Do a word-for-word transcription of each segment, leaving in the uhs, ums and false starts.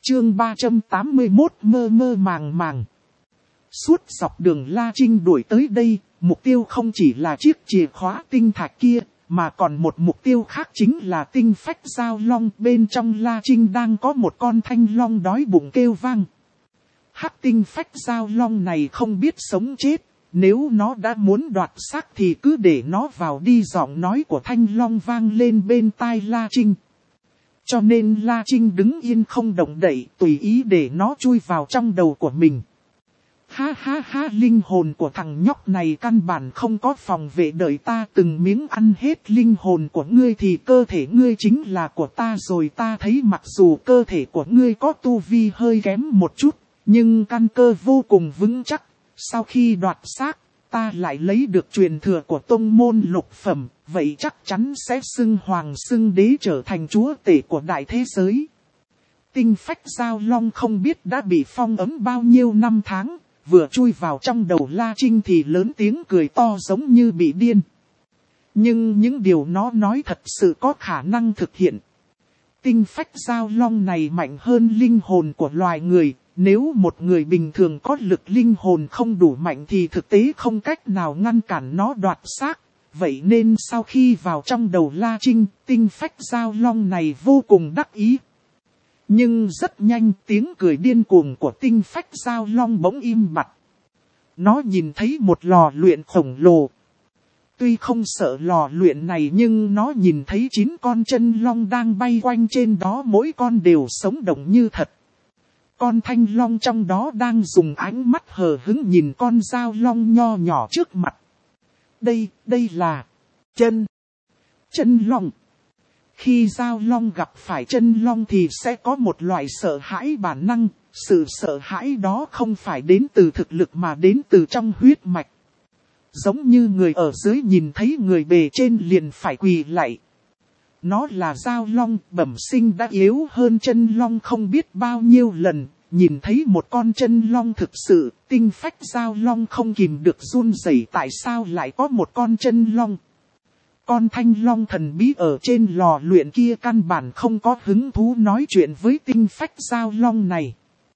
Chương ba trăm tám mươi mốt mơ mơ màng màng. Suốt dọc đường La Trinh đuổi tới đây, mục tiêu không chỉ là chiếc chìa khóa tinh thạch kia, mà còn một mục tiêu khác chính là tinh phách giao long. Bên trong La Trinh đang có một con thanh long đói bụng kêu vang. Hắc tinh phách giao long này không biết sống chết, nếu nó đã muốn đoạt xác thì cứ để nó vào đi. Giọng nói của thanh long vang lên bên tai La Trinh. Cho nên La Trinh đứng yên không động đậy, tùy ý để nó chui vào trong đầu của mình. Ha ha ha, linh hồn của thằng nhóc này căn bản không có phòng vệ, đợi ta từng miếng ăn hết linh hồn của ngươi thì cơ thể ngươi chính là của ta rồi. Ta thấy mặc dù cơ thể của ngươi có tu vi hơi kém một chút, nhưng căn cơ vô cùng vững chắc. Sau khi đoạt xác, ta lại lấy được truyền thừa của tông môn lục phẩm, vậy chắc chắn sẽ xưng hoàng xưng đế, trở thành chúa tể của đại thế giới. Tinh phách giao long không biết đã bị phong ấn bao nhiêu năm tháng, vừa chui vào trong đầu La Trinh thì lớn tiếng cười to giống như bị điên. Nhưng những điều nó nói thật sự có khả năng thực hiện. Tinh phách giao long này mạnh hơn linh hồn của loài người. Nếu một người bình thường có lực linh hồn không đủ mạnh thì thực tế không cách nào ngăn cản nó đoạt xác. Vậy nên sau khi vào trong đầu La Trinh, tinh phách giao long này vô cùng đắc ý. Nhưng rất nhanh tiếng cười điên cuồng của tinh phách giao long bỗng im bặt. Nó nhìn thấy một lò luyện khổng lồ. Tuy không sợ lò luyện này nhưng nó nhìn thấy chín con chân long đang bay quanh trên đó, mỗi con đều sống động như thật. Con thanh long trong đó đang dùng ánh mắt hờ hững nhìn con dao long nho nhỏ trước mặt. Đây, đây là chân, chân long. Khi dao long gặp phải chân long thì sẽ có một loại sợ hãi bản năng. Sự sợ hãi đó không phải đến từ thực lực mà đến từ trong huyết mạch. Giống như người ở dưới nhìn thấy người bề trên liền phải quỳ lạy. Nó là dao long, bẩm sinh đã yếu hơn chân long không biết bao nhiêu lần. Nhìn thấy một con chân long thực sự, tinh phách dao long không kìm được run rẩy. Tại sao lại có một con chân long? Con thanh long thần bí ở trên lò luyện kia căn bản không có hứng thú nói chuyện với tinh phách dao long này.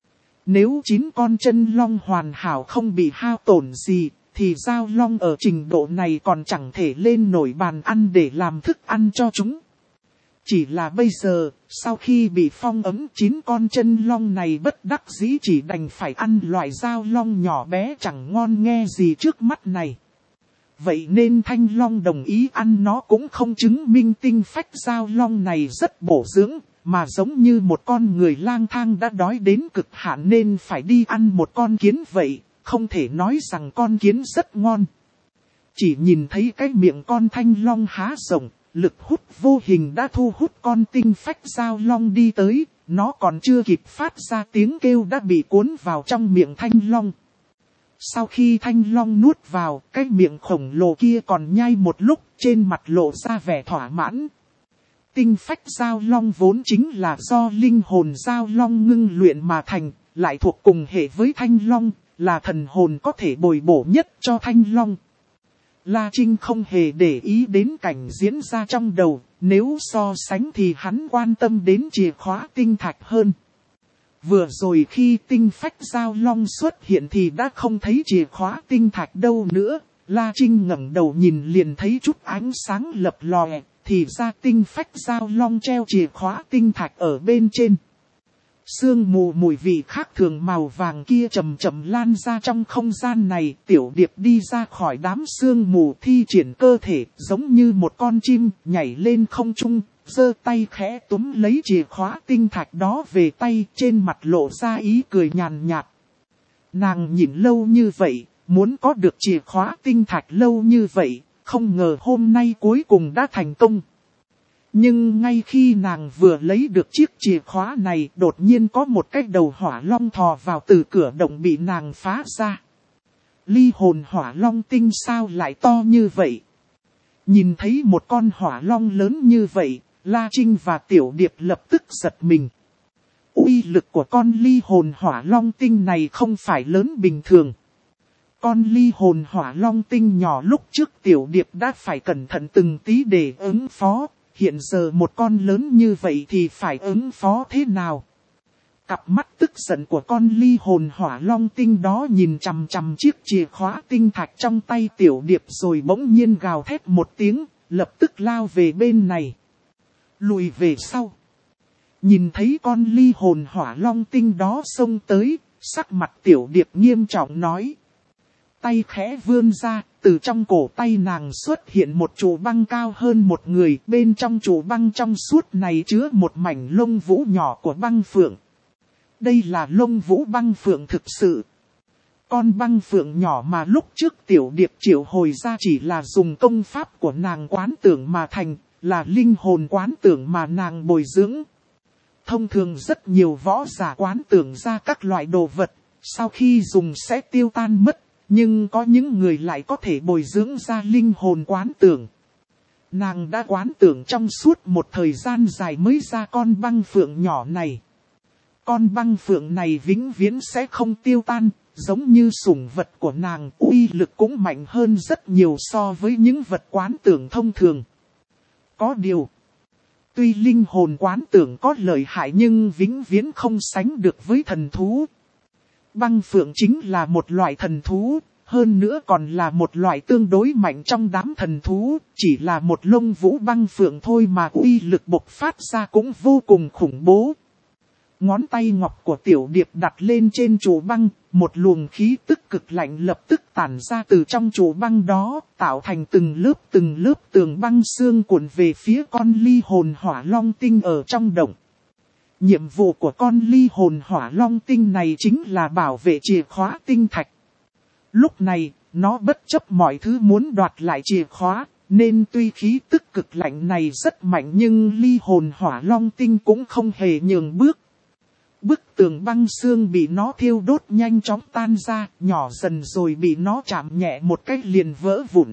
Nếu chín con chân long hoàn hảo không bị hao tổn gì, thì dao long ở trình độ này còn chẳng thể lên nổi bàn ăn để làm thức ăn cho chúng. Chỉ là bây giờ, sau khi bị phong ấn, chín con chân long này bất đắc dĩ chỉ đành phải ăn loại dao long nhỏ bé chẳng ngon nghe gì trước mắt này. Vậy nên thanh long đồng ý ăn nó cũng không chứng minh tinh phách dao long này rất bổ dưỡng, mà giống như một con người lang thang đã đói đến cực hạn nên phải đi ăn một con kiến vậy, không thể nói rằng con kiến rất ngon. Chỉ nhìn thấy cái miệng con thanh long há rộng, lực hút vô hình đã thu hút con tinh phách dao long đi tới, nó còn chưa kịp phát ra tiếng kêu đã bị cuốn vào trong miệng thanh long. Sau khi thanh long nuốt vào, cái miệng khổng lồ kia còn nhai một lúc, trên mặt lộ ra vẻ thỏa mãn. Tinh phách dao long vốn chính là do linh hồn dao long ngưng luyện mà thành, lại thuộc cùng hệ với thanh long, là thần hồn có thể bồi bổ nhất cho thanh long. La Trinh không hề để ý đến cảnh diễn ra trong đầu, nếu so sánh thì hắn quan tâm đến chìa khóa tinh thạch hơn. Vừa rồi khi tinh phách dao long xuất hiện thì đã không thấy chìa khóa tinh thạch đâu nữa. La Trinh ngẩng đầu nhìn liền thấy chút ánh sáng lập lòe, thì ra tinh phách dao long treo chìa khóa tinh thạch ở bên trên. Sương mù mùi vị khác thường màu vàng kia chậm chậm lan ra trong không gian này. Tiểu Điệp đi ra khỏi đám sương mù thi triển cơ thể giống như một con chim nhảy lên không trung, giơ tay khẽ túm lấy chìa khóa tinh thạch đó về tay, trên mặt lộ ra ý cười nhàn nhạt. Nàng nhìn lâu như vậy, muốn có được chìa khóa tinh thạch lâu như vậy, không ngờ hôm nay cuối cùng đã thành công. Nhưng ngay khi nàng vừa lấy được chiếc chìa khóa này, đột nhiên có một cái đầu hỏa long thò vào từ cửa động bị nàng phá ra. Ly hồn hỏa long tinh sao lại to như vậy? Nhìn thấy một con hỏa long lớn như vậy, La Trinh và Tiểu Điệp lập tức giật mình. Uy lực của con ly hồn hỏa long tinh này không phải lớn bình thường. Con ly hồn hỏa long tinh nhỏ lúc trước Tiểu Điệp đã phải cẩn thận từng tí để ứng phó. Hiện giờ một con lớn như vậy thì phải ứng phó thế nào? Cặp mắt tức giận của con ly hồn hỏa long tinh đó nhìn chằm chằm chiếc chìa khóa tinh thạch trong tay Tiểu Điệp rồi bỗng nhiên gào thét một tiếng, lập tức lao về bên này. Lùi về sau. Nhìn thấy con ly hồn hỏa long tinh đó xông tới, sắc mặt Tiểu Điệp nghiêm trọng nói. Tay khẽ vươn ra, từ trong cổ tay nàng xuất hiện một trụ băng cao hơn một người. Bên trong trụ băng trong suốt này chứa một mảnh lông vũ nhỏ của băng phượng. Đây là lông vũ băng phượng thực sự. Con băng phượng nhỏ mà lúc trước Tiểu Điệp triệu hồi ra chỉ là dùng công pháp của nàng quán tưởng mà thành, là linh hồn quán tưởng mà nàng bồi dưỡng. Thông thường rất nhiều võ giả quán tưởng ra các loại đồ vật, sau khi dùng sẽ tiêu tan mất, nhưng có những người lại có thể bồi dưỡng ra linh hồn quán tưởng. Nàng đã quán tưởng trong suốt một thời gian dài mới ra con băng phượng nhỏ này. Con băng phượng này vĩnh viễn sẽ không tiêu tan, giống như sủng vật của nàng, uy lực cũng mạnh hơn rất nhiều so với những vật quán tưởng thông thường. Có điều, tuy linh hồn quán tưởng có lợi hại nhưng vĩnh viễn không sánh được với thần thú. Băng phượng chính là một loại thần thú, hơn nữa còn là một loại tương đối mạnh trong đám thần thú, chỉ là một lông vũ băng phượng thôi mà uy lực bộc phát ra cũng vô cùng khủng bố. Ngón tay ngọc của Tiểu Điệp đặt lên trên trụ băng, một luồng khí tức cực lạnh lập tức tản ra từ trong trụ băng đó, tạo thành từng lớp từng lớp tường băng xương cuộn về phía con ly hồn hỏa long tinh ở trong động. Nhiệm vụ của con ly hồn hỏa long tinh này chính là bảo vệ chìa khóa tinh thạch. Lúc này, nó bất chấp mọi thứ muốn đoạt lại chìa khóa, nên tuy khí tức cực lạnh này rất mạnh nhưng ly hồn hỏa long tinh cũng không hề nhường bước. Bức tường băng xương bị nó thiêu đốt nhanh chóng tan ra, nhỏ dần rồi bị nó chạm nhẹ một cách liền vỡ vụn.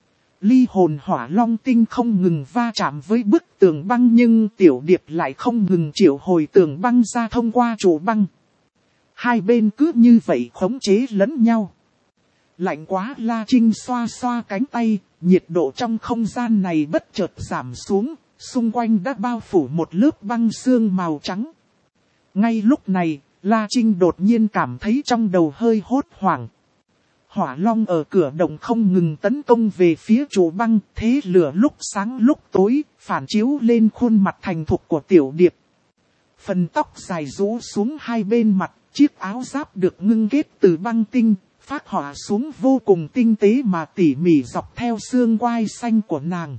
Ly hồn hỏa long tinh không ngừng va chạm với bức tường băng nhưng Tiểu Điệp lại không ngừng triệu hồi tường băng ra thông qua trụ băng. Hai bên cứ như vậy khống chế lẫn nhau. Lạnh quá, La Trinh xoa xoa cánh tay, nhiệt độ trong không gian này bất chợt giảm xuống, xung quanh đã bao phủ một lớp băng xương màu trắng. Ngay lúc này, La Trinh đột nhiên cảm thấy trong đầu hơi hốt hoảng. Hỏa long ở cửa động không ngừng tấn công về phía trụ băng, thế lửa lúc sáng lúc tối, phản chiếu lên khuôn mặt thành thục của Tiểu Điệp. Phần tóc dài rũ xuống hai bên mặt, chiếc áo giáp được ngưng kết từ băng tinh, phác họa xuống vô cùng tinh tế mà tỉ mỉ dọc theo xương quai xanh của nàng.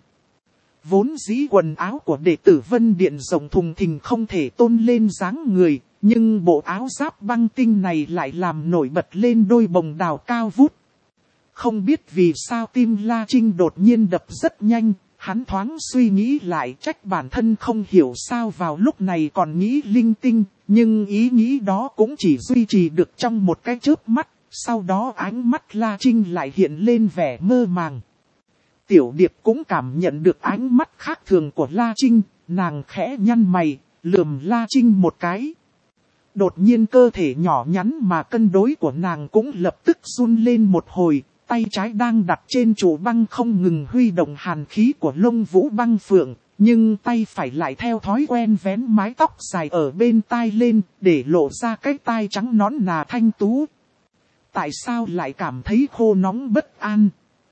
Vốn dĩ quần áo của đệ tử Vân Điện rộng thùng thình không thể tôn lên dáng người, nhưng bộ áo giáp băng tinh này lại làm nổi bật lên đôi bồng đào cao vút. Không biết vì sao tim La Trinh đột nhiên đập rất nhanh, hắn thoáng suy nghĩ lại trách bản thân không hiểu sao vào lúc này còn nghĩ linh tinh, nhưng ý nghĩ đó cũng chỉ duy trì được trong một cái chớp mắt, sau đó ánh mắt La Trinh lại hiện lên vẻ mơ màng. Tiểu Điệp cũng cảm nhận được ánh mắt khác thường của La Trinh, nàng khẽ nhăn mày, lườm La Trinh một cái. Đột nhiên cơ thể nhỏ nhắn mà cân đối của nàng cũng lập tức run lên một hồi, tay trái đang đặt trên trụ băng không ngừng huy động hàn khí của lông vũ băng phượng, nhưng tay phải lại theo thói quen vén mái tóc dài ở bên tai lên, để lộ ra cái tai trắng nõn nà thanh tú. Tại sao lại cảm thấy khô nóng bất an?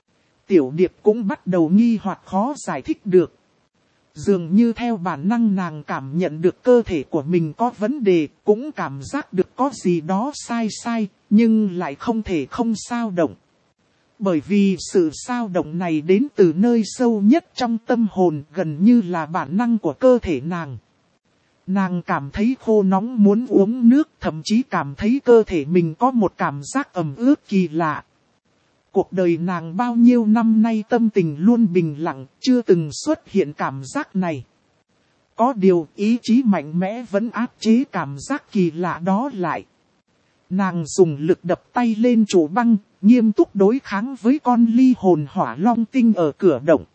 Tiểu Điệp cũng bắt đầu nghi hoặc khó giải thích được. Dường như theo bản năng nàng cảm nhận được cơ thể của mình có vấn đề, cũng cảm giác được có gì đó sai sai, nhưng lại không thể không xao động. Bởi vì sự xao động này đến từ nơi sâu nhất trong tâm hồn, gần như là bản năng của cơ thể nàng. Nàng cảm thấy khô nóng muốn uống nước, thậm chí cảm thấy cơ thể mình có một cảm giác ẩm ướt kỳ lạ. Cuộc đời nàng bao nhiêu năm nay tâm tình luôn bình lặng, chưa từng xuất hiện cảm giác này. Có điều ý chí mạnh mẽ vẫn áp chế cảm giác kỳ lạ đó lại. Nàng dùng lực đập tay lên trụ băng, nghiêm túc đối kháng với con ly hồn hỏa long tinh ở cửa động.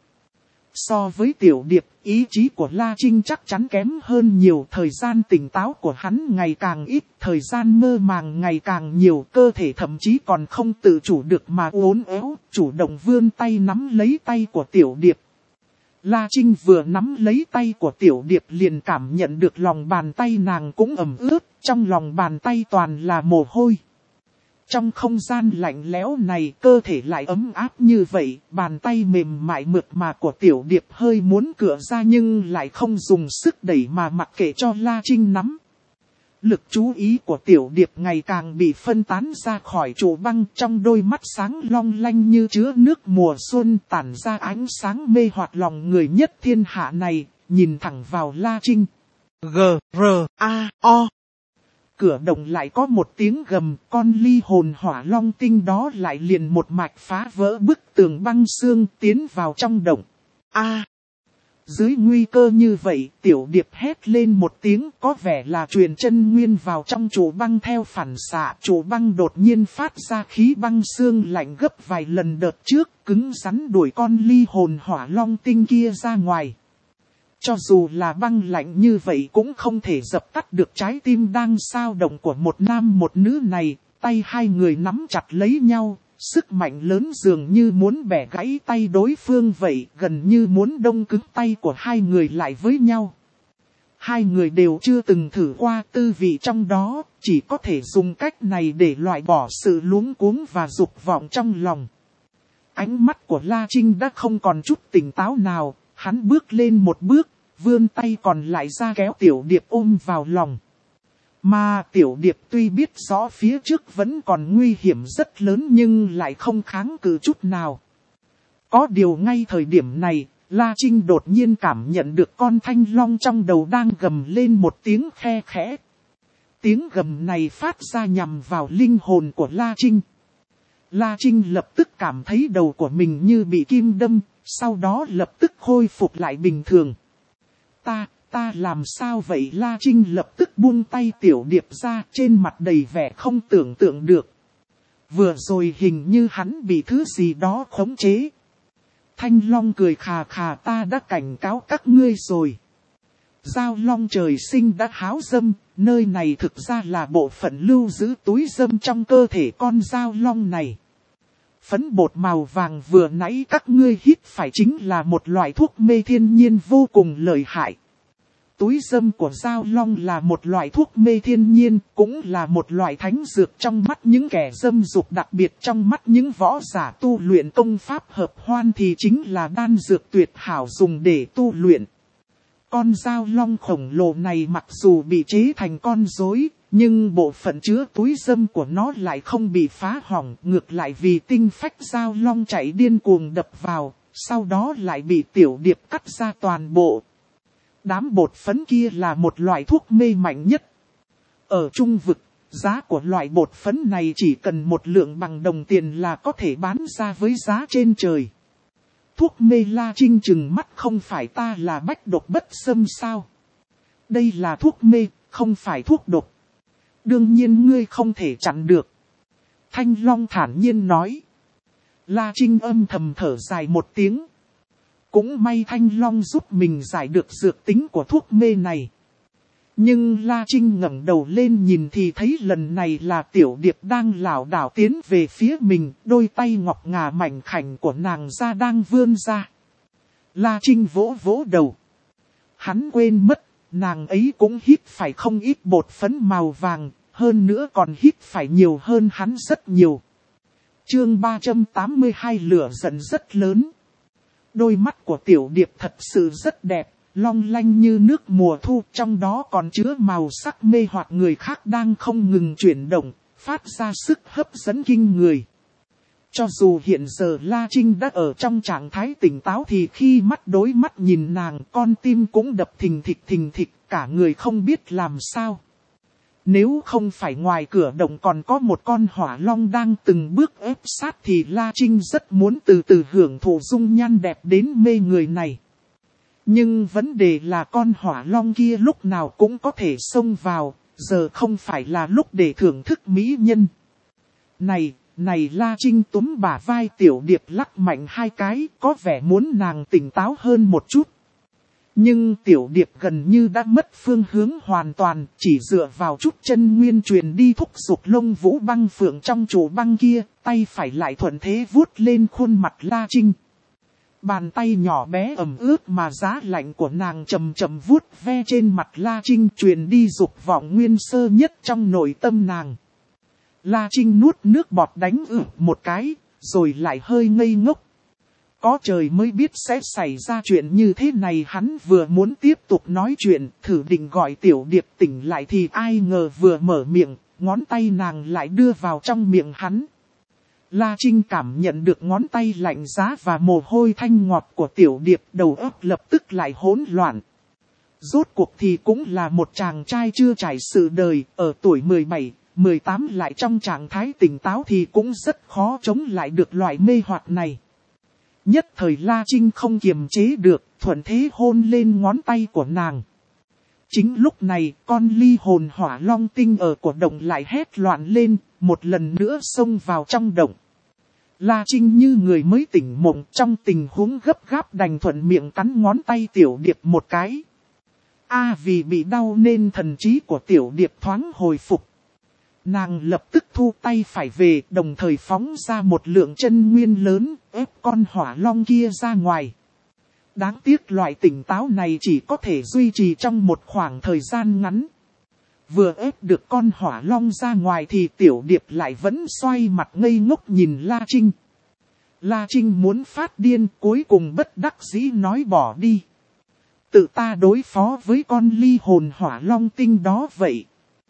So với Tiểu Điệp, ý chí của La Trinh chắc chắn kém hơn nhiều, thời gian tỉnh táo của hắn ngày càng ít, thời gian mơ màng ngày càng nhiều, cơ thể thậm chí còn không tự chủ được mà uốn éo, chủ động vươn tay nắm lấy tay của Tiểu Điệp. La Trinh vừa nắm lấy tay của Tiểu Điệp liền cảm nhận được lòng bàn tay nàng cũng ẩm ướt, trong lòng bàn tay toàn là mồ hôi. Trong không gian lạnh lẽo này cơ thể lại ấm áp như vậy, bàn tay mềm mại mượt mà của Tiểu Điệp hơi muốn cựa ra nhưng lại không dùng sức đẩy mà mặc kệ cho La Trinh nắm. Lực chú ý của Tiểu Điệp ngày càng bị phân tán ra khỏi trụ băng, trong đôi mắt sáng long lanh như chứa nước mùa xuân tản ra ánh sáng mê hoặc lòng người nhất thiên hạ này, nhìn thẳng vào La Trinh. G, R, A, O. Cửa động lại có một tiếng gầm, con ly hồn hỏa long tinh đó lại liền một mạch phá vỡ bức tường băng xương tiến vào trong động. A. Dưới nguy cơ như vậy, Tiểu Điệp hét lên một tiếng có vẻ là truyền chân nguyên vào trong trụ băng theo phản xạ. Trụ băng đột nhiên phát ra khí băng xương lạnh gấp vài lần đợt trước, cứng rắn đuổi con ly hồn hỏa long tinh kia ra ngoài. Cho dù là băng lạnh như vậy cũng không thể dập tắt được trái tim đang xao động của một nam một nữ này, tay hai người nắm chặt lấy nhau. Sức mạnh lớn dường như muốn bẻ gãy tay đối phương vậy, gần như muốn đông cứng tay của hai người lại với nhau. Hai người đều chưa từng thử qua tư vị trong đó, chỉ có thể dùng cách này để loại bỏ sự luống cuống và dục vọng trong lòng. Ánh mắt của La Trinh đã không còn chút tỉnh táo nào, hắn bước lên một bước, vươn tay còn lại ra kéo Tiểu Điệp ôm vào lòng. Mà Tiểu Điệp tuy biết rõ phía trước vẫn còn nguy hiểm rất lớn nhưng lại không kháng cự chút nào. Có điều ngay thời điểm này, La Trinh đột nhiên cảm nhận được con thanh long trong đầu đang gầm lên một tiếng khe khẽ. Tiếng gầm này phát ra nhằm vào linh hồn của La Trinh. La Trinh lập tức cảm thấy đầu của mình như bị kim đâm, sau đó lập tức khôi phục lại bình thường. Ta... Ta làm sao vậy? La Trinh lập tức buông tay Tiểu Điệp ra, trên mặt đầy vẻ không tưởng tượng được. Vừa rồi hình như hắn bị thứ gì đó khống chế. Thanh Long cười khà khà, ta đã cảnh cáo các ngươi rồi. Giao Long trời sinh đã háo dâm, nơi này thực ra là bộ phận lưu giữ túi dâm trong cơ thể con Giao Long này. Phấn bột màu vàng vừa nãy các ngươi hít phải chính là một loại thuốc mê thiên nhiên vô cùng lợi hại. Túi dâm của Giao Long là một loại thuốc mê thiên nhiên, cũng là một loại thánh dược trong mắt những kẻ dâm dục, đặc biệt trong mắt những võ giả tu luyện công pháp hợp hoan thì chính là đan dược tuyệt hảo dùng để tu luyện. Con Giao Long khổng lồ này mặc dù bị chế thành con rối, nhưng bộ phận chứa túi dâm của nó lại không bị phá hỏng, ngược lại vì tinh phách Giao Long chạy điên cuồng đập vào, sau đó lại bị Tiểu Điệp cắt ra toàn bộ. Đám bột phấn kia là một loại thuốc mê mạnh nhất. Ở Trung Vực, giá của loại bột phấn này chỉ cần một lượng bằng đồng tiền là có thể bán ra với giá trên trời. Thuốc mê. La Trinh trừng mắt, không phải ta là bách độc bất xâm sao? Đây là thuốc mê, không phải thuốc độc. Đương nhiên ngươi không thể chặn được. Thanh Long thản nhiên nói. La Trinh âm thầm thở dài một tiếng. Cũng may Thanh Long giúp mình giải được dược tính của thuốc mê này. Nhưng La Trinh ngẩng đầu lên nhìn thì thấy lần này là Tiểu Điệp đang lảo đảo tiến về phía mình, đôi tay ngọc ngà mảnh khảnh của nàng ra đang vươn ra. La Trinh vỗ vỗ đầu. Hắn quên mất, nàng ấy cũng hít phải không ít bột phấn màu vàng, hơn nữa còn hít phải nhiều hơn hắn rất nhiều. Chương ba trăm tám mươi hai lửa giận rất lớn. Đôi mắt của Tiểu Điệp thật sự rất đẹp, long lanh như nước mùa thu, trong đó còn chứa màu sắc mê hoặc người khác đang không ngừng chuyển động, phát ra sức hấp dẫn kinh người. Cho dù hiện giờ La Trinh đã ở trong trạng thái tỉnh táo thì khi mắt đối mắt nhìn nàng, con tim cũng đập thình thịch thình thịch, cả người không biết làm sao. Nếu không phải ngoài cửa động còn có một con hỏa long đang từng bước ép sát thì La Trinh rất muốn từ từ hưởng thụ dung nhan đẹp đến mê người này. Nhưng vấn đề là con hỏa long kia lúc nào cũng có thể xông vào, giờ không phải là lúc để thưởng thức mỹ nhân. Này, này La Trinh túm bả vai Tiểu Điệp lắc mạnh hai cái, có vẻ muốn nàng tỉnh táo hơn một chút. Nhưng Tiểu Điệp gần như đã mất phương hướng hoàn toàn, chỉ dựa vào chút chân nguyên truyền đi thúc giục lông vũ băng phượng trong trụ băng kia, tay phải lại thuận thế vuốt lên khuôn mặt La Trinh. Bàn tay nhỏ bé ẩm ướt mà giá lạnh của nàng chậm chậm vuốt ve trên mặt La Trinh, truyền đi dục vọng nguyên sơ nhất trong nội tâm nàng. La Trinh nuốt nước bọt đánh ử một cái, rồi lại hơi ngây ngốc. Có trời mới biết sẽ xảy ra chuyện như thế này, hắn vừa muốn tiếp tục nói chuyện, thử định gọi Tiểu Điệp tỉnh lại thì ai ngờ vừa mở miệng, ngón tay nàng lại đưa vào trong miệng hắn. La Trinh cảm nhận được ngón tay lạnh giá và mồ hôi thanh ngọt của Tiểu Điệp, đầu óc lập tức lại hỗn loạn. Rốt cuộc thì cũng là một chàng trai chưa trải sự đời, ở tuổi mười bảy, mười tám lại trong trạng thái tỉnh táo thì cũng rất khó chống lại được loại mê hoặc này. Nhất thời La Trinh không kiềm chế được, thuận thế hôn lên ngón tay của nàng. Chính lúc này, con ly hồn hỏa long tinh ở của động lại hét loạn lên, một lần nữa xông vào trong động. La Trinh như người mới tỉnh mộng, trong tình huống gấp gáp đành thuận miệng cắn ngón tay Tiểu Điệp một cái. A à, vì bị đau nên thần trí của Tiểu Điệp thoáng hồi phục. Nàng lập tức thu tay phải về, đồng thời phóng ra một lượng chân nguyên lớn, ép con hỏa long kia ra ngoài. Đáng tiếc loại tỉnh táo này chỉ có thể duy trì trong một khoảng thời gian ngắn. Vừa ép được con hỏa long ra ngoài thì Tiểu Điệp lại vẫn xoay mặt ngây ngốc nhìn La Trinh. La Trinh muốn phát điên, cuối cùng bất đắc dĩ nói bỏ đi. Tự ta đối phó với con ly hồn hỏa long tinh đó vậy.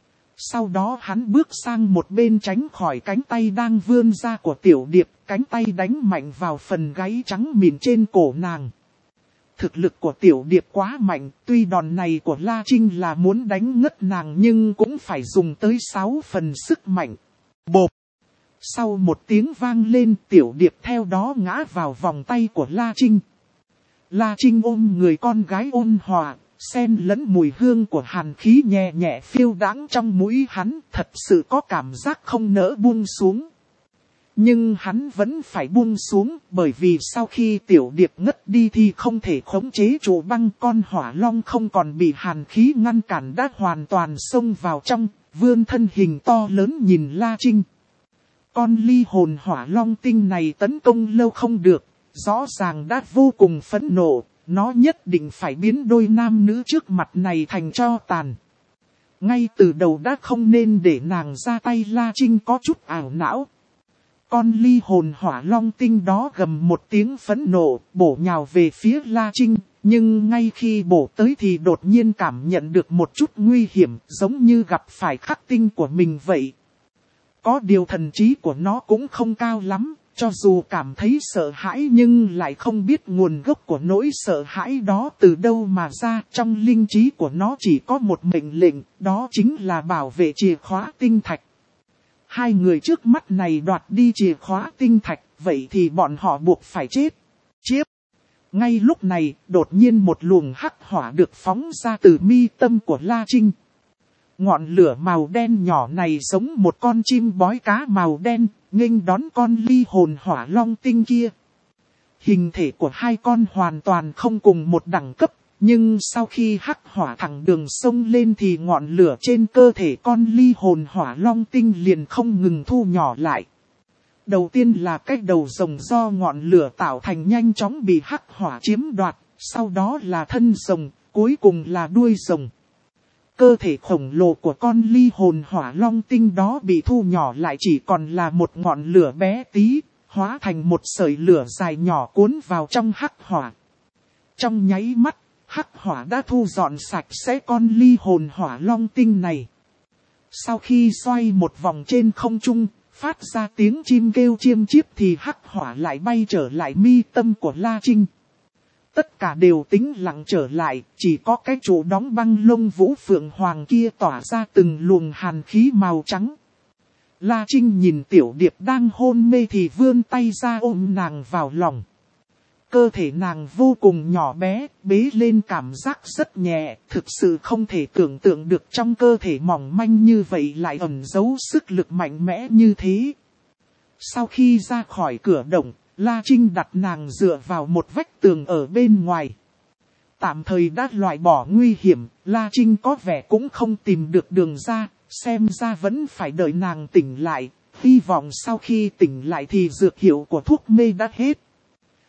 Sau đó hắn bước sang một bên tránh khỏi cánh tay đang vươn ra của Tiểu Điệp, cánh tay đánh mạnh vào phần gáy trắng mịn trên cổ nàng. Thực lực của Tiểu Điệp quá mạnh, tuy đòn này của La Trinh là muốn đánh ngất nàng nhưng cũng phải dùng tới sáu phần sức mạnh. Bộp! Sau một tiếng vang lên, Tiểu Điệp theo đó ngã vào vòng tay của La Trinh. La Trinh ôm người con gái ôn hòa, xen lẫn mùi hương của hàn khí nhẹ nhẹ phiêu đãng trong mũi hắn, thật sự có cảm giác không nỡ buông xuống. Nhưng hắn vẫn phải buông xuống, bởi vì sau khi Tiểu Điệp ngất đi thì không thể khống chế trụ băng, con hỏa long không còn bị hàn khí ngăn cản đã hoàn toàn xông vào trong, vươn thân hình to lớn nhìn La Trinh. Con ly hồn hỏa long tinh này tấn công lâu không được, rõ ràng đã vô cùng phẫn nộ, nó nhất định phải biến đôi nam nữ trước mặt này thành tro tàn. Ngay từ đầu đã không nên để nàng ra tay, La Trinh có chút ảo não. Con ly hồn hỏa long tinh đó gầm một tiếng phẫn nộ, bổ nhào về phía La Trinh, nhưng ngay khi bổ tới thì đột nhiên cảm nhận được một chút nguy hiểm, giống như gặp phải khắc tinh của mình vậy. Có điều thần trí của nó cũng không cao lắm, cho dù cảm thấy sợ hãi nhưng lại không biết nguồn gốc của nỗi sợ hãi đó từ đâu mà ra. Trong linh trí của nó chỉ có một mệnh lệnh, đó chính là bảo vệ chìa khóa tinh thạch. Hai người trước mắt này đoạt đi chìa khóa tinh thạch, vậy thì bọn họ buộc phải chết. Chiếp! Ngay lúc này, đột nhiên một luồng hắc hỏa được phóng ra từ mi tâm của La Trinh. Ngọn lửa màu đen nhỏ này giống một con chim bói cá màu đen, nghênh đón con ly hồn hỏa long tinh kia. Hình thể của hai con hoàn toàn không cùng một đẳng cấp, nhưng sau khi hắc hỏa thẳng đường sông lên thì ngọn lửa trên cơ thể con ly hồn hỏa long tinh liền không ngừng thu nhỏ lại. Đầu tiên là cái đầu rồng do ngọn lửa tạo thành nhanh chóng bị hắc hỏa chiếm đoạt, sau đó là thân rồng, cuối cùng là đuôi rồng. Cơ thể khổng lồ của con ly hồn hỏa long tinh đó bị thu nhỏ lại chỉ còn là một ngọn lửa bé tí, hóa thành một sợi lửa dài nhỏ cuốn vào trong hắc hỏa. Trong nháy mắt, hắc hỏa đã thu dọn sạch sẽ con ly hồn hỏa long tinh này. Sau khi xoay một vòng trên không trung, phát ra tiếng chim kêu chiêm chiếp thì hắc hỏa lại bay trở lại mi tâm của La Trinh. Tất cả đều tĩnh lặng trở lại, chỉ có cái trụ đóng băng lông vũ phượng hoàng kia tỏa ra từng luồng hàn khí màu trắng. La Trinh nhìn Tiểu Điệp đang hôn mê thì vươn tay ra ôm nàng vào lòng. Cơ thể nàng vô cùng nhỏ bé, bế lên cảm giác rất nhẹ, thực sự không thể tưởng tượng được trong cơ thể mỏng manh như vậy lại ẩn giấu sức lực mạnh mẽ như thế. Sau khi ra khỏi cửa động, La Trinh đặt nàng dựa vào một vách tường ở bên ngoài. Tạm thời đã loại bỏ nguy hiểm, La Trinh có vẻ cũng không tìm được đường ra, xem ra vẫn phải đợi nàng tỉnh lại, hy vọng sau khi tỉnh lại thì dược hiệu của thuốc mê đã hết.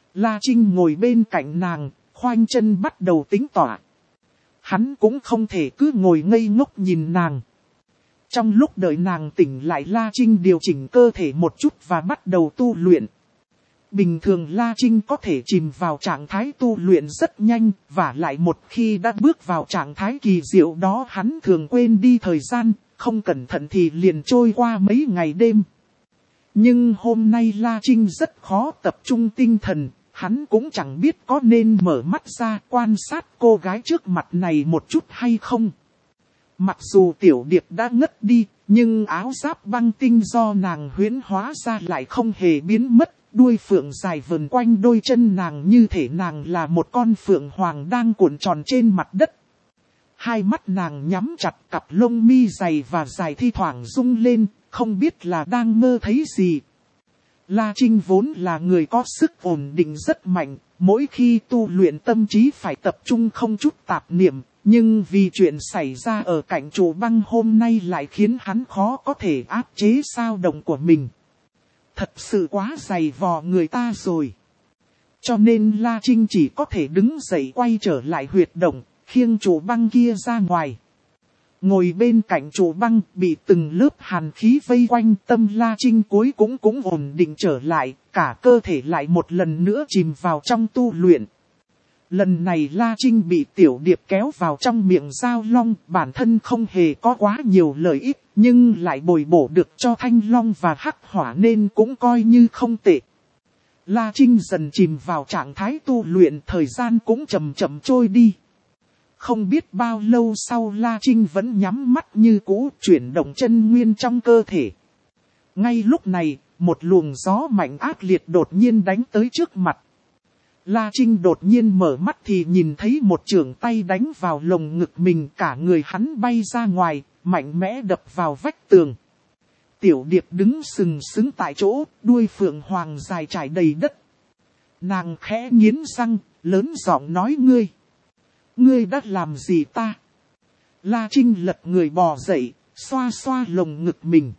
La Trinh ngồi bên cạnh nàng, khoanh chân bắt đầu tính tọa. Hắn cũng không thể cứ ngồi ngây ngốc nhìn nàng. Trong lúc đợi nàng tỉnh lại, La Trinh điều chỉnh cơ thể một chút và bắt đầu tu luyện. Bình thường La Trinh có thể chìm vào trạng thái tu luyện rất nhanh, và lại một khi đã bước vào trạng thái kỳ diệu đó hắn thường quên đi thời gian, không cẩn thận thì liền trôi qua mấy ngày đêm. Nhưng hôm nay La Trinh rất khó tập trung tinh thần, hắn cũng chẳng biết có nên mở mắt ra quan sát cô gái trước mặt này một chút hay không. Mặc dù Tiểu Điệp đã ngất đi, nhưng áo giáp băng tinh do nàng huyễn hóa ra lại không hề biến mất. Đuôi phượng dài vần quanh đôi chân nàng như thể nàng là một con phượng hoàng đang cuộn tròn trên mặt đất. Hai mắt nàng nhắm chặt, cặp lông mi dày và dài thi thoảng rung lên, không biết là đang mơ thấy gì. La Trinh vốn là người có sức ổn định rất mạnh, mỗi khi tu luyện tâm trí phải tập trung không chút tạp niệm, nhưng vì chuyện xảy ra ở cạnh trụ băng hôm nay lại khiến hắn khó có thể áp chế dao động của mình. Thật sự quá dày vò người ta rồi. Cho nên La Trinh chỉ có thể đứng dậy quay trở lại huyệt động, khiêng trụ băng kia ra ngoài. Ngồi bên cạnh trụ băng bị từng lớp hàn khí vây quanh, tâm La Trinh cuối cũng cũng ổn định trở lại, cả cơ thể lại một lần nữa chìm vào trong tu luyện. Lần này La Trinh bị Tiểu Điệp kéo vào trong miệng dao long, bản thân không hề có quá nhiều lợi ích, nhưng lại bồi bổ được cho Thanh Long và Hắc Hỏa nên cũng coi như không tệ. La Trinh dần chìm vào trạng thái tu luyện, thời gian cũng chậm chậm trôi đi. Không biết bao lâu sau La Trinh vẫn nhắm mắt như cũ, chuyển động chân nguyên trong cơ thể. Ngay lúc này, một luồng gió mạnh ác liệt đột nhiên đánh tới trước mặt. La Trinh đột nhiên mở mắt thì nhìn thấy một chưởng tay đánh vào lồng ngực mình, cả người hắn bay ra ngoài, mạnh mẽ đập vào vách tường. Tiểu Điệp đứng sừng sững tại chỗ, đuôi phượng hoàng dài trải đầy đất. Nàng khẽ nghiến răng, lớn giọng nói: ngươi, ngươi đã làm gì ta? La Trinh lật người bò dậy, xoa xoa lồng ngực mình.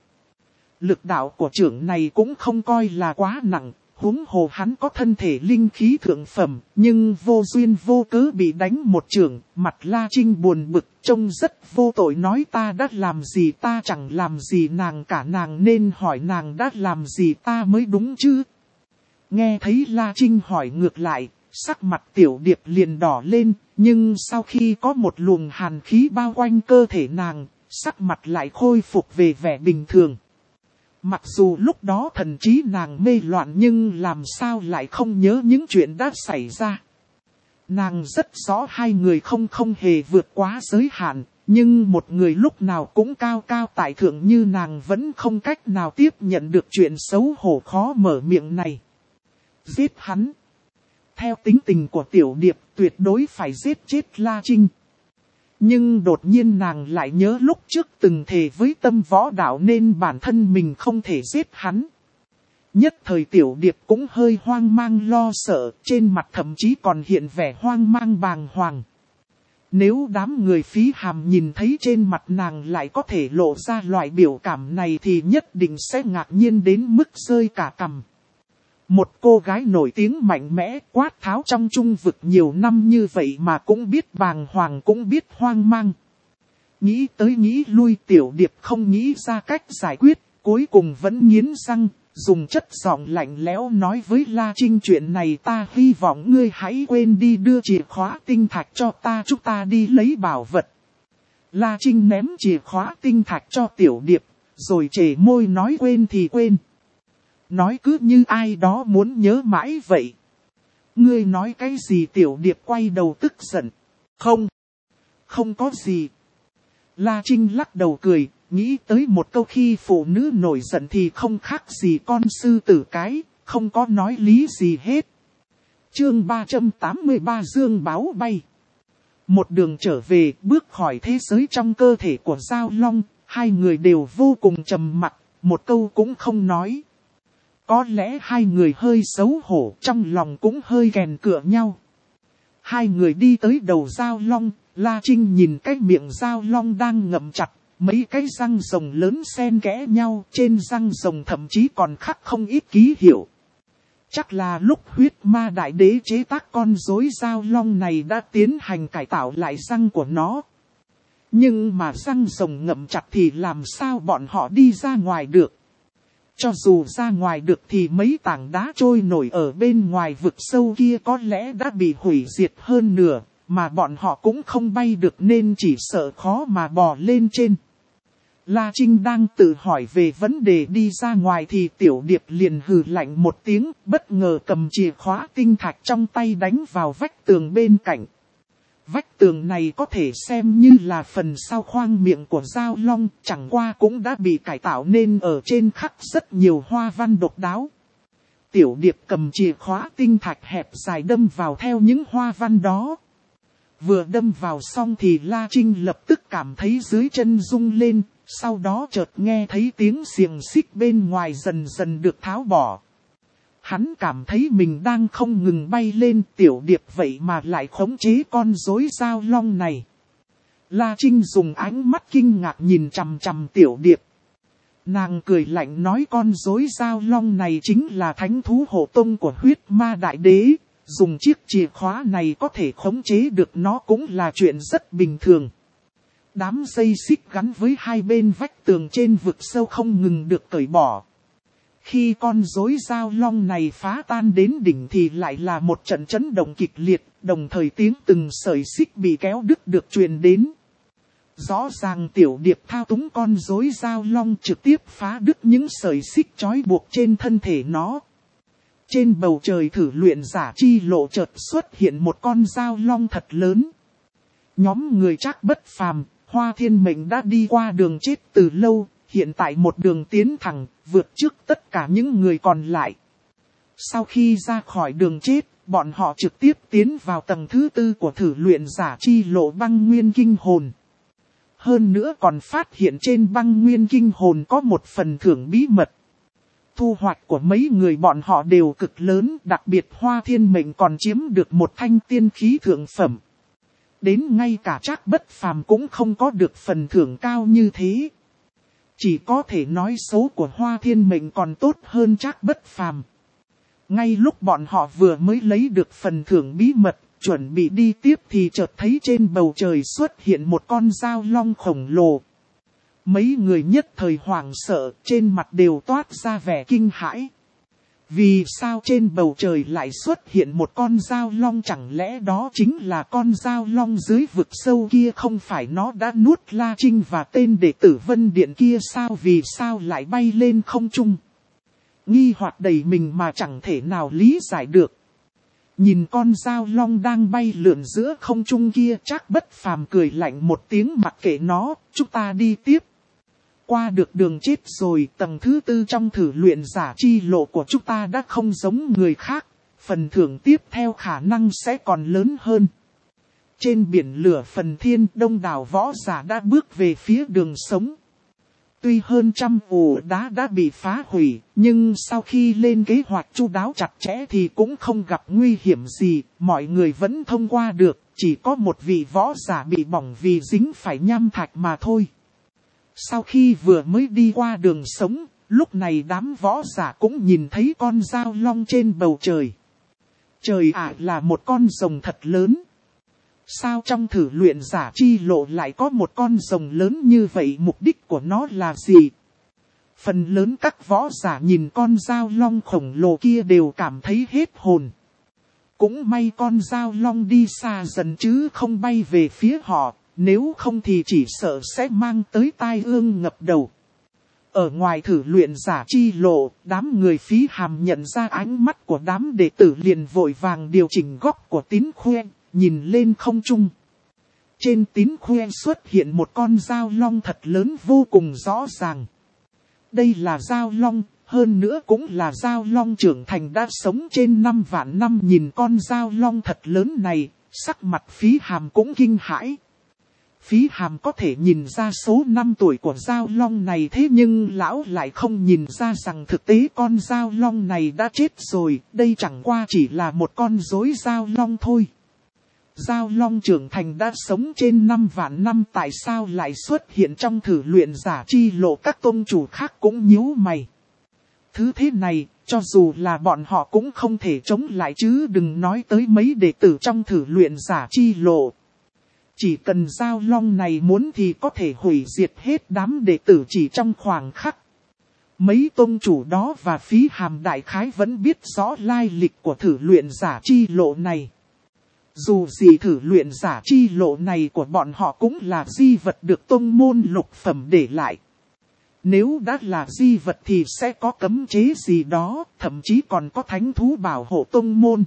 Lực đạo của chưởng này cũng không coi là quá nặng. Huống hồ hắn có thân thể linh khí thượng phẩm, nhưng vô duyên vô cớ bị đánh một chưởng, mặt La Trinh buồn bực, trông rất vô tội, nói: ta đã làm gì? Ta chẳng làm gì nàng cả, nàng nên hỏi nàng đã làm gì ta mới đúng chứ. Nghe thấy La Trinh hỏi ngược lại, sắc mặt Tiểu Điệp liền đỏ lên, nhưng sau khi có một luồng hàn khí bao quanh cơ thể nàng, sắc mặt lại khôi phục về vẻ bình thường. Mặc dù lúc đó thần trí nàng mê loạn nhưng làm sao lại không nhớ những chuyện đã xảy ra. Nàng rất rõ hai người không không hề vượt quá giới hạn, nhưng một người lúc nào cũng cao cao tại thượng như nàng vẫn không cách nào tiếp nhận được chuyện xấu hổ khó mở miệng này. Giết hắn. Theo tính tình của Tiểu Điệp tuyệt đối phải giết chết La Trinh. Nhưng đột nhiên nàng lại nhớ lúc trước từng thề với Tâm Võ Đạo nên bản thân mình không thể giết hắn. Nhất thời Tiểu Điệp cũng hơi hoang mang lo sợ, trên mặt thậm chí còn hiện vẻ hoang mang bàng hoàng. Nếu đám người phí hàm nhìn thấy trên mặt nàng lại có thể lộ ra loại biểu cảm này thì nhất định sẽ ngạc nhiên đến mức rơi cả cằm. Một cô gái nổi tiếng mạnh mẽ quát tháo trong trung vực nhiều năm như vậy mà cũng biết bàng hoàng cũng biết hoang mang. Nghĩ tới nghĩ lui Tiểu Điệp không nghĩ ra cách giải quyết, cuối cùng vẫn nghiến răng, dùng chất giọng lạnh lẽo nói với La Trinh: chuyện này ta hy vọng ngươi hãy quên đi, đưa chìa khóa tinh thạch cho ta, chúng ta đi lấy bảo vật. La Trinh ném chìa khóa tinh thạch cho Tiểu Điệp, rồi trề môi nói: quên thì quên. Nói cứ như ai đó muốn nhớ mãi vậy. Ngươi nói cái gì? Tiểu Điệp quay đầu tức giận. Không, không có gì. La Trinh lắc đầu cười, nghĩ tới một câu: khi phụ nữ nổi giận thì không khác gì con sư tử cái, không có nói lý gì hết. Chương ba trăm tám mươi ba Dương báo bay. Một đường trở về, bước khỏi thế giới trong cơ thể của Giao Long, hai người đều vô cùng trầm mặc, một câu cũng không nói. Có lẽ hai người hơi xấu hổ, trong lòng cũng hơi gèn cựa nhau. Hai người đi tới đầu Giao Long, La Trinh nhìn cái miệng Giao Long đang ngậm chặt, mấy cái răng rồng lớn xen kẽ nhau, trên răng rồng thậm chí còn khắc không ít ký hiệu. Chắc là lúc huyết ma đại đế chế tác con rối giao long này đã tiến hành cải tạo lại răng của nó. Nhưng mà răng rồng ngậm chặt thì làm sao bọn họ đi ra ngoài được. Cho dù ra ngoài được thì mấy tảng đá trôi nổi ở bên ngoài vực sâu kia có lẽ đã bị hủy diệt hơn nửa, mà bọn họ cũng không bay được nên chỉ sợ khó mà bò lên trên. La Trinh đang tự hỏi về vấn đề đi ra ngoài thì Tiểu Điệp liền hừ lạnh một tiếng, bất ngờ cầm chìa khóa tinh thạch trong tay đánh vào vách tường bên cạnh. Vách tường này có thể xem như là phần sau khoang miệng của Giao Long, chẳng qua cũng đã bị cải tạo nên ở trên khắc rất nhiều hoa văn độc đáo. Tiểu Điệp cầm chìa khóa tinh thạch hẹp dài đâm vào theo những hoa văn đó. Vừa đâm vào xong thì La Trinh lập tức cảm thấy dưới chân rung lên, sau đó chợt nghe thấy tiếng xiềng xích bên ngoài dần dần được tháo bỏ. Hắn cảm thấy mình đang không ngừng bay lên, Tiểu Điệp vậy mà lại khống chế con rối Giao Long này. La Trinh dùng ánh mắt kinh ngạc nhìn chằm chằm Tiểu Điệp. Nàng cười lạnh nói con rối Giao Long này chính là thánh thú hộ tông của huyết ma đại đế. Dùng chiếc chìa khóa này có thể khống chế được nó cũng là chuyện rất bình thường. Đám dây xích gắn với hai bên vách tường trên vực sâu không ngừng được cởi bỏ. Khi con rối Giao Long này phá tan đến đỉnh thì lại là một trận chấn động kịch liệt, đồng thời tiếng từng sợi xích bị kéo đứt được truyền đến. Rõ ràng Tiểu Điệp thao túng con rối Giao Long trực tiếp phá đứt những sợi xích trói buộc trên thân thể nó. Trên bầu trời thử luyện giả chi lộ chợt xuất hiện một con Giao Long thật lớn. Nhóm người Trác Bất Phàm, Hoa Thiên Mệnh đã đi qua đường chết từ lâu, hiện tại một đường tiến thẳng, vượt trước tất cả những người còn lại. Sau khi ra khỏi đường chết, bọn họ trực tiếp tiến vào tầng thứ tư của thử luyện giả chi lộ băng nguyên kinh hồn. Hơn nữa còn phát hiện trên băng nguyên kinh hồn có một phần thưởng bí mật. Thu hoạch của mấy người bọn họ đều cực lớn, đặc biệt Hoa Thiên Mệnh còn chiếm được một thanh tiên khí thượng phẩm. Đến ngay cả Trác Bất Phàm cũng không có được phần thưởng cao như thế. Chỉ có thể nói số của Hoa Thiên Mệnh còn tốt hơn Trác Bất Phàm. Ngay lúc bọn họ vừa mới lấy được phần thưởng bí mật, chuẩn bị đi tiếp thì chợt thấy trên bầu trời xuất hiện một con Giao Long khổng lồ. Mấy người nhất thời hoảng sợ, trên mặt đều toát ra vẻ kinh hãi. Vì sao trên bầu trời lại xuất hiện một con Giao Long, chẳng lẽ đó chính là con Giao Long dưới vực sâu kia, không phải nó đã nuốt La Trinh và tên đệ tử Vân Điện kia sao, vì sao lại bay lên không trung? Nghi hoặc đầy mình mà chẳng thể nào lý giải được. Nhìn con Giao Long đang bay lượn giữa không trung kia, Trác Bất Phàm cười lạnh một tiếng mặc kệ nó, chúng ta đi tiếp. Qua được đường chết rồi, tầng thứ tư trong thử luyện giả chi lộ của chúng ta đã không giống người khác, phần thưởng tiếp theo khả năng sẽ còn lớn hơn. Trên biển lửa phần thiên, đông đảo võ giả đã bước về phía đường sống. Tuy hơn trăm ổ đá đã bị phá hủy, nhưng sau khi lên kế hoạch chu đáo chặt chẽ thì cũng không gặp nguy hiểm gì, mọi người vẫn thông qua được, chỉ có một vị võ giả bị bỏng vì dính phải nham thạch mà thôi. Sau khi vừa mới đi qua đường sống, lúc này đám võ giả cũng nhìn thấy con Giao Long trên bầu trời. Trời ạ, là một con rồng thật lớn. Sao trong thử luyện giả chi lộ lại có một con rồng lớn như vậy, mục đích của nó là gì? Phần lớn các võ giả nhìn con Giao Long khổng lồ kia đều cảm thấy hết hồn. Cũng may con Giao Long đi xa dần chứ không bay về phía họ. Nếu không thì chỉ sợ sẽ mang tới tai ương ngập đầu. Ở ngoài thử luyện giả chi lộ, đám người Phí Hàm nhận ra ánh mắt của đám đệ tử liền vội vàng điều chỉnh góc của tín khoe, nhìn lên không trung. Trên tín khoe xuất hiện một con Giao Long thật lớn vô cùng rõ ràng. Đây là Giao Long, hơn nữa cũng là Giao Long trưởng thành đã sống trên năm vạn năm. Nhìn con Giao Long thật lớn này, sắc mặt Phí Hàm cũng kinh hãi. Phí Hàm có thể nhìn ra số năm tuổi của Giao Long này, thế nhưng lão lại không nhìn ra rằng thực tế con Giao Long này đã chết rồi, đây chẳng qua chỉ là một con rối Giao Long thôi. Giao Long trưởng thành đã sống trên năm vạn năm, tại sao lại xuất hiện trong thử luyện giả chi lộ? Các tôn chủ khác cũng nhíu mày. Thứ thế này, cho dù là bọn họ cũng không thể chống lại chứ đừng nói tới mấy đệ tử trong thử luyện giả chi lộ. Chỉ cần Giao Long này muốn thì có thể hủy diệt hết đám đệ tử chỉ trong khoảng khắc. Mấy tôn chủ đó và Phí Hàm đại khái vẫn biết rõ lai lịch của thử luyện giả chi lộ này. Dù gì thử luyện giả chi lộ này của bọn họ cũng là di vật được tôn môn lục phẩm để lại. Nếu đã là di vật thì sẽ có cấm chế gì đó, thậm chí còn có thánh thú bảo hộ tôn môn.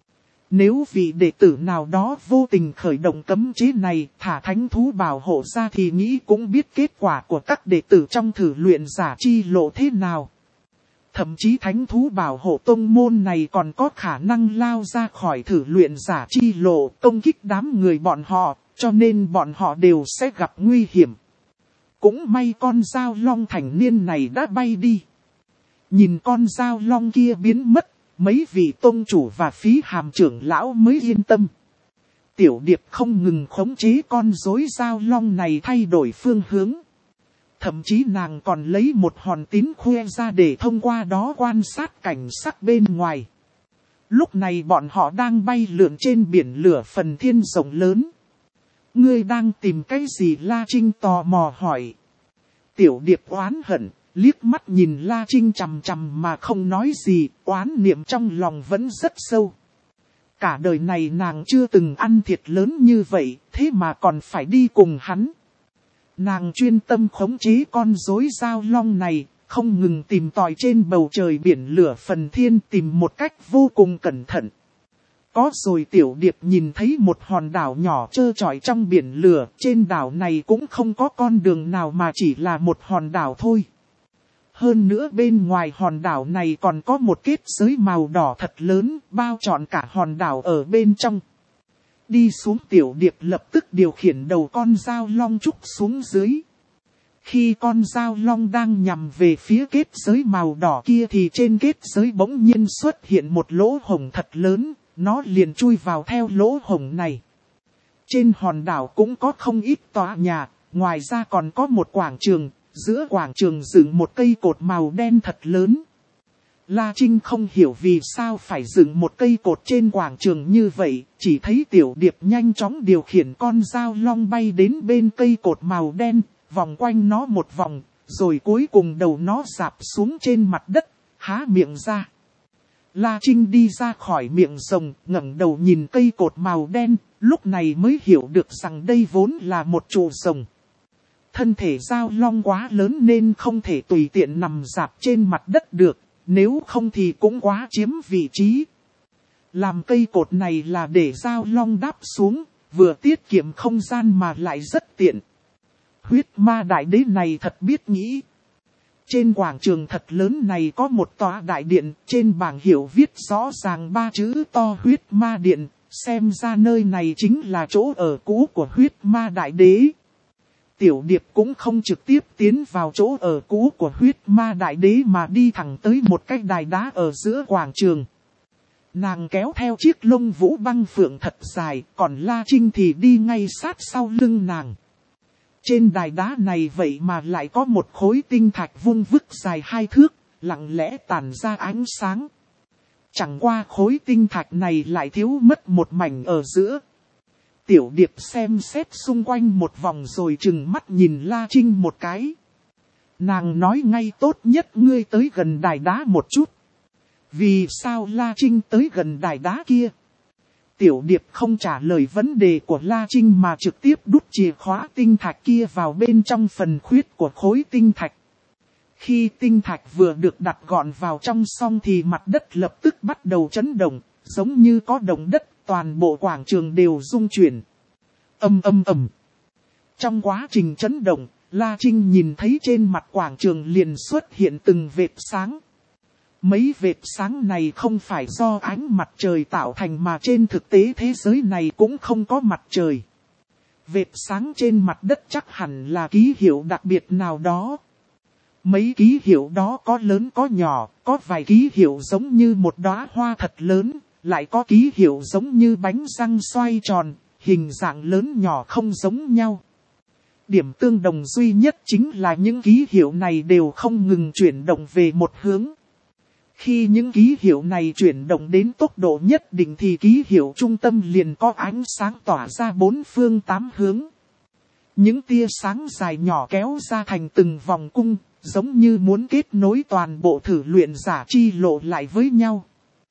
Nếu vị đệ tử nào đó vô tình khởi động cấm chế này, thả thánh thú bảo hộ ra thì nghĩ cũng biết kết quả của các đệ tử trong thử luyện giả chi lộ thế nào. Thậm chí thánh thú bảo hộ tôn môn này còn có khả năng lao ra khỏi thử luyện giả chi lộ công kích đám người bọn họ, cho nên bọn họ đều sẽ gặp nguy hiểm. Cũng may con Giao Long thành niên này đã bay đi. Nhìn con Giao Long kia biến mất, mấy vị tôn chủ và Phí Hàm trưởng lão mới yên tâm. Tiểu Điệp không ngừng khống chế con rối Giao Long này thay đổi phương hướng. Thậm chí nàng còn lấy một hòn tín khoe ra để thông qua đó quan sát cảnh sắc bên ngoài. Lúc này bọn họ đang bay lượn trên biển lửa phần thiên rộng lớn. Ngươi đang tìm cái gì? La Trinh tò mò hỏi. Tiểu Điệp oán hận, liếc mắt nhìn La Trinh chằm chằm mà không nói gì, oán niệm trong lòng vẫn rất sâu. Cả đời này nàng chưa từng ăn thiệt lớn như vậy, thế mà còn phải đi cùng hắn. Nàng chuyên tâm khống chế con rối Giao Long này, không ngừng tìm tòi trên bầu trời biển lửa phần thiên tìm một cách vô cùng cẩn thận. Có rồi Tiểu Điệp nhìn thấy một hòn đảo nhỏ trơ trọi trong biển lửa, trên đảo này cũng không có con đường nào mà chỉ là một hòn đảo thôi. Hơn nữa bên ngoài hòn đảo này còn có một kết giới màu đỏ thật lớn, bao trọn cả hòn đảo ở bên trong. Đi xuống Tiểu Điệp lập tức điều khiển đầu con Giao Long trúc xuống dưới. Khi con Giao Long đang nhằm về phía kết giới màu đỏ kia thì trên kết giới bỗng nhiên xuất hiện một lỗ hổng thật lớn, nó liền chui vào theo lỗ hổng này. Trên hòn đảo cũng có không ít tòa nhà, ngoài ra còn có một quảng trường, giữa quảng trường dựng một cây cột màu đen thật lớn. La Trinh không hiểu vì sao phải dựng một cây cột trên quảng trường như vậy, chỉ thấy Tiểu Điệp nhanh chóng điều khiển con Giao Long bay đến bên cây cột màu đen, vòng quanh nó một vòng, rồi cuối cùng đầu nó rạp xuống trên mặt đất, há miệng ra. La Trinh đi ra khỏi miệng rồng, ngẩng đầu nhìn cây cột màu đen, lúc này mới hiểu được rằng đây vốn là một trụ rồng. Thân thể Giao Long quá lớn nên không thể tùy tiện nằm rạp trên mặt đất được, nếu không thì cũng quá chiếm vị trí. Làm cây cột này là để Giao Long đáp xuống, vừa tiết kiệm không gian mà lại rất tiện. Huyết Ma Đại Đế này thật biết nghĩ. Trên quảng trường thật lớn này có một tòa đại điện, trên bảng hiệu viết rõ ràng ba chữ to Huyết Ma Điện, xem ra nơi này chính là chỗ ở cũ của Huyết Ma Đại Đế. Tiểu Điệp cũng không trực tiếp tiến vào chỗ ở cũ của Huyết Ma Đại Đế mà đi thẳng tới một cái đài đá ở giữa quảng trường. Nàng kéo theo chiếc lông vũ băng phượng thật dài, còn La Trinh thì đi ngay sát sau lưng nàng. Trên đài đá này vậy mà lại có một khối tinh thạch vuông vức dài hai thước, lặng lẽ tản ra ánh sáng. Chẳng qua khối tinh thạch này lại thiếu mất một mảnh ở giữa. Tiểu Điệp xem xét xung quanh một vòng rồi trừng mắt nhìn La Trinh một cái. Nàng nói ngay tốt nhất ngươi tới gần đài đá một chút. Vì sao La Trinh tới gần đài đá kia? Tiểu Điệp không trả lời vấn đề của La Trinh mà trực tiếp đút chìa khóa tinh thạch kia vào bên trong phần khuyết của khối tinh thạch. Khi tinh thạch vừa được đặt gọn vào trong xong thì mặt đất lập tức bắt đầu chấn động, giống như có động đất, toàn bộ quảng trường đều rung chuyển. Ầm ầm ầm. Trong quá trình chấn động, La Trinh nhìn thấy trên mặt quảng trường liền xuất hiện từng vệt sáng. Mấy vệt sáng này không phải do ánh mặt trời tạo thành mà trên thực tế thế giới này cũng không có mặt trời. Vệt sáng trên mặt đất chắc hẳn là ký hiệu đặc biệt nào đó. Mấy ký hiệu đó có lớn có nhỏ, có vài ký hiệu giống như một đóa hoa thật lớn, lại có ký hiệu giống như bánh răng xoay tròn, hình dạng lớn nhỏ không giống nhau. Điểm tương đồng duy nhất chính là những ký hiệu này đều không ngừng chuyển động về một hướng. Khi những ký hiệu này chuyển động đến tốc độ nhất định thì ký hiệu trung tâm liền có ánh sáng tỏa ra bốn phương tám hướng. Những tia sáng dài nhỏ kéo ra thành từng vòng cung, giống như muốn kết nối toàn bộ thử luyện giả chi lộ lại với nhau.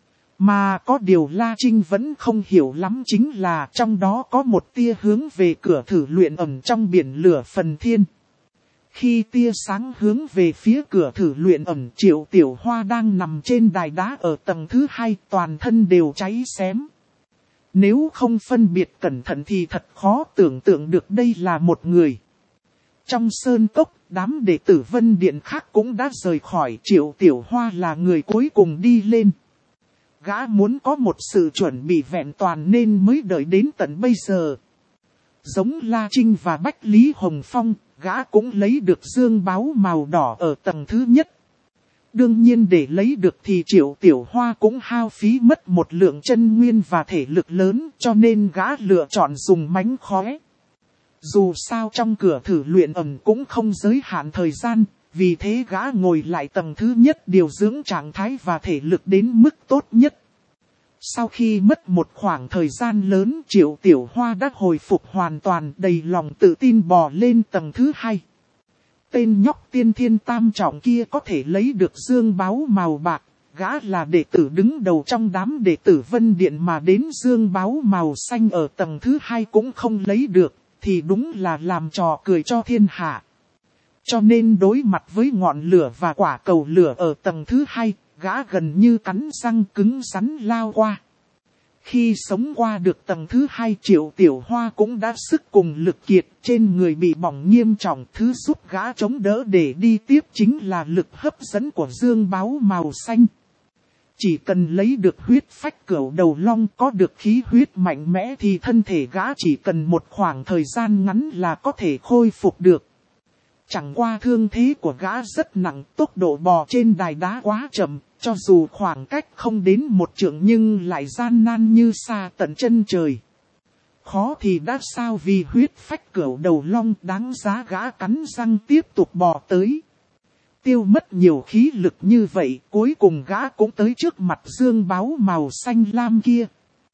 Mà có điều La Trinh vẫn không hiểu lắm chính là trong đó có một tia hướng về cửa thử luyện ẩn trong biển lửa phần thiên. Khi tia sáng hướng về phía cửa thử luyện ẩn, Triệu Tiểu Hoa đang nằm trên đài đá ở tầng thứ hai, toàn thân đều cháy xém. Nếu không phân biệt cẩn thận thì thật khó tưởng tượng được đây là một người. Trong sơn cốc, đám đệ tử Vân Điện khác cũng đã rời khỏi, Triệu Tiểu Hoa là người cuối cùng đi lên. Gã muốn có một sự chuẩn bị vẹn toàn nên mới đợi đến tận bây giờ. Giống La Trinh và Bách Lý Hồng Phong, gã cũng lấy được dương báu màu đỏ ở tầng thứ nhất. Đương nhiên để lấy được thì Triệu Tiểu Hoa cũng hao phí mất một lượng chân nguyên và thể lực lớn, cho nên gã lựa chọn dùng mánh khóe. Dù sao trong cửa thử luyện ẩn cũng không giới hạn thời gian, vì thế gã ngồi lại tầng thứ nhất điều dưỡng trạng thái và thể lực đến mức tốt nhất. Sau khi mất một khoảng thời gian lớn, Triệu Tiểu Hoa đã hồi phục hoàn toàn, đầy lòng tự tin bò lên tầng thứ hai. Tên nhóc tiên thiên tam trọng kia có thể lấy được dương báu màu bạc, gã là đệ tử đứng đầu trong đám đệ tử Vân Điện mà đến dương báu màu xanh ở tầng thứ hai cũng không lấy được, thì đúng là làm trò cười cho thiên hạ. Cho nên đối mặt với ngọn lửa và quả cầu lửa ở tầng thứ hai, gã gần như cắn răng cứng rắn lao qua. Khi sống qua được tầng thứ hai, Triệu Tiểu Hoa cũng đã sức cùng lực kiệt, trên người bị bỏng nghiêm trọng, thứ giúp gã chống đỡ để đi tiếp chính là lực hấp dẫn của dương báu màu xanh. Chỉ cần lấy được huyết phách cửu đầu long, có được khí huyết mạnh mẽ thì thân thể gã chỉ cần một khoảng thời gian ngắn là có thể khôi phục được. Chẳng qua thương thế của gã rất nặng, tốc độ bò trên đài đá quá chậm, cho dù khoảng cách không đến một trượng nhưng lại gian nan như xa tận chân trời. Khó thì đã sao, vì huyết phách cửu đầu long đáng giá gã cắn răng tiếp tục bò tới. Tiêu mất nhiều khí lực như vậy, cuối cùng gã cũng tới trước mặt dương báu màu xanh lam kia.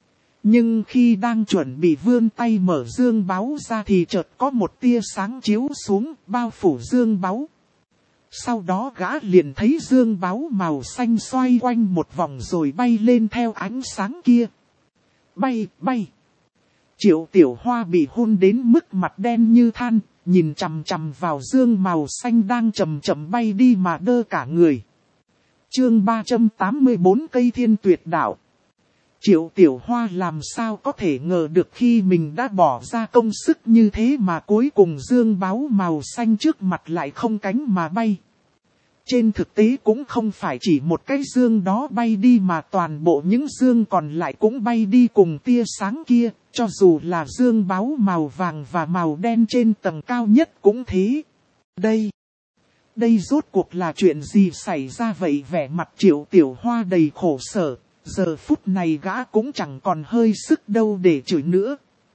Nhưng khi đang chuẩn bị vươn tay mở dương báu ra thì chợt có một tia sáng chiếu xuống, bao phủ dương báu. Sau đó gã liền thấy dương báu màu xanh xoay quanh một vòng rồi bay lên theo ánh sáng kia. Bay, bay. Triệu Tiểu Hoa bị hôn đến mức mặt đen như than, nhìn chằm chằm vào dương màu xanh đang chậm chậm bay đi mà đơ cả người. Chương ba trăm tám mươi bốn Cây Thiên Tuyệt Đạo. Triệu Tiểu Hoa làm sao có thể ngờ được khi mình đã bỏ ra công sức như thế mà cuối cùng dương báu màu xanh trước mặt lại không cánh mà bay. Trên thực tế cũng không phải chỉ một cái dương đó bay đi mà toàn bộ những dương còn lại cũng bay đi cùng tia sáng kia, cho dù là dương báu màu vàng và màu đen trên tầng cao nhất cũng thế. Đây, đây rốt cuộc là chuyện gì xảy ra vậy? Vẻ mặt Triệu Tiểu Hoa đầy khổ sở. Giờ phút này gã cũng chẳng còn hơi sức đâu để chửi nữa.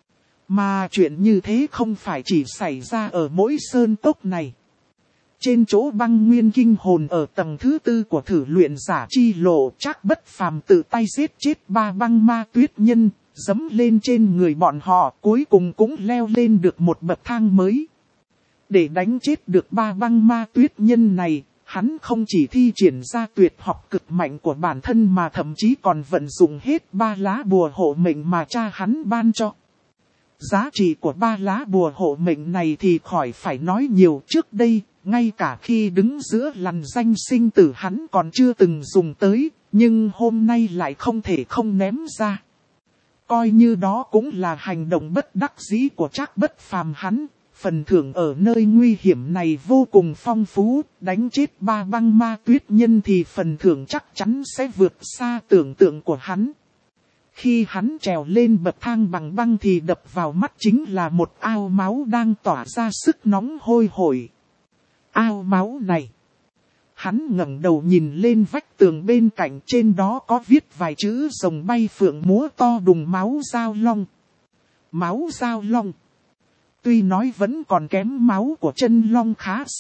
Mà chuyện như thế không phải chỉ xảy ra ở mỗi sơn cốc này. Trên chỗ băng nguyên kinh hồn ở tầng thứ tư của thử luyện giả chi lộ, Trác Bất Phàm tự tay giết chết ba băng ma tuyết nhân, dẫm lên trên người bọn họ, cuối cùng cũng leo lên được một bậc thang mới. Để đánh chết được ba băng ma tuyết nhân này, hắn không chỉ thi triển ra tuyệt học cực mạnh của bản thân mà thậm chí còn vận dụng hết ba lá bùa hộ mệnh mà cha hắn ban cho. Giá trị của ba lá bùa hộ mệnh này thì khỏi phải nói nhiều, trước đây, ngay cả khi đứng giữa lằn danh sinh tử hắn còn chưa từng dùng tới, nhưng hôm nay lại không thể không ném ra. Coi như đó cũng là hành động bất đắc dĩ của Trác Bất Phàm hắn. Phần thưởng ở nơi nguy hiểm này vô cùng phong phú, đánh chết ba băng ma tuyết nhân thì phần thưởng chắc chắn sẽ vượt xa tưởng tượng của hắn. Khi hắn trèo lên bậc thang bằng băng thì đập vào mắt chính là một ao máu đang tỏa ra sức nóng hôi hổi. Ao máu này. Hắn ngẩng đầu nhìn lên vách tường bên cạnh, trên đó có viết vài chữ rồng bay phượng múa to đùng máu giao long. Máu giao long. Tuy nói vẫn còn kém máu của chân long khá xa,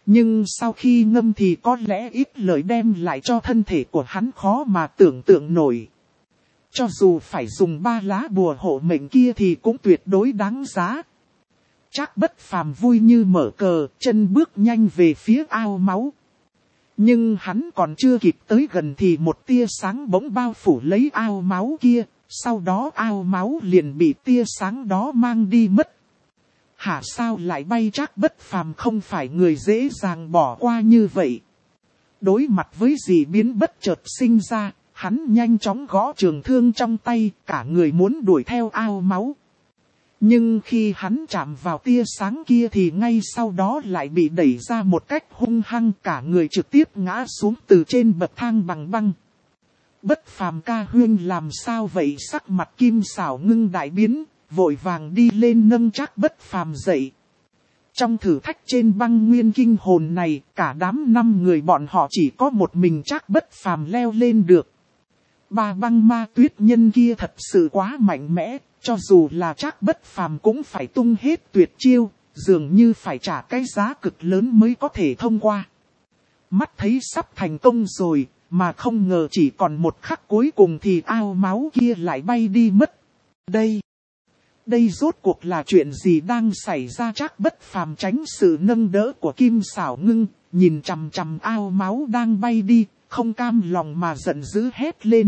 Nhưng sau khi ngâm thì có lẽ ít lợi đem lại cho thân thể của hắn khó mà tưởng tượng nổi. Cho dù phải dùng ba lá bùa hộ mệnh kia thì cũng tuyệt đối đáng giá. Trác Bất Phàm vui như mở cờ, chân bước nhanh về phía ao máu. Nhưng hắn còn chưa kịp tới gần thì một tia sáng bỗng bao phủ lấy ao máu kia, sau đó ao máu liền bị tia sáng đó mang đi mất. Hả, sao lại bay? Trác Bất Phàm không phải người dễ dàng bỏ qua như vậy. Đối mặt với dị biến bất chợt sinh ra, hắn nhanh chóng gõ trường thương trong tay, cả người muốn đuổi theo ao máu. Nhưng khi hắn chạm vào tia sáng kia thì ngay sau đó lại bị đẩy ra một cách hung hăng, cả người trực tiếp ngã xuống từ trên bậc thang bằng băng. Bất Phàm ca huynh làm sao vậy? Sắc mặt Kim Sảo Ngưng đại biến, vội vàng đi lên nâng Trác Bất Phàm dậy. Trong thử thách trên băng nguyên kinh hồn này, cả đám năm người bọn họ chỉ có một mình Trác Bất Phàm leo lên được. Ba băng ma tuyết nhân kia thật sự quá mạnh mẽ, cho dù là Trác Bất Phàm cũng phải tung hết tuyệt chiêu, dường như phải trả cái giá cực lớn mới có thể thông qua. Mắt thấy sắp thành công rồi, mà không ngờ chỉ còn một khắc cuối cùng thì ao máu kia lại bay đi mất. Đây, đây rốt cuộc là chuyện gì đang xảy ra? Trác Bất Phàm tránh sự nâng đỡ của Kim Sảo Ngưng, nhìn chằm chằm ao máu đang bay đi, không cam lòng mà giận dữ hét lên.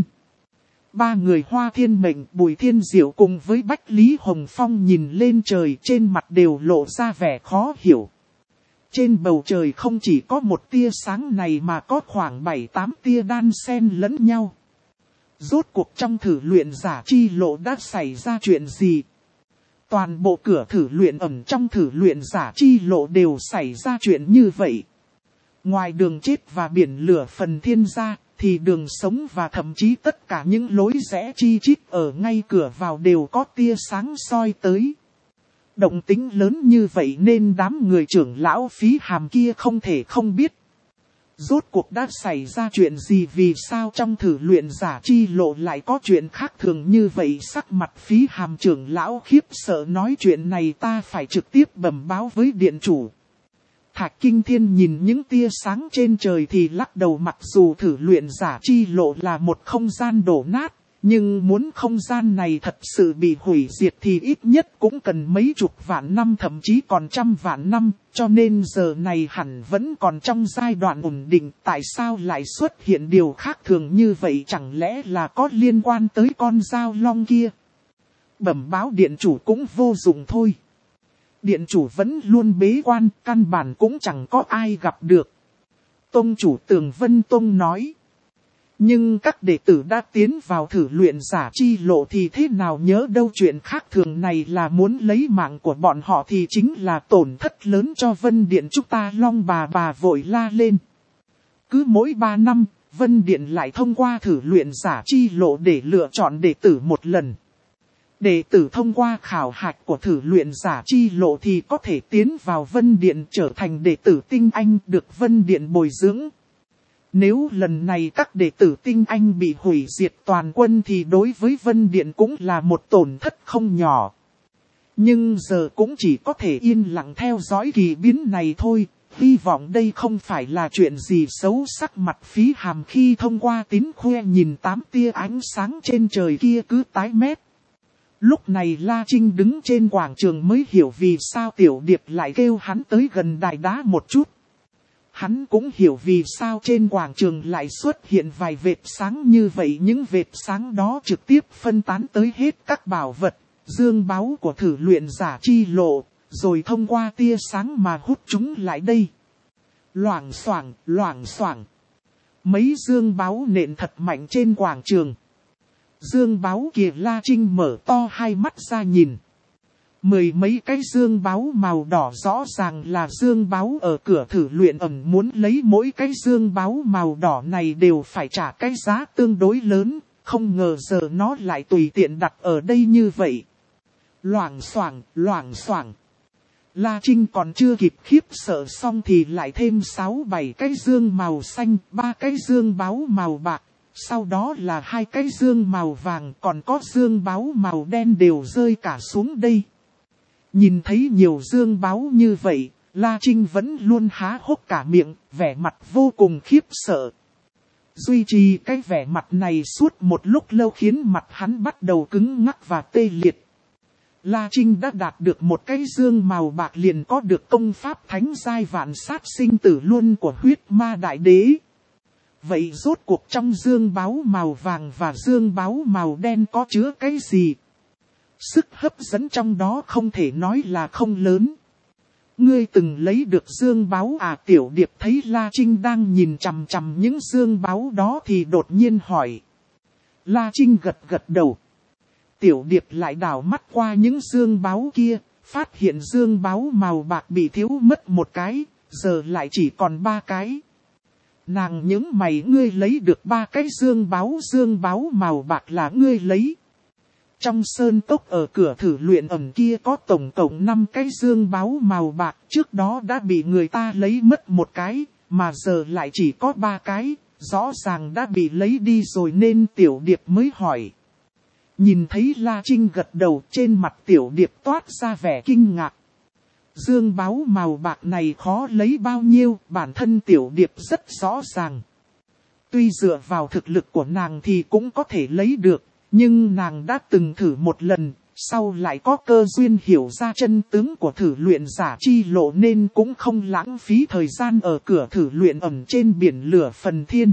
Ba người Hoa Thiên Mệnh, Bùi Thiên Diệu cùng với Bách Lý Hồng Phong nhìn lên trời, trên mặt đều lộ ra vẻ khó hiểu. Trên bầu trời không chỉ có một tia sáng này mà có khoảng bảy tám tia đan xen lẫn nhau. Rốt cuộc trong thử luyện giả chi lộ đã xảy ra chuyện gì? Toàn bộ cửa thử luyện ẩn trong thử luyện giả chi lộ đều xảy ra chuyện như vậy. Ngoài đường chết và biển lửa phần thiên ra, thì đường sống và thậm chí tất cả những lối rẽ chi chít ở ngay cửa vào đều có tia sáng soi tới. Động tĩnh lớn như vậy nên đám người trưởng lão Phí Hàm kia không thể không biết. Rốt cuộc đã xảy ra chuyện gì, vì sao trong thử luyện giả chi lộ lại có chuyện khác thường như vậy? Sắc mặt Phí Hàm trưởng lão khiếp sợ nói, chuyện này ta phải trực tiếp bẩm báo với điện chủ. Thạch Kinh Thiên nhìn những tia sáng trên trời thì lắc đầu, mặc dù thử luyện giả chi lộ là một không gian đổ nát, nhưng muốn không gian này thật sự bị hủy diệt thì ít nhất cũng cần mấy chục vạn năm, thậm chí còn trăm vạn năm, cho nên giờ này hẳn vẫn còn trong giai đoạn ổn định. Tại sao lại xuất hiện điều khác thường như vậy? Chẳng lẽ là có liên quan tới con dao long kia? Bẩm báo điện chủ cũng vô dụng thôi. Điện chủ vẫn luôn bế quan, căn bản cũng chẳng có ai gặp được. Tông chủ Tường Vân Tông nói. Nhưng các đệ tử đã tiến vào thử luyện giả chi lộ thì thế nào nhớ đâu, chuyện khác thường này là muốn lấy mạng của bọn họ thì chính là tổn thất lớn cho Vân Điện chúng ta. Long bà bà vội la lên. Cứ mỗi ba năm, Vân Điện lại thông qua thử luyện giả chi lộ để lựa chọn đệ tử một lần. Đệ tử thông qua khảo hạch của thử luyện giả chi lộ thì có thể tiến vào Vân Điện trở thành đệ tử tinh anh, được Vân Điện bồi dưỡng. Nếu lần này các đệ tử tinh anh bị hủy diệt toàn quân thì đối với Vân Điện cũng là một tổn thất không nhỏ. Nhưng giờ cũng chỉ có thể yên lặng theo dõi kỳ biến này thôi. Hy vọng đây không phải là chuyện gì xấu. Sắc mặt Phí Hàm khi thông qua tín khoe nhìn tám tia ánh sáng trên trời kia cứ tái mét. Lúc này La Trinh đứng trên quảng trường mới hiểu vì sao Tiểu Điệp lại kêu hắn tới gần đài đá một chút. Hắn cũng hiểu vì sao trên quảng trường lại xuất hiện vài vệt sáng như vậy. Những vệt sáng đó trực tiếp phân tán tới hết các bảo vật, dương báu của thử luyện giả chi lộ, rồi thông qua tia sáng mà hút chúng lại đây. Loảng xoảng, loảng xoảng. Mấy dương báu nện thật mạnh trên quảng trường. Dương báu kia, La Trinh mở to hai mắt ra nhìn. Mười mấy cái dương báu màu đỏ rõ ràng là dương báu ở cửa thử luyện ẩn, muốn lấy mỗi cái dương báu màu đỏ này đều phải trả cái giá tương đối lớn, không ngờ giờ nó lại tùy tiện đặt ở đây như vậy. Loảng xoảng, loảng xoảng. La Trinh còn chưa kịp khiếp sợ xong thì lại thêm sáu bảy cái dương màu xanh, ba cái dương báu màu bạc. Sau đó là hai cái dương màu vàng, còn có dương báu màu đen đều rơi cả xuống đây. Nhìn thấy nhiều dương báu như vậy, La Trinh vẫn luôn há hốc cả miệng, vẻ mặt vô cùng khiếp sợ. Duy trì cái vẻ mặt này suốt một lúc lâu khiến mặt hắn bắt đầu cứng ngắc và tê liệt. La Trinh đã đạt được một cái dương màu bạc liền có được công pháp thánh giai vạn sát sinh tử luân của huyết ma đại đế. Vậy rốt cuộc trong dương báu màu vàng và dương báu màu đen có chứa cái gì? Sức hấp dẫn trong đó không thể nói là không lớn. Ngươi từng lấy được dương báu à? Tiểu Điệp thấy La Trinh đang nhìn chằm chằm những dương báu đó thì đột nhiên hỏi. La Trinh gật gật đầu. Tiểu Điệp lại đảo mắt qua những dương báu kia, phát hiện dương báu màu bạc bị thiếu mất một cái, giờ lại chỉ còn ba cái. Nàng những mày, ngươi lấy được ba cái dương báu, dương báu màu bạc là ngươi lấy. Trong sơn cốc ở cửa thử luyện ẩm kia có tổng cộng năm cái dương báu màu bạc, trước đó đã bị người ta lấy mất một cái, mà giờ lại chỉ có ba cái, rõ ràng đã bị lấy đi rồi nên Tiểu Điệp mới hỏi. Nhìn thấy La Trinh gật đầu, trên mặt Tiểu Điệp toát ra vẻ kinh ngạc. Dương báu màu bạc này khó lấy bao nhiêu, bản thân Tiểu Điệp rất rõ ràng. Tuy dựa vào thực lực của nàng thì cũng có thể lấy được, nhưng nàng đã từng thử một lần, sau lại có cơ duyên hiểu ra chân tướng của thử luyện giả chi lộ nên cũng không lãng phí thời gian ở cửa thử luyện ẩn trên biển lửa phần thiên.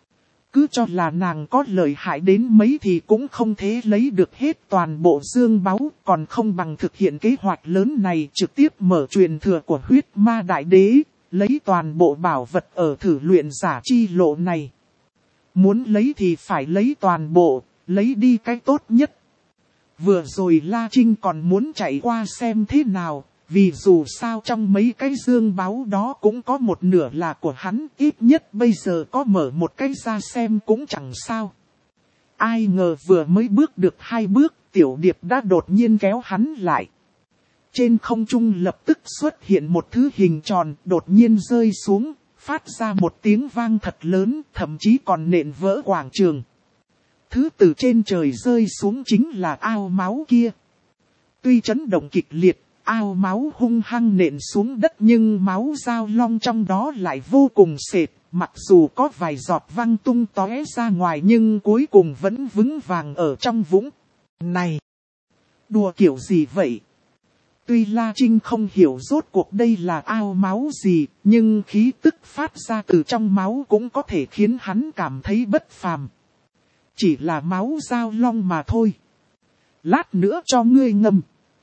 Cứ cho là nàng có lợi hại đến mấy thì cũng không thể lấy được hết toàn bộ dương báu, còn không bằng thực hiện kế hoạch lớn này trực tiếp mở truyền thừa của huyết ma đại đế, lấy toàn bộ bảo vật ở thử luyện giả chi lộ này. Muốn lấy thì phải lấy toàn bộ, lấy đi cái tốt nhất. Vừa rồi La Trinh còn muốn chạy qua xem thế nào, vì dù sao trong mấy cái dương báu đó cũng có một nửa là của hắn, ít nhất bây giờ có mở một cái ra xem cũng chẳng sao. Ai ngờ vừa mới bước được hai bước, Tiểu Điệp đã đột nhiên kéo hắn lại. Trên không trung lập tức xuất hiện một thứ hình tròn đột nhiên rơi xuống, phát ra một tiếng vang thật lớn, thậm chí còn nện vỡ quảng trường. Thứ từ trên trời rơi xuống chính là ao máu kia. Tuy chấn động kịch liệt, ao máu hung hăng nện xuống đất nhưng máu dao long trong đó lại vô cùng sệt. Mặc dù có vài giọt văng tung tóe ra ngoài nhưng cuối cùng vẫn vững vàng ở trong vũng. Này! Đùa kiểu gì vậy? Tuy La Trinh không hiểu rốt cuộc đây là ao máu gì, nhưng khí tức phát ra từ trong máu cũng có thể khiến hắn cảm thấy bất phàm. Chỉ là máu dao long mà thôi. Lát nữa cho ngươi ngâm.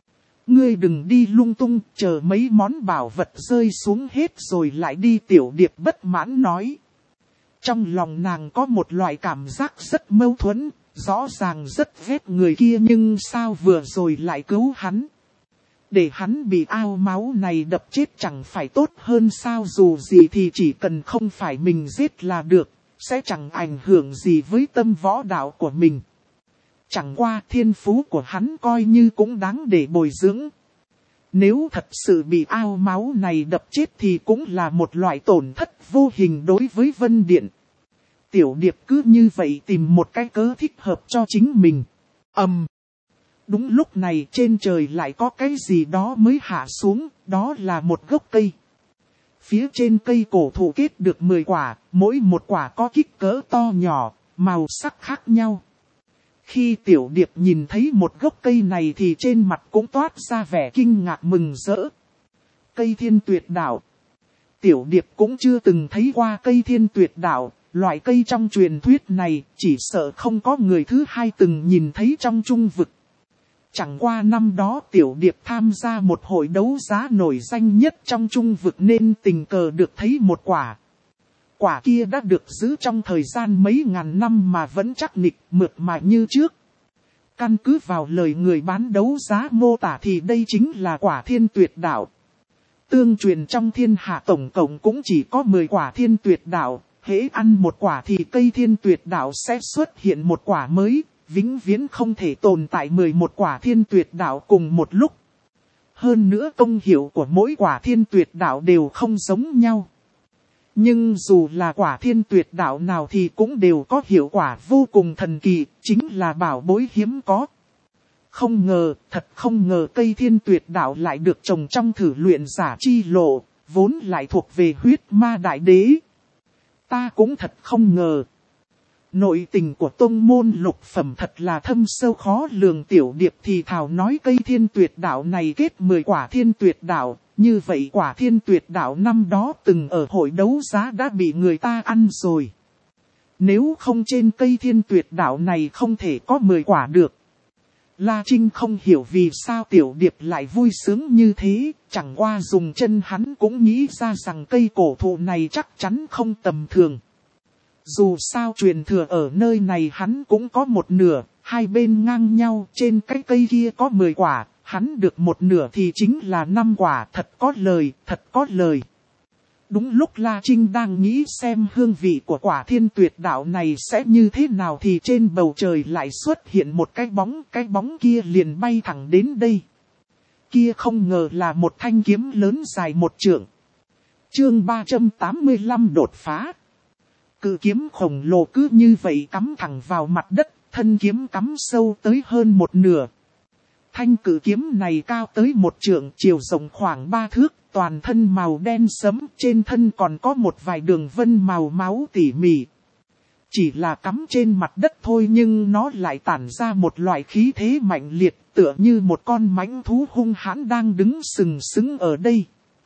Ngươi đừng đi lung tung, chờ mấy món bảo vật rơi xuống hết rồi lại đi. Tiểu Điệp bất mãn nói. Trong lòng nàng có một loại cảm giác rất mâu thuẫn, rõ ràng rất ghét người kia nhưng sao vừa rồi lại cứu hắn. Để hắn bị ao máu này đập chết chẳng phải tốt hơn sao? Dù gì thì chỉ cần không phải mình giết là được, sẽ chẳng ảnh hưởng gì với tâm võ đạo của mình. Chẳng qua thiên phú của hắn coi như cũng đáng để bồi dưỡng. Nếu thật sự bị ao máu này đập chết thì cũng là một loại tổn thất vô hình đối với Vân Điện. Tiểu Điệp cứ như vậy tìm một cái cớ thích hợp cho chính mình. Ầm. Um. Đúng lúc này trên trời lại có cái gì đó mới hạ xuống, đó là một gốc cây. Phía trên cây cổ thụ kết được mười quả, mỗi một quả có kích cỡ to nhỏ, màu sắc khác nhau. Khi Tiểu Điệp nhìn thấy một gốc cây này thì trên mặt cũng toát ra vẻ kinh ngạc mừng rỡ. Cây thiên tuyệt đảo. Tiểu Điệp cũng chưa từng thấy qua cây thiên tuyệt đảo, loại cây trong truyền thuyết này chỉ sợ không có người thứ hai từng nhìn thấy trong trung vực. Chẳng qua năm đó Tiểu Điệp tham gia một hội đấu giá nổi danh nhất trong trung vực nên tình cờ được thấy một quả. Quả kia đã được giữ trong thời gian mấy ngàn năm mà vẫn chắc nịch mượt mà như trước. Căn cứ vào lời người bán đấu giá mô tả thì đây chính là quả thiên tuyệt đảo. Tương truyền trong thiên hạ tổng cộng cũng chỉ có mười quả thiên tuyệt đảo, hễ ăn một quả thì cây thiên tuyệt đảo sẽ xuất hiện một quả mới. Vĩnh viễn không thể tồn tại mười một quả thiên tuyệt đảo cùng một lúc. Hơn nữa công hiệu của mỗi quả thiên tuyệt đảo đều không giống nhau. Nhưng dù là quả thiên tuyệt đảo nào thì cũng đều có hiệu quả vô cùng thần kỳ, chính là bảo bối hiếm có. Không ngờ, thật không ngờ cây thiên tuyệt đảo lại được trồng trong thử luyện giả chi lộ, vốn lại thuộc về huyết ma đại đế. Ta cũng thật không ngờ. Nội tình của tông môn lục phẩm thật là thâm sâu khó lường. Tiểu Điệp thì thào nói cây thiên tuyệt đạo này kết mười quả thiên tuyệt đạo. Như vậy quả thiên tuyệt đạo năm đó từng ở hội đấu giá đã bị người ta ăn rồi. Nếu không trên cây thiên tuyệt đạo này không thể có mười quả được. La Trinh không hiểu vì sao Tiểu Điệp lại vui sướng như thế, chẳng qua dùng chân hắn cũng nghĩ ra rằng cây cổ thụ này chắc chắn không tầm thường. Dù sao truyền thừa ở nơi này hắn cũng có một nửa, hai bên ngang nhau, trên cái cây kia có mười quả, hắn được một nửa thì chính là năm quả, thật có lời, thật có lời. Đúng lúc La Trinh đang nghĩ xem hương vị của quả thiên tuyệt đạo này sẽ như thế nào thì trên bầu trời lại xuất hiện một cái bóng, cái bóng kia liền bay thẳng đến đây. Kia không ngờ là một thanh kiếm lớn dài một trượng. Chương ba trăm tám mươi lăm đột phá. Cự kiếm khổng lồ cứ như vậy cắm thẳng vào mặt đất, thân kiếm cắm sâu tới hơn một nửa. Thanh cự kiếm này cao tới một trượng, chiều rộng khoảng ba thước, toàn thân màu đen sẫm, trên thân còn có một vài đường vân màu máu tỉ mỉ. Chỉ là cắm trên mặt đất thôi nhưng nó lại tản ra một loại khí thế mạnh liệt, tựa như một con mãnh thú hung hãn đang đứng sừng sững ở đây.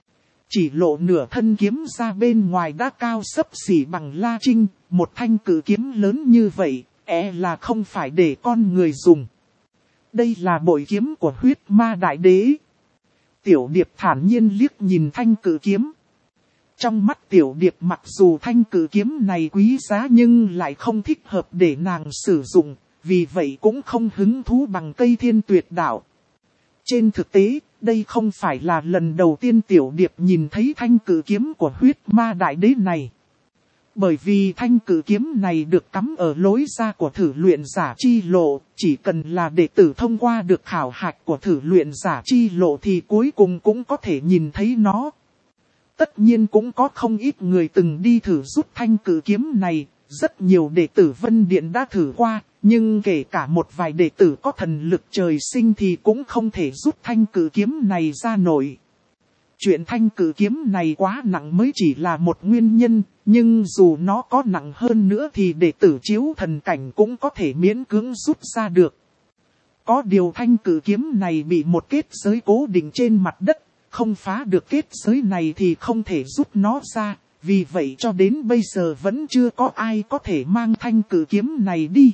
Chỉ lộ nửa thân kiếm ra bên ngoài đã cao xấp xỉ bằng La Trinh, một thanh cự kiếm lớn như vậy, e là không phải để con người dùng. Đây là bội kiếm của huyết ma đại đế. Tiểu Điệp thản nhiên liếc nhìn thanh cự kiếm. Trong mắt Tiểu Điệp mặc dù thanh cự kiếm này quý giá nhưng lại không thích hợp để nàng sử dụng, vì vậy cũng không hứng thú bằng cây thiên tuyệt đạo. Trên thực tế, đây không phải là lần đầu tiên Tiểu Điệp nhìn thấy thanh cự kiếm của huyết ma đại đế này. Bởi vì thanh cự kiếm này được cắm ở lối ra của thử luyện giả chi lộ, chỉ cần là đệ tử thông qua được khảo hạch của thử luyện giả chi lộ thì cuối cùng cũng có thể nhìn thấy nó. Tất nhiên cũng có không ít người từng đi thử rút thanh cự kiếm này, rất nhiều đệ tử Vân Điện đã thử qua, nhưng kể cả một vài đệ tử có thần lực trời sinh thì cũng không thể rút thanh cự kiếm này ra nổi. Chuyện thanh cự kiếm này quá nặng mới chỉ là một nguyên nhân, nhưng dù nó có nặng hơn nữa thì đệ tử chiếu thần cảnh cũng có thể miễn cưỡng rút ra được. Có điều thanh cự kiếm này bị một kết giới cố định trên mặt đất, không phá được kết giới này thì không thể rút nó ra, vì vậy cho đến bây giờ vẫn chưa có ai có thể mang thanh cự kiếm này đi.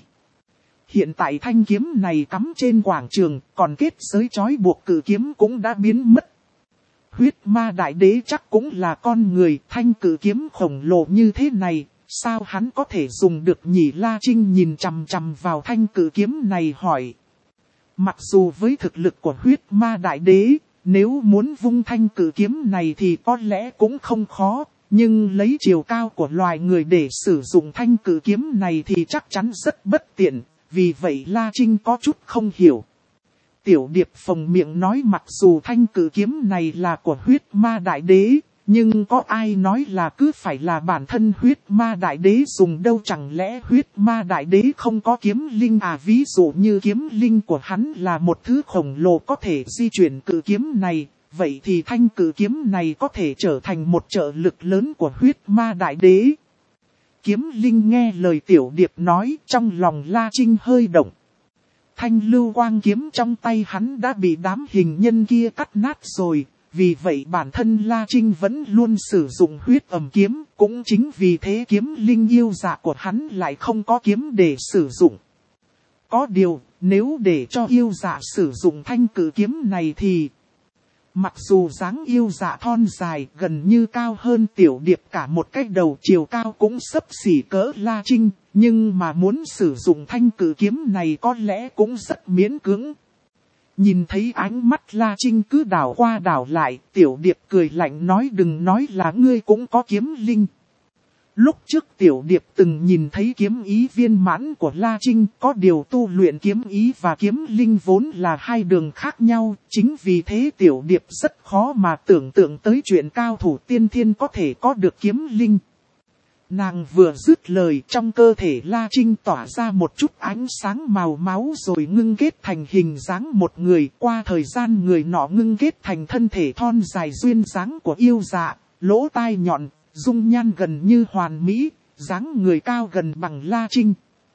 Hiện tại thanh kiếm này cắm trên quảng trường, còn kết giới trói buộc cự kiếm cũng đã biến mất. Huyết ma đại đế chắc cũng là con người, thanh cự kiếm khổng lồ như thế này, sao hắn có thể dùng được nhỉ? La Trinh nhìn chằm chằm vào thanh cự kiếm này hỏi. Mặc dù với thực lực của huyết ma đại đế, nếu muốn vung thanh cự kiếm này thì có lẽ cũng không khó, nhưng lấy chiều cao của loài người để sử dụng thanh cự kiếm này thì chắc chắn rất bất tiện, vì vậy La Trinh có chút không hiểu. Tiểu Điệp phồng miệng nói mặc dù thanh cự kiếm này là của huyết ma đại đế, nhưng có ai nói là cứ phải là bản thân huyết ma đại đế dùng đâu, chẳng lẽ huyết ma đại đế không có kiếm linh à? Ví dụ như kiếm linh của hắn là một thứ khổng lồ có thể di chuyển cự kiếm này, vậy thì thanh cự kiếm này có thể trở thành một trợ lực lớn của huyết ma đại đế. Kiếm linh nghe lời Tiểu Điệp nói, trong lòng La Trinh hơi động. Thanh lưu quang kiếm trong tay hắn đã bị đám hình nhân kia cắt nát rồi, vì vậy bản thân La Trinh vẫn luôn sử dụng huyết ầm kiếm, cũng chính vì thế kiếm linh yêu dạ của hắn lại không có kiếm để sử dụng. Có điều, nếu để cho yêu dạ sử dụng thanh cự kiếm này thì... Mặc dù dáng yêu dạ thon dài gần như cao hơn Tiểu Điệp cả một cái đầu, chiều cao cũng xấp xỉ cỡ La Trinh, nhưng mà muốn sử dụng thanh cự kiếm này có lẽ cũng rất miễn cưỡng. Nhìn thấy ánh mắt La Trinh cứ đảo qua đảo lại, Tiểu Điệp cười lạnh nói đừng nói là ngươi cũng có kiếm linh. Lúc trước Tiểu Điệp từng nhìn thấy kiếm ý viên mãn của La Trinh, có điều tu luyện kiếm ý và kiếm linh vốn là hai đường khác nhau, chính vì thế Tiểu Điệp rất khó mà tưởng tượng tới chuyện cao thủ tiên thiên có thể có được kiếm linh. Nàng vừa dứt lời, trong cơ thể La Trinh tỏa ra một chút ánh sáng màu máu rồi ngưng kết thành hình dáng một người. Qua thời gian người nọ ngưng kết thành thân thể thon dài duyên dáng của yêu dạ, lỗ tai nhọn, dung nhan gần như hoàn mỹ, dáng người cao gần bằng La Trinh.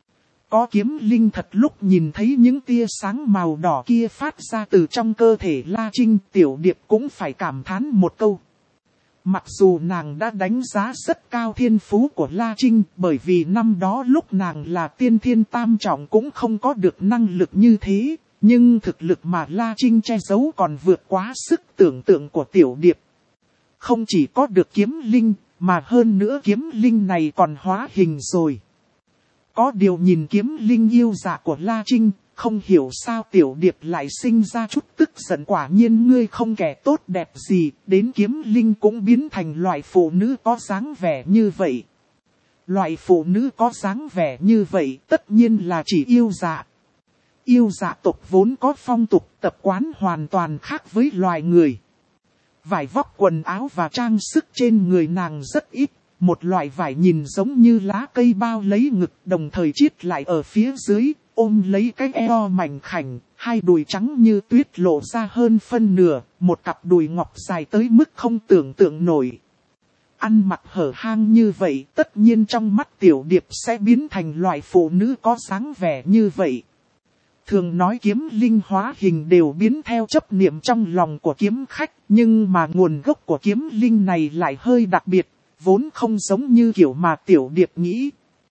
Có kiếm linh thật lúc nhìn thấy những tia sáng màu đỏ kia phát ra từ trong cơ thể La Trinh, Tiểu Điệp cũng phải cảm thán một câu. Mặc dù nàng đã đánh giá rất cao thiên phú của La Trinh, bởi vì năm đó lúc nàng là tiên thiên tam trọng cũng không có được năng lực như thế, nhưng thực lực mà La Trinh che giấu còn vượt quá sức tưởng tượng của Tiểu Điệp. Không chỉ có được kiếm linh, mà hơn nữa kiếm linh này còn hóa hình rồi. Có điều nhìn kiếm linh yêu dạ của La Trinh, không hiểu sao Tiểu Điệp lại sinh ra chút tức giận. Quả nhiên ngươi không kẻ tốt đẹp gì, đến kiếm linh cũng biến thành loại phụ nữ có dáng vẻ như vậy. Loại phụ nữ có dáng vẻ như vậy tất nhiên là chỉ yêu dạ. Yêu dạ tộc vốn có phong tục tập quán hoàn toàn khác với loài người. Vải vóc quần áo và trang sức trên người nàng rất ít. Một loại vải nhìn giống như lá cây bao lấy ngực, đồng thời chiết lại ở phía dưới, ôm lấy cái eo mảnh khảnh, hai đùi trắng như tuyết lộ ra hơn phân nửa, một cặp đùi ngọc dài tới mức không tưởng tượng nổi. Ăn mặc hở hang như vậy, tất nhiên trong mắt Tiểu Điệp sẽ biến thành loại phụ nữ có dáng vẻ như vậy. Thường nói kiếm linh hóa hình đều biến theo chấp niệm trong lòng của kiếm khách, nhưng mà nguồn gốc của kiếm linh này lại hơi đặc biệt. Vốn không giống như kiểu mà Tiểu Điệp nghĩ.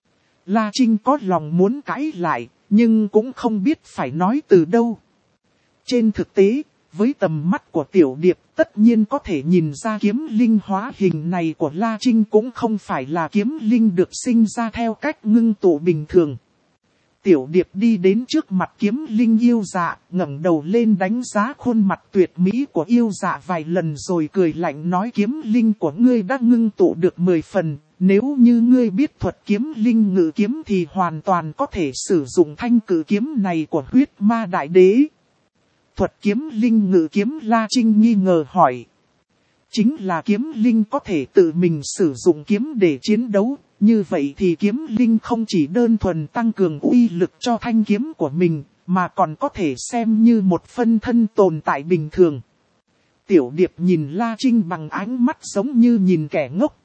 La Trinh có lòng muốn cãi lại, nhưng cũng không biết phải nói từ đâu. Trên thực tế, với tầm mắt của Tiểu Điệp, tất nhiên có thể nhìn ra kiếm linh hóa hình này của La Trinh cũng không phải là kiếm linh được sinh ra theo cách ngưng tụ bình thường. Tiểu Điệp đi đến trước mặt kiếm linh yêu dạ, ngẩng đầu lên đánh giá khuôn mặt tuyệt mỹ của yêu dạ vài lần rồi cười lạnh nói kiếm linh của ngươi đã ngưng tụ được mười phần, nếu như ngươi biết thuật kiếm linh ngự kiếm thì hoàn toàn có thể sử dụng thanh cử kiếm này của huyết ma đại đế. Thuật kiếm linh ngự kiếm La Trinh nghi ngờ hỏi. Chính là kiếm linh có thể tự mình sử dụng kiếm để chiến đấu. Như vậy thì kiếm linh không chỉ đơn thuần tăng cường uy lực cho thanh kiếm của mình, mà còn có thể xem như một phân thân tồn tại bình thường. Tiểu Điệp nhìn La Trinh bằng ánh mắt giống như nhìn kẻ ngốc.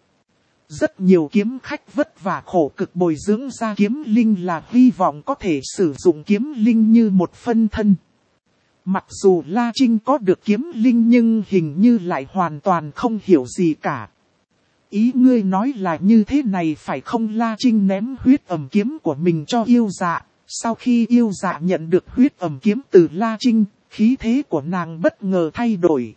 Rất nhiều kiếm khách vất vả khổ cực bồi dưỡng ra kiếm linh là hy vọng có thể sử dụng kiếm linh như một phân thân. Mặc dù La Trinh có được kiếm linh nhưng hình như lại hoàn toàn không hiểu gì cả. Ý ngươi nói là như thế này phải không? La Trinh ném huyết ẩm kiếm của mình cho yêu dạ. Sau khi yêu dạ nhận được huyết ẩm kiếm từ La Trinh, khí thế của nàng bất ngờ thay đổi.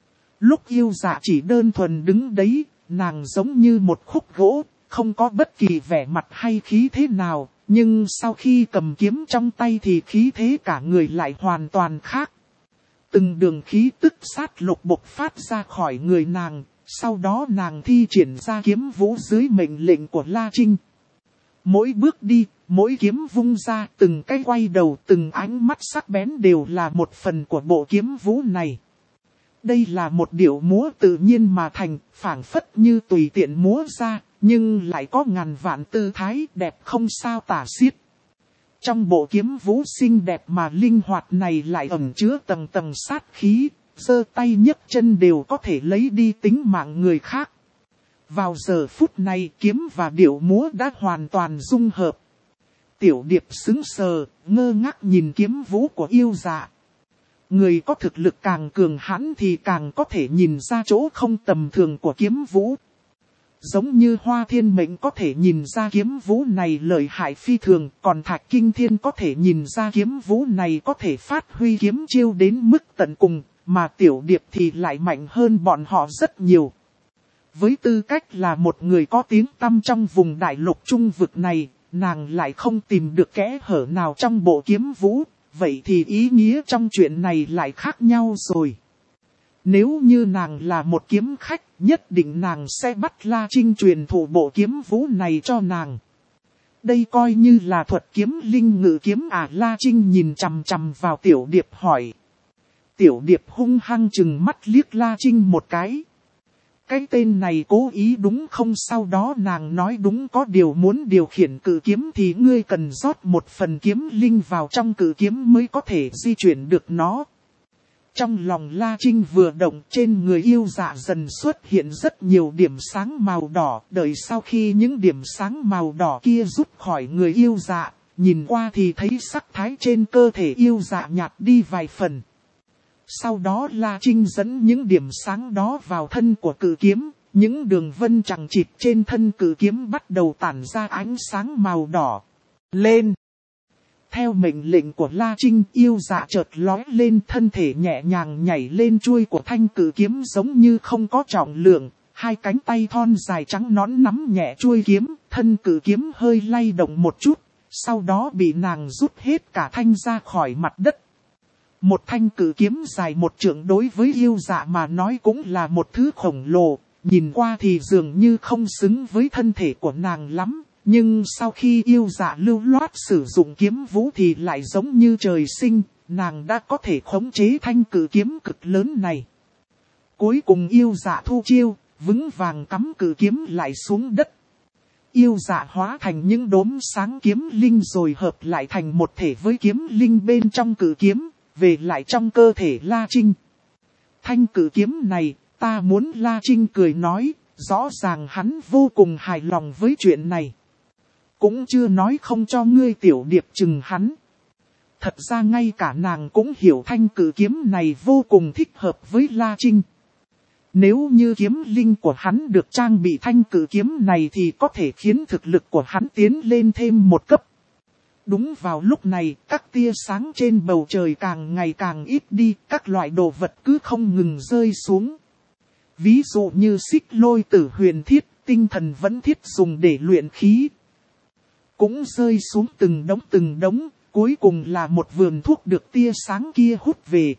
Lúc yêu dạ chỉ đơn thuần đứng đấy, nàng giống như một khúc gỗ, không có bất kỳ vẻ mặt hay khí thế nào. Nhưng sau khi cầm kiếm trong tay thì khí thế cả người lại hoàn toàn khác. Từng đường khí tức sát lục bộc phát ra khỏi người nàng. Sau đó nàng thi triển ra kiếm vũ dưới mệnh lệnh của La Trinh. Mỗi bước đi, mỗi kiếm vung ra, từng cái quay đầu, từng ánh mắt sắc bén đều là một phần của bộ kiếm vũ này. Đây là một điệu múa tự nhiên mà thành, phảng phất như tùy tiện múa ra, nhưng lại có ngàn vạn tư thái đẹp không sao tả xiết. Trong bộ kiếm vũ xinh đẹp mà linh hoạt này lại ẩn chứa tầng tầng sát khí. Giơ tay nhấc chân đều có thể lấy đi tính mạng người khác. Vào giờ phút này kiếm và điệu múa đã hoàn toàn dung hợp. Tiểu Điệp sững sờ, ngơ ngác nhìn kiếm vũ của yêu dạ. Người có thực lực càng cường hãn thì càng có thể nhìn ra chỗ không tầm thường của kiếm vũ. Giống như Hoa Thiên Mệnh có thể nhìn ra kiếm vũ này lợi hại phi thường, còn Thạch Kinh Thiên có thể nhìn ra kiếm vũ này có thể phát huy kiếm chiêu đến mức tận cùng. Mà Tiểu Điệp thì lại mạnh hơn bọn họ rất nhiều. Với tư cách là một người có tiếng tăm trong vùng đại lục trung vực này, nàng lại không tìm được kẽ hở nào trong bộ kiếm vũ. Vậy thì ý nghĩa trong chuyện này lại khác nhau rồi. Nếu như nàng là một kiếm khách, nhất định nàng sẽ bắt La Trinh truyền thụ bộ kiếm vũ này cho nàng. Đây coi như là thuật kiếm linh ngự kiếm à? La Trinh nhìn chằm chằm vào Tiểu Điệp hỏi. Tiểu Điệp hung hăng chừng mắt liếc La Trinh một cái. Cái tên này cố ý đúng không? Sau đó nàng nói đúng, có điều muốn điều khiển cự kiếm thì ngươi cần rót một phần kiếm linh vào trong cự kiếm mới có thể di chuyển được nó. Trong lòng La Trinh vừa động, trên người yêu dạ dần xuất hiện rất nhiều điểm sáng màu đỏ. Đợi sau khi những điểm sáng màu đỏ kia rút khỏi người yêu dạ, nhìn qua thì thấy sắc thái trên cơ thể yêu dạ nhạt đi vài phần. Sau đó La Trinh dẫn những điểm sáng đó vào thân của cự kiếm, những đường vân chằng chịt trên thân cự kiếm bắt đầu tản ra ánh sáng màu đỏ. Lên! Theo mệnh lệnh của La Trinh, yêu dạ chợt lói lên, thân thể nhẹ nhàng nhảy lên chuôi của thanh cự kiếm giống như không có trọng lượng. Hai cánh tay thon dài trắng nõn nắm nhẹ chuôi kiếm, thân cự kiếm hơi lay động một chút, sau đó bị nàng rút hết cả thanh ra khỏi mặt đất. Một thanh cự kiếm dài một trượng đối với yêu dạ mà nói cũng là một thứ khổng lồ, nhìn qua thì dường như không xứng với thân thể của nàng lắm. Nhưng sau khi yêu dạ lưu loát sử dụng kiếm vũ thì lại giống như trời sinh, nàng đã có thể khống chế thanh cự kiếm cực lớn này. Cuối cùng yêu dạ thu chiêu, vững vàng cắm cự kiếm lại xuống đất. Yêu dạ hóa thành những đốm sáng kiếm linh rồi hợp lại thành một thể với kiếm linh bên trong cự kiếm, về lại trong cơ thể La Trinh. Thanh cự kiếm này, ta muốn. La Trinh cười nói, rõ ràng hắn vô cùng hài lòng với chuyện này. Cũng chưa nói không cho ngươi tiểu điệp chừng hắn. Thật ra ngay cả nàng cũng hiểu thanh cự kiếm này vô cùng thích hợp với La Trinh. Nếu như kiếm linh của hắn được trang bị thanh cự kiếm này thì có thể khiến thực lực của hắn tiến lên thêm một cấp. Đúng vào lúc này, các tia sáng trên bầu trời càng ngày càng ít đi, các loại đồ vật cứ không ngừng rơi xuống. Ví dụ như xích lôi tử huyền thiết, tinh thần vẫn thiết dùng để luyện khí. Cũng rơi xuống từng đống từng đống, cuối cùng là một vườn thuốc được tia sáng kia hút về.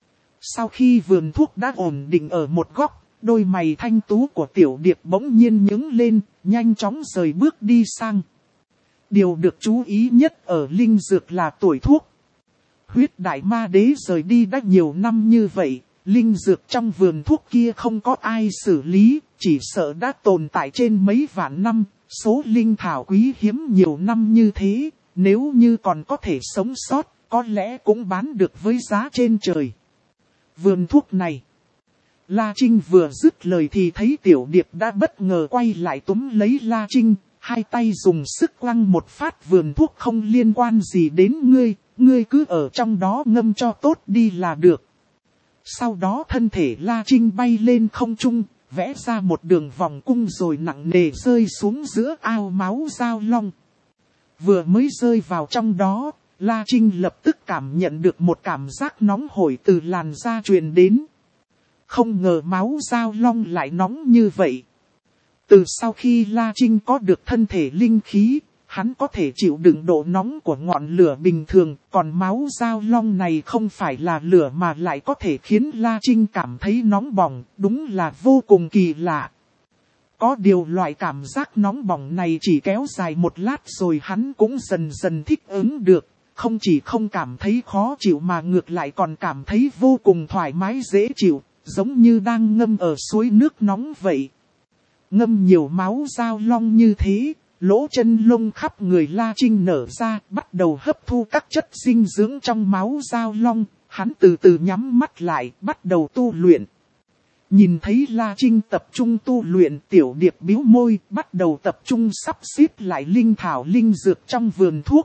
Sau khi vườn thuốc đã ổn định ở một góc, đôi mày thanh tú của tiểu điệp bỗng nhiên nhướng lên, nhanh chóng rời bước đi sang. Điều được chú ý nhất ở linh dược là tuổi thuốc. Huyết đại ma đế rời đi đã nhiều năm như vậy, linh dược trong vườn thuốc kia không có ai xử lý, chỉ sợ đã tồn tại trên mấy vạn năm. Số linh thảo quý hiếm nhiều năm như thế, nếu như còn có thể sống sót, có lẽ cũng bán được với giá trên trời. Vườn thuốc này. La Trinh vừa dứt lời thì thấy tiểu điệp đã bất ngờ quay lại túm lấy La Trinh, hai tay dùng sức quăng một phát. Vườn thuốc không liên quan gì đến ngươi, ngươi cứ ở trong đó ngâm cho tốt đi là được. Sau đó thân thể La Trinh bay lên không trung, vẽ ra một đường vòng cung rồi nặng nề rơi xuống giữa ao máu giao long. Vừa mới rơi vào trong đó, La Trinh lập tức cảm nhận được một cảm giác nóng hổi từ làn da truyền đến. Không ngờ máu giao long lại nóng như vậy. Từ sau khi La Trinh có được thân thể linh khí, hắn có thể chịu đựng độ nóng của ngọn lửa bình thường, còn máu giao long này không phải là lửa mà lại có thể khiến La Trinh cảm thấy nóng bỏng, đúng là vô cùng kỳ lạ. Có điều loại cảm giác nóng bỏng này chỉ kéo dài một lát rồi hắn cũng dần dần thích ứng được, không chỉ không cảm thấy khó chịu mà ngược lại còn cảm thấy vô cùng thoải mái dễ chịu, giống như đang ngâm ở suối nước nóng vậy. Ngâm nhiều máu giao long như thế, lỗ chân lông khắp người La Trinh nở ra, bắt đầu hấp thu các chất dinh dưỡng trong máu giao long, hắn từ từ nhắm mắt lại, bắt đầu tu luyện. Nhìn thấy La Trinh tập trung tu luyện, tiểu điệp bĩu môi, bắt đầu tập trung sắp xếp lại linh thảo linh dược trong vườn thuốc.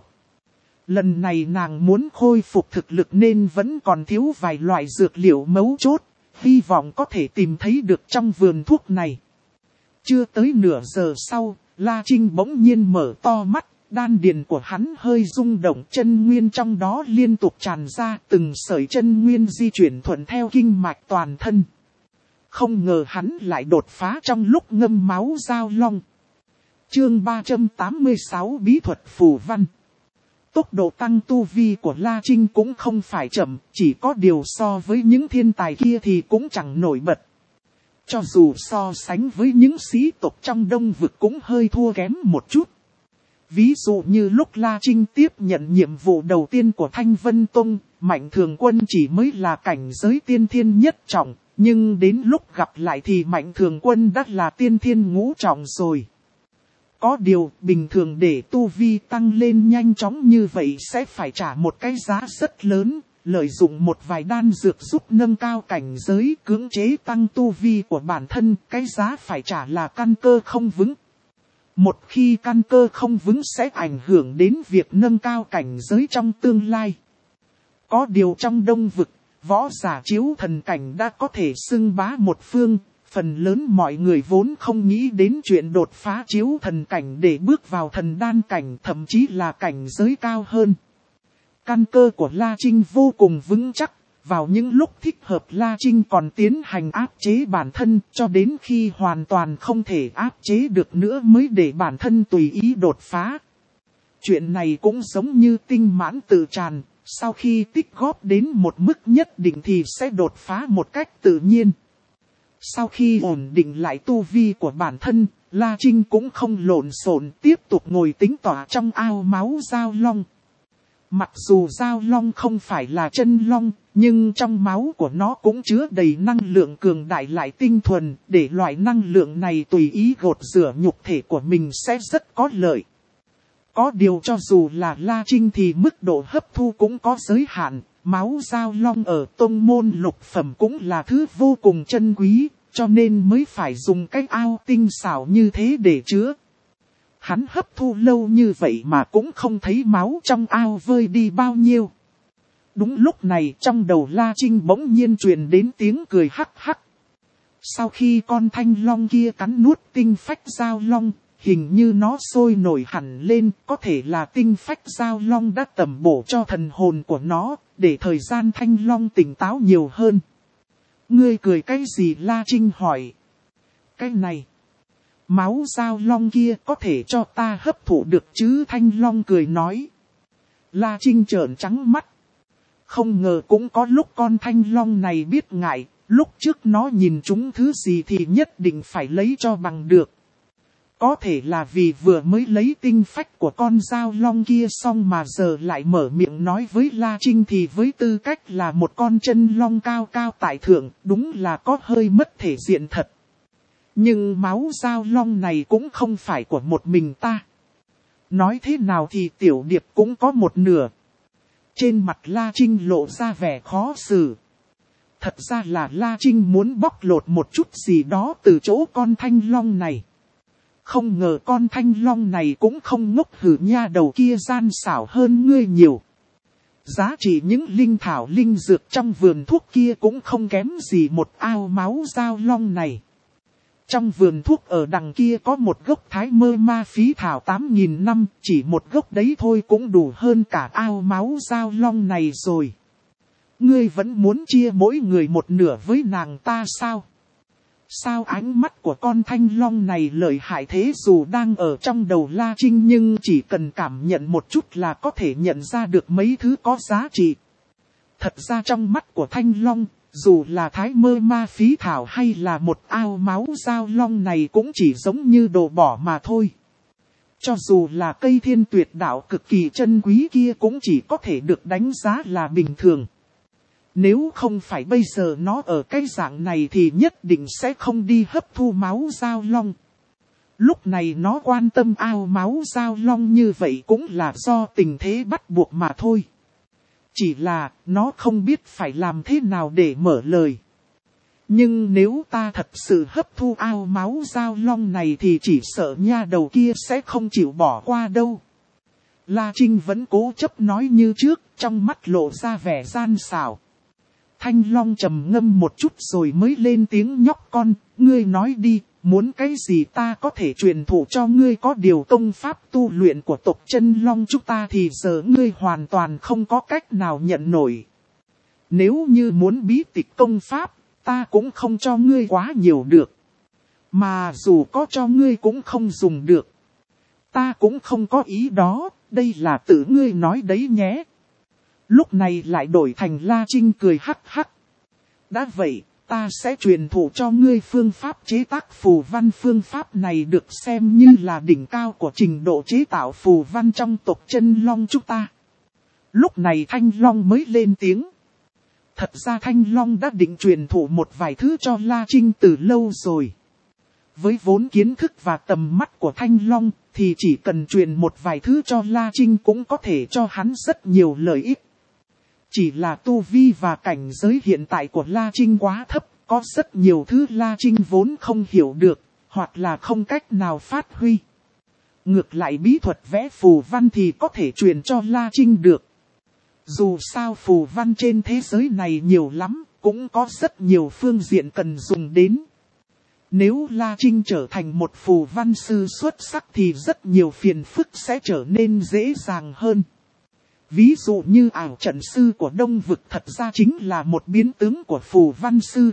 Lần này nàng muốn khôi phục thực lực nên vẫn còn thiếu vài loại dược liệu mấu chốt, hy vọng có thể tìm thấy được trong vườn thuốc này. Chưa tới nửa giờ sau, La Trinh bỗng nhiên mở to mắt, đan điền của hắn hơi rung động, chân nguyên trong đó liên tục tràn ra, từng sợi chân nguyên di chuyển thuận theo kinh mạch toàn thân. Không ngờ hắn lại đột phá trong lúc ngâm máu giao long. Chương ba trăm tám mươi sáu Bí thuật phù văn. Tốc độ tăng tu vi của La Trinh cũng không phải chậm, chỉ có điều so với những thiên tài kia thì cũng chẳng nổi bật. Cho dù so sánh với những sĩ tộc trong Đông Vực cũng hơi thua kém một chút. Ví dụ như lúc La Trinh tiếp nhận nhiệm vụ đầu tiên của Thanh Vân Tông, Mạnh Thường Quân chỉ mới là cảnh giới tiên thiên nhất trọng, Nhưng đến lúc gặp lại thì Mạnh Thường Quân đã là tiên thiên ngũ trọng rồi. Có điều, bình thường để tu vi tăng lên nhanh chóng như vậy sẽ phải trả một cái giá rất lớn, lợi dụng một vài đan dược giúp nâng cao cảnh giới, cưỡng chế tăng tu vi của bản thân, cái giá phải trả là căn cơ không vững. Một khi căn cơ không vững sẽ ảnh hưởng đến việc nâng cao cảnh giới trong tương lai. Có điều trong Đông Vực, võ giả chiếu thần cảnh đã có thể xưng bá một phương, phần lớn mọi người vốn không nghĩ đến chuyện đột phá chiếu thần cảnh để bước vào thần đan cảnh, thậm chí là cảnh giới cao hơn. Căn cơ của La Trinh vô cùng vững chắc, vào những lúc thích hợp La Trinh còn tiến hành áp chế bản thân cho đến khi hoàn toàn không thể áp chế được nữa mới để bản thân tùy ý đột phá. Chuyện này cũng giống như tinh mãn tự tràn, sau khi tích góp đến một mức nhất định thì sẽ đột phá một cách tự nhiên. Sau khi ổn định lại tu vi của bản thân, La Trinh cũng không lộn xộn tiếp tục ngồi tĩnh tọa trong ao máu Giao Long. Mặc dù Giao Long không phải là chân long, nhưng trong máu của nó cũng chứa đầy năng lượng cường đại lại tinh thuần, để loại năng lượng này tùy ý gột rửa nhục thể của mình sẽ rất có lợi. Có điều cho dù là La Trinh thì mức độ hấp thu cũng có giới hạn, máu Giao Long ở tông môn lục phẩm cũng là thứ vô cùng chân quý, cho nên mới phải dùng cái ao tinh xảo như thế để chứa. Hắn hấp thu lâu như vậy mà cũng không thấy máu trong ao vơi đi bao nhiêu. Đúng lúc này trong đầu La Trinh bỗng nhiên truyền đến tiếng cười hắc hắc. Sau khi con thanh long kia cắn nuốt tinh phách Giao Long, hình như nó sôi nổi hẳn lên, có thể là tinh phách Giao Long đã tẩm bổ cho thần hồn của nó, để thời gian thanh long tỉnh táo nhiều hơn. Ngươi cười cái gì? La Trinh hỏi. Cái này, máu Giao Long kia có thể cho ta hấp thụ được chứ? Thanh long cười nói. La Trinh trợn trắng mắt. Không ngờ cũng có lúc con thanh long này biết ngại, lúc trước nó nhìn chúng thứ gì thì nhất định phải lấy cho bằng được. Có thể là vì vừa mới lấy tinh phách của con Giao Long kia xong mà giờ lại mở miệng nói với La Trinh thì với tư cách là một con chân long cao cao tại thượng, đúng là có hơi mất thể diện thật. Nhưng máu Giao Long này cũng không phải của một mình ta. Nói thế nào thì Tiểu Điệp cũng có một nửa. Trên mặt La Trinh lộ ra vẻ khó xử. Thật ra là La Trinh muốn bóc lột một chút gì đó từ chỗ con thanh long này. Không ngờ con thanh long này cũng không ngốc, hử nha đầu kia gian xảo hơn ngươi nhiều. Giá trị những linh thảo linh dược trong vườn thuốc kia cũng không kém gì một ao máu Giao Long này. Trong vườn thuốc ở đằng kia có một gốc thái mơ ma phí thảo tám nghìn năm, chỉ một gốc đấy thôi cũng đủ hơn cả ao máu Giao Long này rồi. Ngươi vẫn muốn chia mỗi người một nửa với nàng ta sao? Sao ánh mắt của con thanh long này lợi hại thế? Dù đang ở trong đầu La Trinh nhưng chỉ cần cảm nhận một chút là có thể nhận ra được mấy thứ có giá trị. Thật ra trong mắt của thanh long, dù là thái mơ ma phí thảo hay là một ao máu Giao Long này cũng chỉ giống như đồ bỏ mà thôi. Cho dù là cây thiên tuyệt đạo cực kỳ chân quý kia cũng chỉ có thể được đánh giá là bình thường. Nếu không phải bây giờ nó ở cái dạng này thì nhất định sẽ không đi hấp thu máu Giao Long. Lúc này nó quan tâm ao máu Giao Long như vậy cũng là do tình thế bắt buộc mà thôi. Chỉ là nó không biết phải làm thế nào để mở lời. Nhưng nếu ta thật sự hấp thu ao máu Giao Long này thì chỉ sợ nha đầu kia sẽ không chịu bỏ qua đâu. La Trinh vẫn cố chấp nói như trước, trong mắt lộ ra vẻ gian xảo. Thanh long trầm ngâm một chút rồi mới lên tiếng, nhóc con, ngươi nói đi, muốn cái gì ta có thể truyền thụ cho ngươi. Có điều công pháp tu luyện của tộc chân long chúng ta thì giờ ngươi hoàn toàn không có cách nào nhận nổi. Nếu như muốn bí tịch công pháp, ta cũng không cho ngươi quá nhiều được. Mà dù có cho ngươi cũng không dùng được. Ta cũng không có ý đó, đây là tự ngươi nói đấy nhé. Lúc này lại đổi thành La Trinh cười hắc hắc. Đã vậy, ta sẽ truyền thụ cho ngươi phương pháp chế tác phù văn. Phương pháp này được xem như là đỉnh cao của trình độ chế tạo phù văn trong tộc chân long chúng ta. Lúc này Thanh Long mới lên tiếng. Thật ra Thanh Long đã định truyền thụ một vài thứ cho La Trinh từ lâu rồi. Với vốn kiến thức và tầm mắt của Thanh Long, thì chỉ cần truyền một vài thứ cho La Trinh cũng có thể cho hắn rất nhiều lợi ích. Chỉ là tu vi và cảnh giới hiện tại của La Trinh quá thấp, có rất nhiều thứ La Trinh vốn không hiểu được, hoặc là không cách nào phát huy. Ngược lại bí thuật vẽ phù văn thì có thể truyền cho La Trinh được. Dù sao phù văn trên thế giới này nhiều lắm, cũng có rất nhiều phương diện cần dùng đến. Nếu La Trinh trở thành một phù văn sư xuất sắc thì rất nhiều phiền phức sẽ trở nên dễ dàng hơn. Ví dụ như ảo trận sư của Đông Vực thật ra chính là một biến tướng của phù văn sư.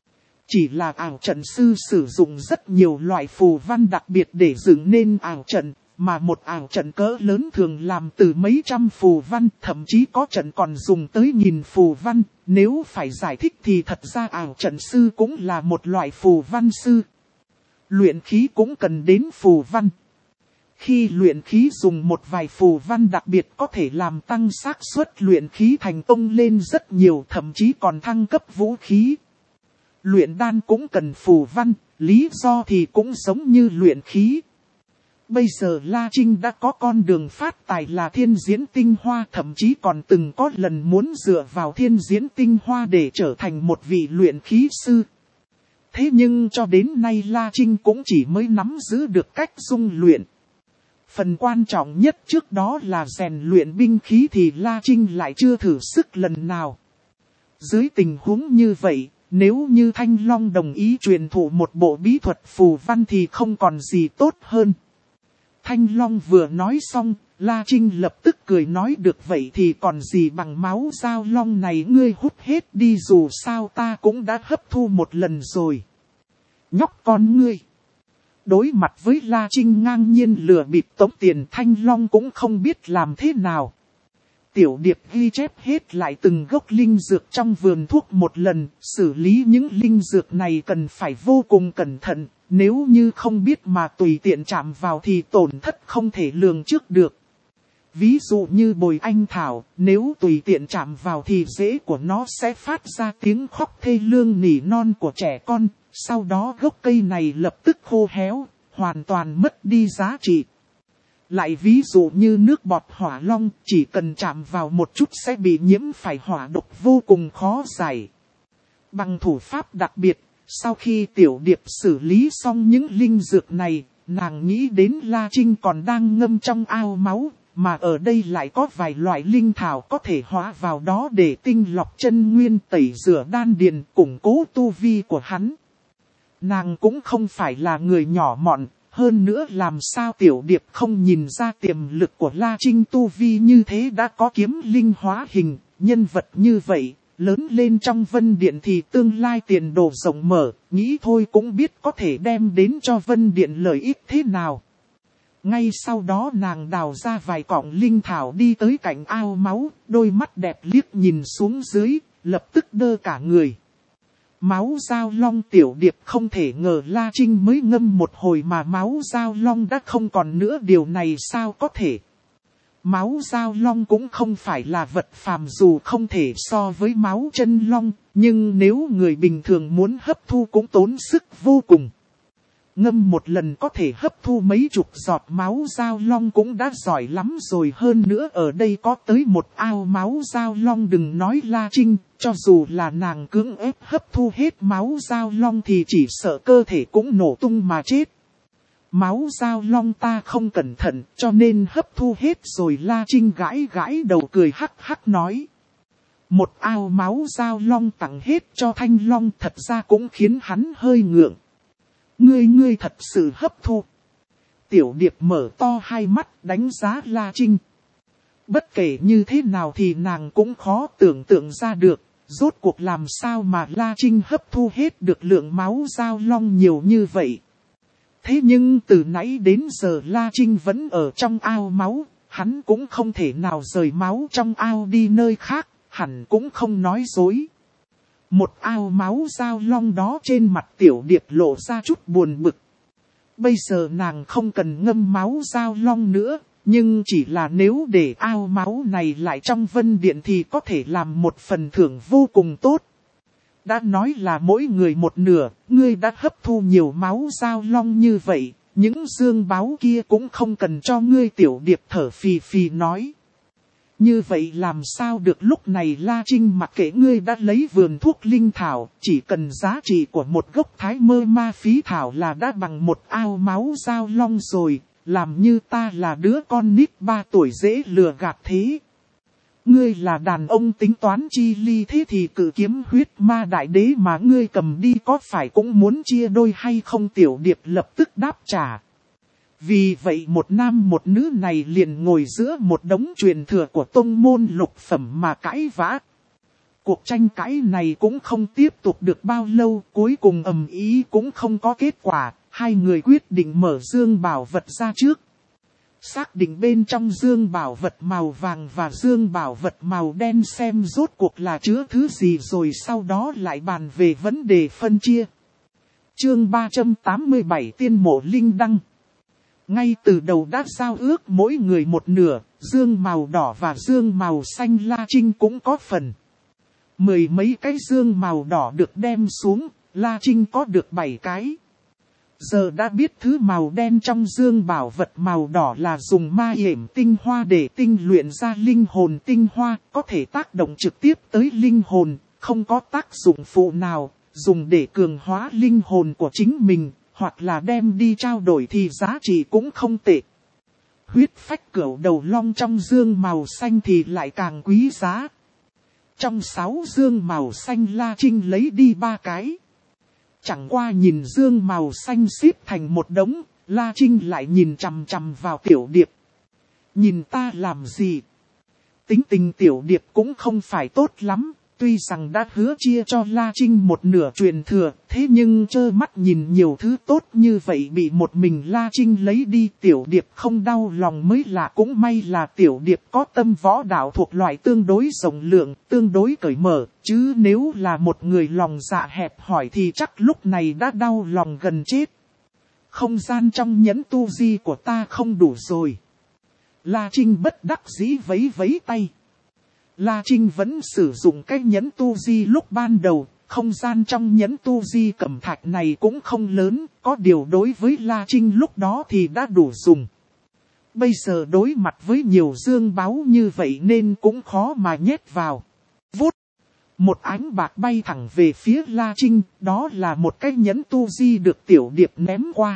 Chỉ là ảo trận sư sử dụng rất nhiều loại phù văn đặc biệt để dựng nên ảo trận, mà một ảo trận cỡ lớn thường làm từ mấy trăm phù văn, thậm chí có trận còn dùng tới nghìn phù văn. Nếu phải giải thích thì thật ra ảo trận sư cũng là một loại phù văn sư. Luyện khí cũng cần đến phù văn. Khi luyện khí dùng một vài phù văn đặc biệt có thể làm tăng xác suất luyện khí thành công lên rất nhiều, thậm chí còn thăng cấp vũ khí. Luyện đan cũng cần phù văn, lý do thì cũng giống như luyện khí. Bây giờ La Trinh đã có con đường phát tài là thiên diễn tinh hoa, thậm chí còn từng có lần muốn dựa vào thiên diễn tinh hoa để trở thành một vị luyện khí sư. Thế nhưng cho đến nay La Trinh cũng chỉ mới nắm giữ được cách dung luyện. Phần quan trọng nhất trước đó là rèn luyện binh khí thì La Trinh lại chưa thử sức lần nào. Dưới tình huống như vậy, nếu như Thanh Long đồng ý truyền thụ một bộ bí thuật phù văn thì không còn gì tốt hơn. Thanh Long vừa nói xong, La Trinh lập tức cười nói được vậy thì còn gì bằng máu dao long này ngươi hút hết đi, dù sao ta cũng đã hấp thu một lần rồi. Nhóc con ngươi. Đối mặt với La Trinh ngang nhiên lừa bịp tống tiền, Thanh Long cũng không biết làm thế nào. Tiểu Điệp ghi chép hết lại từng gốc linh dược trong vườn thuốc một lần, xử lý những linh dược này cần phải vô cùng cẩn thận, nếu như không biết mà tùy tiện chạm vào thì tổn thất không thể lường trước được. Ví dụ như bồi anh thảo, nếu tùy tiện chạm vào thì rễ của nó sẽ phát ra tiếng khóc thê lương nỉ non của trẻ con, sau đó gốc cây này lập tức khô héo, hoàn toàn mất đi giá trị. Lại ví dụ như nước bọt hỏa long, chỉ cần chạm vào một chút sẽ bị nhiễm phải hỏa độc vô cùng khó giải. Bằng thủ pháp đặc biệt, sau khi Tiểu Điệp xử lý xong những linh dược này, nàng nghĩ đến La Trinh còn đang ngâm trong ao máu, mà ở đây lại có vài loại linh thảo có thể hóa vào đó để tinh lọc chân nguyên, tẩy rửa đan điền, củng cố tu vi của hắn. Nàng cũng không phải là người nhỏ mọn. Hơn nữa làm sao Tiểu Điệp không nhìn ra tiềm lực của La Trinh tu vi như thế đã có kiếm linh hóa hình, nhân vật như vậy, lớn lên trong Vân Điện thì tương lai tiền đồ rộng mở, nghĩ thôi cũng biết có thể đem đến cho Vân Điện lợi ích thế nào. Ngay sau đó nàng đào ra vài cọng linh thảo đi tới cạnh ao máu, đôi mắt đẹp liếc nhìn xuống dưới, lập tức đơ cả người. Máu dao long. Tiểu Điệp không thể ngờ La Trinh mới ngâm một hồi mà máu dao long đã không còn nữa, điều này sao có thể. Máu dao long cũng không phải là vật phàm, dù không thể so với máu chân long, nhưng nếu người bình thường muốn hấp thu cũng tốn sức vô cùng. Ngâm một lần có thể hấp thu mấy chục giọt máu dao long cũng đã giỏi lắm rồi, hơn nữa ở đây có tới một ao máu dao long, đừng nói La Trinh, cho dù là nàng cưỡng ép hấp thu hết máu dao long thì chỉ sợ cơ thể cũng nổ tung mà chết. Máu dao long ta không cẩn thận cho nên hấp thu hết rồi, La Trinh gãi gãi đầu cười hắc hắc nói. Một ao máu dao long tặng hết cho Thanh Long thật ra cũng khiến hắn hơi ngượng. Ngươi ngươi thật sự hấp thu. Tiểu Điệp mở to hai mắt đánh giá La Trinh. Bất kể như thế nào thì nàng cũng khó tưởng tượng ra được, rốt cuộc làm sao mà La Trinh hấp thu hết được lượng máu dao long nhiều như vậy. Thế nhưng từ nãy đến giờ La Trinh vẫn ở trong ao máu, hắn cũng không thể nào rời máu trong ao đi nơi khác, hẳn cũng không nói dối. Một ao máu dao long đó, trên mặt Tiểu Điệp lộ ra chút buồn bực. Bây giờ nàng không cần ngâm máu dao long nữa, Nhưng chỉ là nếu để ao máu này lại trong Vân Điện thì có thể làm một phần thưởng vô cùng tốt. Đã nói là mỗi người một nửa, ngươi đã hấp thu nhiều máu Giao Long như vậy, những dương báu kia cũng không cần cho ngươi. Tiểu Điệp thở phì phì nói. Như vậy làm sao được, lúc này La Trinh mặc kệ ngươi đã lấy vườn thuốc linh thảo, chỉ cần giá trị của một gốc thái mơ ma phí thảo là đã bằng một ao máu Giao Long rồi, làm như ta là đứa con nít ba tuổi dễ lừa gạt thế. Ngươi là đàn ông tính toán chi ly, thế thì cự kiếm huyết ma đại đế mà ngươi cầm đi có phải cũng muốn chia đôi hay không? Tiểu Điệp lập tức đáp trả. Vì vậy một nam một nữ này liền ngồi giữa một đống truyền thừa của tông môn lục phẩm mà cãi vã. Cuộc tranh cãi này cũng không tiếp tục được bao lâu, cuối cùng ầm ĩ cũng không có kết quả, hai người quyết định mở dương bảo vật ra trước. Xác định bên trong dương bảo vật màu vàng và dương bảo vật màu đen xem rốt cuộc là chứa thứ gì, rồi sau đó lại bàn về vấn đề phân chia. Chương ba trăm tám mươi bảy Tiên mộ linh đăng. Ngay từ đầu đã giao ước mỗi người một nửa, dương màu đỏ và dương màu xanh La Trinh cũng có phần. Mười mấy cái dương màu đỏ được đem xuống, La Trinh có được bảy cái. Giờ đã biết thứ màu đen trong dương bảo vật màu đỏ là dùng ma yểm tinh hoa để tinh luyện ra linh hồn tinh hoa, có thể tác động trực tiếp tới linh hồn, không có tác dụng phụ nào, dùng để cường hóa linh hồn của chính mình, hoặc là đem đi trao đổi thì giá trị cũng không tệ. Huyết phách cửu đầu long trong dương màu xanh thì lại càng quý giá. Trong sáu dương màu xanh La Trinh lấy đi ba cái. Chẳng qua nhìn dương màu xanh xếp thành một đống, La Trinh lại nhìn chằm chằm vào Tiểu Điệp. Nhìn ta làm gì? Tính tình Tiểu Điệp cũng không phải tốt lắm, tuy rằng đã hứa chia cho La Trinh một nửa truyền thừa, thế nhưng trơ mắt nhìn nhiều thứ tốt như vậy bị một mình La Trinh lấy đi. Tiểu Điệp không đau lòng mới lạ, cũng may là Tiểu Điệp có tâm võ đạo thuộc loại tương đối rộng lượng, tương đối cởi mở, chứ nếu là một người lòng dạ hẹp hòi thì chắc lúc này đã đau lòng gần chết. Không gian trong nhẫn tu di của ta không đủ rồi. La Trinh bất đắc dĩ vấy vấy tay. La Trinh vẫn sử dụng cái nhẫn tu di lúc ban đầu, không gian trong nhẫn tu di cẩm thạch này cũng không lớn, có điều đối với La Trinh lúc đó thì đã đủ dùng. Bây giờ đối mặt với nhiều dương báu như vậy nên cũng khó mà nhét vào. Vút! Một ánh bạc bay thẳng về phía La Trinh, đó là một cái nhẫn tu di được Tiểu Điệp ném qua.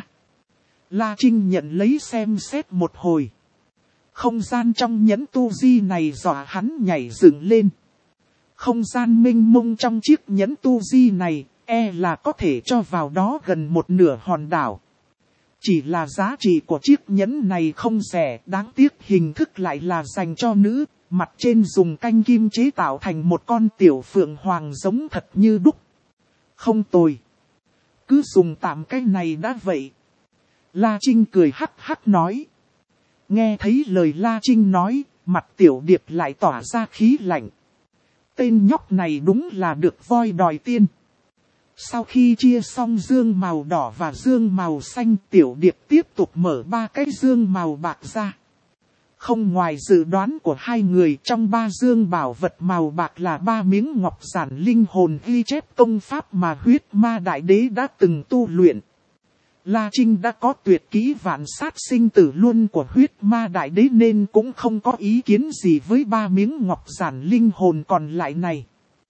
La Trinh nhận lấy xem xét một hồi. Không gian trong nhẫn tu di này dọa hắn nhảy dựng lên. Không gian mênh mông trong chiếc nhẫn tu di này, e là có thể cho vào đó gần một nửa hòn đảo. Chỉ là giá trị của chiếc nhẫn này không rẻ, đáng tiếc hình thức lại là dành cho nữ, mặt trên dùng canh kim chế tạo thành một con tiểu phượng hoàng giống thật như đúc. Không tồi. Cứ dùng tạm cái này đã vậy. La Trinh cười hắc hắc nói. Nghe thấy lời La Trinh nói, mặt Tiểu Điệp lại tỏa ra khí lạnh. Tên nhóc này đúng là được voi đòi tiên. Sau khi chia xong dương màu đỏ và dương màu xanh, Tiểu Điệp tiếp tục mở ba cái dương màu bạc ra. Không ngoài dự đoán của hai người, trong ba dương bảo vật màu bạc là ba miếng ngọc giản linh hồn ghi chép công pháp mà huyết ma đại đế đã từng tu luyện. La Trinh đã có tuyệt kỹ vạn sát sinh tử luân của huyết ma đại đế nên cũng không có ý kiến gì với ba miếng ngọc giản linh hồn còn lại này.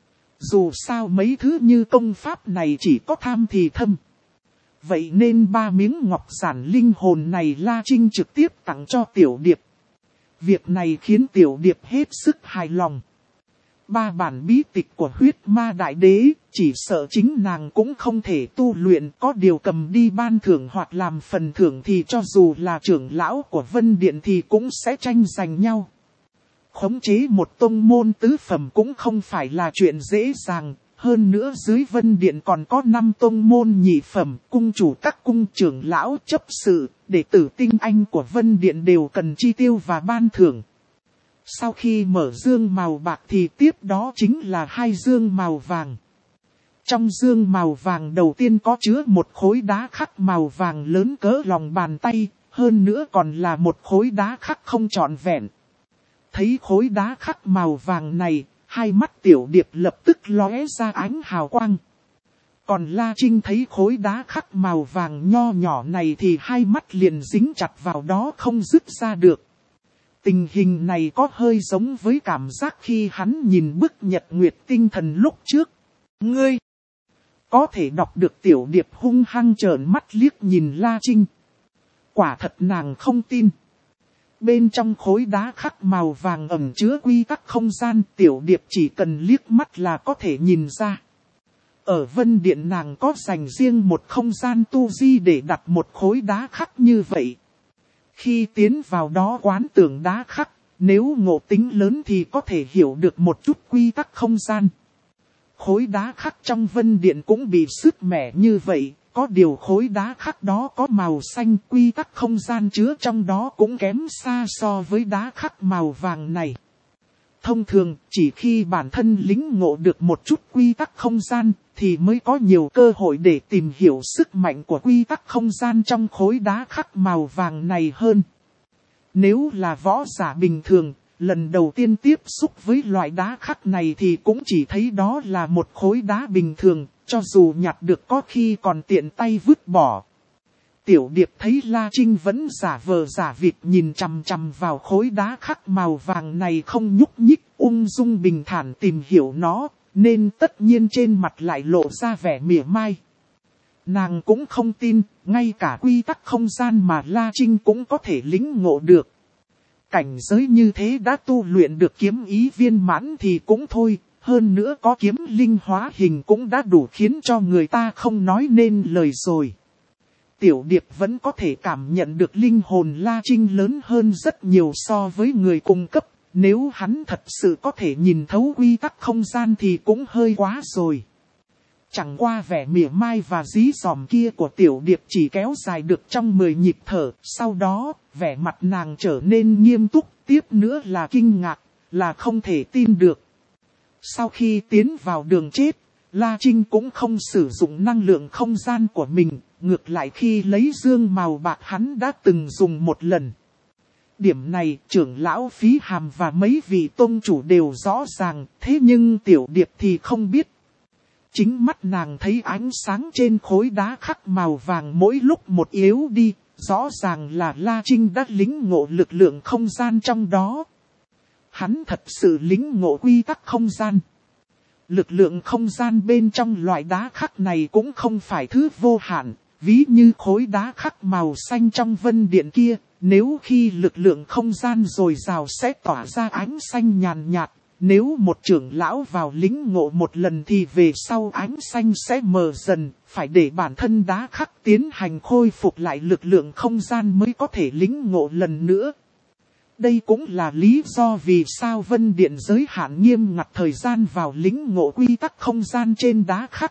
Dù sao mấy thứ như công pháp này chỉ có tham thì thâm. Vậy nên ba miếng ngọc giản linh hồn này La Trinh trực tiếp tặng cho Tiểu Điệp. Việc này khiến Tiểu Điệp hết sức hài lòng. Ba bản bí tịch của huyết ma đại đế, chỉ sợ chính nàng cũng không thể tu luyện, có điều cầm đi ban thưởng hoặc làm phần thưởng thì cho dù là trưởng lão của Vân Điện thì cũng sẽ tranh giành nhau. Khống chế một tông môn tứ phẩm cũng không phải là chuyện dễ dàng, hơn nữa dưới Vân Điện còn có năm tông môn nhị phẩm, cung chủ các cung trưởng lão chấp sự, đệ tử tinh anh của Vân Điện đều cần chi tiêu và ban thưởng. Sau khi mở dương màu bạc thì tiếp đó chính là hai dương màu vàng. Trong dương màu vàng đầu tiên có chứa một khối đá khắc màu vàng lớn cỡ lòng bàn tay, hơn nữa còn là một khối đá khắc không trọn vẹn. Thấy khối đá khắc màu vàng này, hai mắt Tiểu Điệp lập tức lóe ra ánh hào quang. Còn La Trinh thấy khối đá khắc màu vàng nho nhỏ này thì hai mắt liền dính chặt vào đó không dứt ra được. Tình hình này có hơi giống với cảm giác khi hắn nhìn bức nhật nguyệt tinh thần lúc trước. Ngươi! Có thể đọc được Tiểu Điệp hung hăng trợn mắt liếc nhìn La Trinh. Quả thật nàng không tin. Bên trong khối đá khắc màu vàng ẩn chứa quy tắc không gian, Tiểu Điệp chỉ cần liếc mắt là có thể nhìn ra. Ở Vân Điện nàng có dành riêng một không gian tu di để đặt một khối đá khắc như vậy. Khi tiến vào đó quán tưởng đá khắc, nếu ngộ tính lớn thì có thể hiểu được một chút quy tắc không gian. Khối đá khắc trong Vân Điện cũng bị sứt mẻ như vậy, có điều khối đá khắc đó có màu xanh, quy tắc không gian chứa trong đó cũng kém xa so với đá khắc màu vàng này. Thông thường, chỉ khi bản thân lĩnh ngộ được một chút quy tắc không gian, thì mới có nhiều cơ hội để tìm hiểu sức mạnh của quy tắc không gian trong khối đá khắc màu vàng này hơn. Nếu là võ giả bình thường, lần đầu tiên tiếp xúc với loại đá khắc này thì cũng chỉ thấy đó là một khối đá bình thường, cho dù nhặt được có khi còn tiện tay vứt bỏ. Tiểu Điệp thấy La Trinh vẫn giả vờ giả vịt nhìn chằm chằm vào khối đá khắc màu vàng này không nhúc nhích, ung dung bình thản tìm hiểu nó, nên tất nhiên trên mặt lại lộ ra vẻ mỉa mai. Nàng cũng không tin, ngay cả quy tắc không gian mà La Trinh cũng có thể lĩnh ngộ được. Cảnh giới như thế đã tu luyện được kiếm ý viên mãn thì cũng thôi, hơn nữa có kiếm linh hóa hình cũng đã đủ khiến cho người ta không nói nên lời rồi. Tiểu Điệp vẫn có thể cảm nhận được linh hồn La Trinh lớn hơn rất nhiều so với người cung cấp, nếu hắn thật sự có thể nhìn thấu quy tắc không gian thì cũng hơi quá rồi. Chẳng qua vẻ mỉa mai và dí dỏm kia của Tiểu Điệp chỉ kéo dài được trong mười nhịp thở, sau đó, vẻ mặt nàng trở nên nghiêm túc, tiếp nữa là kinh ngạc, là không thể tin được. Sau khi tiến vào đường chết, La Trinh cũng không sử dụng năng lượng không gian của mình, ngược lại khi lấy dương màu bạc hắn đã từng dùng một lần. Điểm này trưởng lão Phí Hàm và mấy vị tôn chủ đều rõ ràng, thế nhưng Tiểu Điệp thì không biết. Chính mắt nàng thấy ánh sáng trên khối đá khắc màu vàng mỗi lúc một yếu đi, rõ ràng là La Trinh đã lĩnh ngộ lực lượng không gian trong đó. Hắn thật sự lĩnh ngộ quy tắc không gian. Lực lượng không gian bên trong loại đá khắc này cũng không phải thứ vô hạn, ví như khối đá khắc màu xanh trong Vân Điện kia, nếu khi lực lượng không gian dồi dào sẽ tỏa ra ánh xanh nhàn nhạt, nếu một trưởng lão vào lĩnh ngộ một lần thì về sau ánh xanh sẽ mờ dần, phải để bản thân đá khắc tiến hành khôi phục lại lực lượng không gian mới có thể lĩnh ngộ lần nữa. Đây cũng là lý do vì sao Vân Điện giới hạn nghiêm ngặt thời gian vào lĩnh ngộ quy tắc không gian trên đá khắc.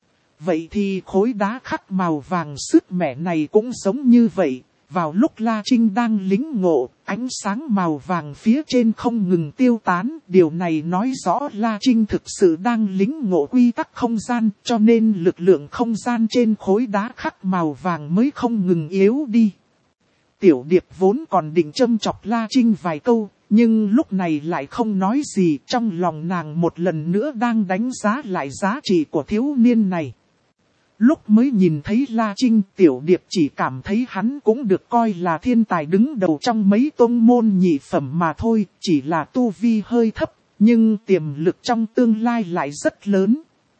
Vậy thì khối đá khắc màu vàng sứt mẻ này cũng giống như vậy. Vào lúc La Trinh đang lĩnh ngộ, ánh sáng màu vàng phía trên không ngừng tiêu tán. Điều này nói rõ La Trinh thực sự đang lĩnh ngộ quy tắc không gian, cho nên lực lượng không gian trên khối đá khắc màu vàng mới không ngừng yếu đi. Tiểu Điệp vốn còn định châm chọc La Trinh vài câu, nhưng lúc này lại không nói gì, trong lòng nàng một lần nữa đang đánh giá lại giá trị của thiếu niên này. Lúc mới nhìn thấy La Trinh, Tiểu Điệp chỉ cảm thấy hắn cũng được coi là thiên tài đứng đầu trong mấy tôn môn nhị phẩm mà thôi, chỉ là tu vi hơi thấp, nhưng tiềm lực trong tương lai lại rất lớn.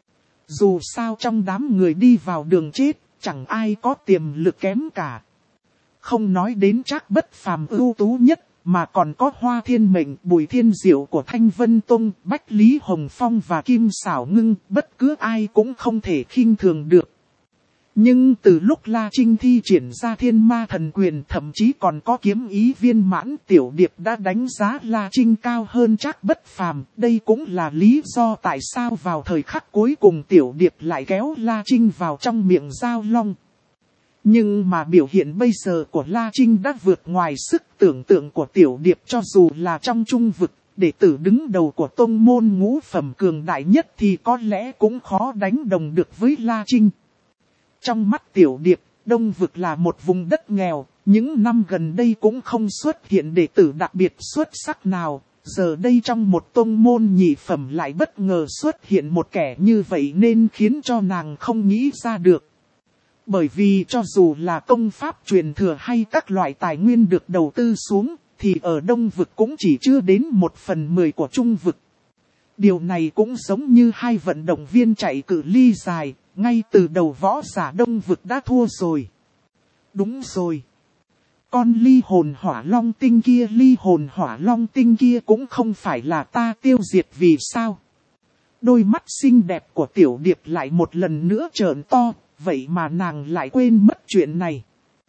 Dù sao trong đám người đi vào đường chết, chẳng ai có tiềm lực kém cả. Không nói đến Trác Bất Phàm ưu tú nhất, mà còn có Hoa Thiên Mệnh, Bùi Thiên Diệu của Thanh Vân Tông, Bách Lý Hồng Phong và Kim Sảo Ngưng, bất cứ ai cũng không thể khinh thường được. Nhưng từ lúc La Trinh thi triển ra Thiên Ma Thần Quyền, thậm chí còn có kiếm ý viên mãn, Tiểu Điệp đã đánh giá La Trinh cao hơn Trác Bất Phàm. Đây cũng là lý do tại sao vào thời khắc cuối cùng Tiểu Điệp lại kéo La Trinh vào trong miệng Giao Long. Nhưng mà biểu hiện bây giờ của La Trinh đã vượt ngoài sức tưởng tượng của Tiểu Điệp, cho dù là trong trung vực, đệ tử đứng đầu của tông môn ngũ phẩm cường đại nhất thì có lẽ cũng khó đánh đồng được với La Trinh. Trong mắt Tiểu Điệp, đông vực là một vùng đất nghèo, Những năm gần đây cũng không xuất hiện đệ tử đặc biệt xuất sắc nào, giờ đây trong một tông môn nhị phẩm lại bất ngờ xuất hiện một kẻ như vậy nên khiến cho nàng không nghĩ ra được. Bởi vì cho dù là công pháp truyền thừa hay các loại tài nguyên được đầu tư xuống, thì ở Đông Vực cũng chỉ chưa đến một phần mười của Trung Vực. Điều này cũng giống như hai vận động viên chạy cự ly dài, ngay từ đầu võ giả Đông Vực đã thua rồi. Đúng rồi. Con ly hồn hỏa long tinh kia, ly hồn hỏa long tinh kia cũng không phải là ta tiêu diệt vì sao? Đôi mắt xinh đẹp của Tiểu Điệp lại một lần nữa trợn to, vậy mà nàng lại quên mất chuyện này.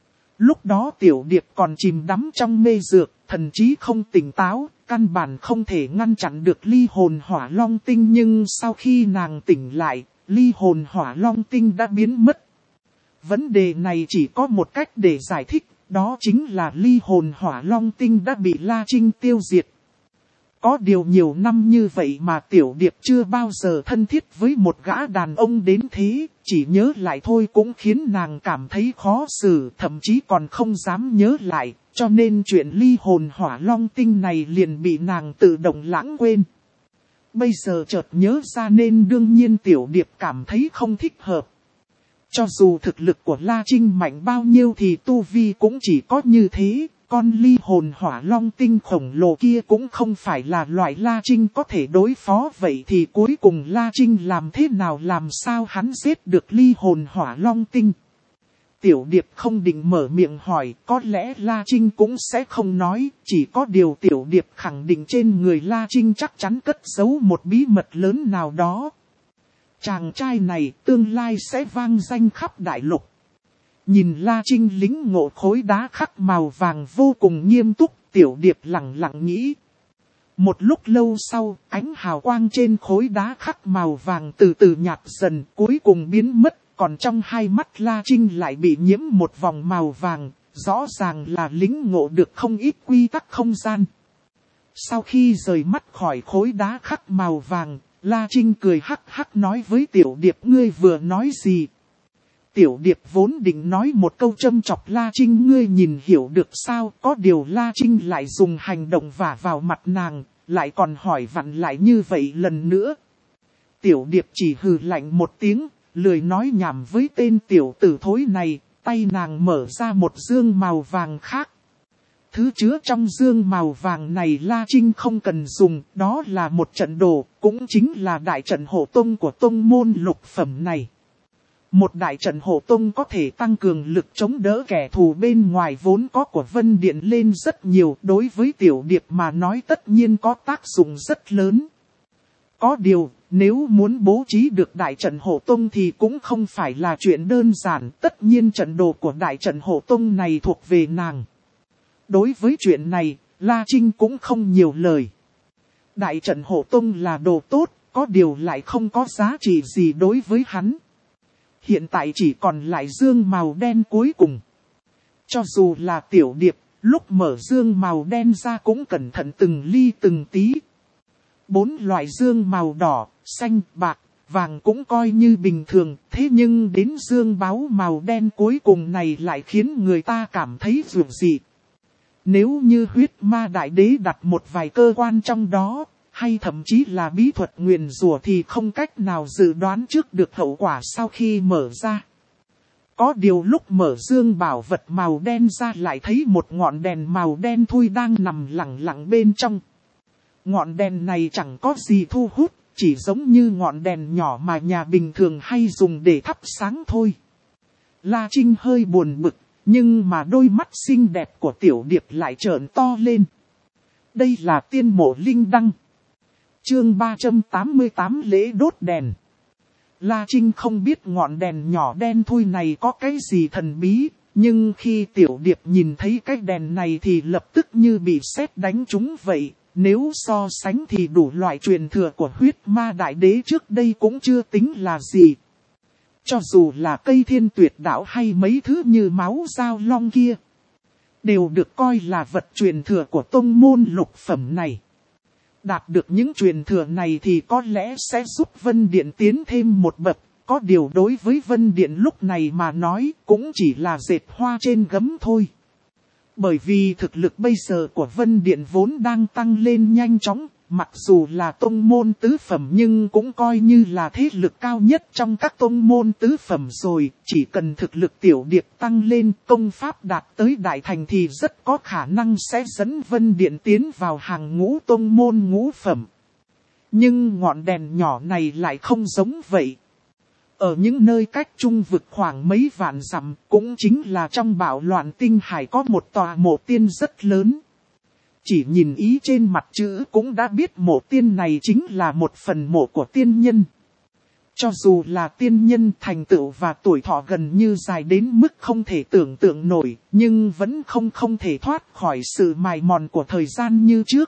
Lúc đó Tiểu Điệp còn chìm đắm trong mê dược, thần trí không tỉnh táo, căn bản không thể ngăn chặn được ly hồn hỏa long tinh, nhưng sau khi nàng tỉnh lại, ly hồn hỏa long tinh đã biến mất. Vấn đề này chỉ có một cách để giải thích, đó chính là ly hồn hỏa long tinh đã bị La Trinh tiêu diệt. Có điều nhiều năm như vậy mà Tiểu Điệp chưa bao giờ thân thiết với một gã đàn ông đến thế, chỉ nhớ lại thôi cũng khiến nàng cảm thấy khó xử, thậm chí còn không dám nhớ lại, cho nên chuyện ly hồn hỏa long tinh này liền bị nàng tự động lãng quên. Bây giờ chợt nhớ ra nên đương nhiên Tiểu Điệp cảm thấy không thích hợp. Cho dù thực lực của La Trinh mạnh bao nhiêu thì tu vi cũng chỉ có như thế, con ly hồn hỏa long tinh khổng lồ kia cũng không phải là loại La Trinh có thể đối phó, vậy thì cuối cùng La Trinh làm thế nào, làm sao hắn giết được ly hồn hỏa long tinh? Tiểu Điệp không định mở miệng hỏi, có lẽ La Trinh cũng sẽ không nói, chỉ có điều Tiểu Điệp khẳng định trên người La Trinh chắc chắn cất giấu một bí mật lớn nào đó. Chàng trai này tương lai sẽ vang danh khắp đại lục. Nhìn La Trinh lính ngộ khối đá khắc màu vàng vô cùng nghiêm túc, Tiểu Điệp lặng lặng nghĩ. Một lúc lâu sau, ánh hào quang trên khối đá khắc màu vàng từ từ nhạt dần, cuối cùng biến mất, còn trong hai mắt La Trinh lại bị nhiễm một vòng màu vàng, rõ ràng là lính ngộ được không ít quy tắc không gian. Sau khi rời mắt khỏi khối đá khắc màu vàng, La Trinh cười hắc hắc nói với Tiểu Điệp, ngươi vừa nói gì? Tiểu Điệp vốn định nói một câu châm chọc La Trinh, ngươi nhìn hiểu được sao, có điều La Trinh lại dùng hành động vả vào mặt nàng, lại còn hỏi vặn lại như vậy lần nữa. Tiểu Điệp chỉ hừ lạnh một tiếng, lười nói nhảm với tên tiểu tử thối này, tay nàng mở ra một dương màu vàng khác. Thứ chứa trong dương màu vàng này La Trinh không cần dùng, đó là một trận đồ, cũng chính là đại trận hộ tông của tông môn lục phẩm này. Một đại trận hộ tông có thể tăng cường lực chống đỡ kẻ thù bên ngoài vốn có của Vân Điện lên rất nhiều, đối với Tiểu Điệp mà nói tất nhiên có tác dụng rất lớn. Có điều, nếu muốn bố trí được đại trận hộ tông thì cũng không phải là chuyện đơn giản, tất nhiên trận đồ của đại trận hộ tông này thuộc về nàng. Đối với chuyện này, La Trinh cũng không nhiều lời. Đại trận hộ tông là đồ tốt, có điều lại không có giá trị gì đối với hắn. Hiện tại chỉ còn lại dương màu đen cuối cùng. Cho dù là Tiểu Điệp, lúc mở dương màu đen ra cũng cẩn thận từng ly từng tí. Bốn loại dương màu đỏ, xanh, bạc, vàng cũng coi như bình thường, thế nhưng đến dương báu màu đen cuối cùng này lại khiến người ta cảm thấy rùng dị. Nếu như huyết ma đại đế đặt một vài cơ quan trong đó, hay thậm chí là bí thuật nguyền rủa thì không cách nào dự đoán trước được hậu quả sau khi mở ra. Có điều lúc mở dương bảo vật màu đen ra lại thấy một ngọn đèn màu đen thui đang nằm lặng lặng bên trong. Ngọn đèn này chẳng có gì thu hút, chỉ giống như ngọn đèn nhỏ mà nhà bình thường hay dùng để thắp sáng thôi. La Trinh hơi buồn bực, nhưng mà đôi mắt xinh đẹp của Tiểu Điệp lại trợn to lên. Đây là tiên mộ linh đăng. Chương ba trăm tám mươi tám lễ đốt đèn. La Trinh không biết ngọn đèn nhỏ đen thui này có cái gì thần bí, nhưng khi Tiểu Điệp nhìn thấy cái đèn này thì lập tức như bị sét đánh trúng vậy. Nếu so sánh thì đủ loại truyền thừa của huyết ma đại đế trước đây cũng chưa tính là gì. Cho dù là cây thiên tuyệt đạo hay mấy thứ như máu dao long kia, đều được coi là vật truyền thừa của tông môn lục phẩm này. Đạt được những truyền thừa này thì có lẽ sẽ giúp Vân Điện tiến thêm một bậc, có điều đối với Vân Điện lúc này mà nói cũng chỉ là dệt hoa trên gấm thôi. Bởi vì thực lực bây giờ của Vân Điện vốn đang tăng lên nhanh chóng, mặc dù là tông môn tứ phẩm nhưng cũng coi như là thế lực cao nhất trong các tông môn tứ phẩm rồi. Chỉ cần thực lực tiểu điệp tăng lên, công pháp đạt tới đại thành thì rất có khả năng sẽ dẫn Vân Điện tiến vào hàng ngũ tông môn ngũ phẩm. Nhưng ngọn đèn nhỏ này lại không giống vậy. Ở những nơi cách trung vực khoảng mấy vạn dặm, cũng chính là trong bạo loạn tinh hải có một tòa mộ tiên rất lớn. Chỉ nhìn ý trên mặt chữ cũng đã biết mộ tiên này chính là một phần mộ của tiên nhân. Cho dù là tiên nhân thành tựu và tuổi thọ gần như dài đến mức không thể tưởng tượng nổi, nhưng vẫn không không thể thoát khỏi sự mài mòn của thời gian như trước.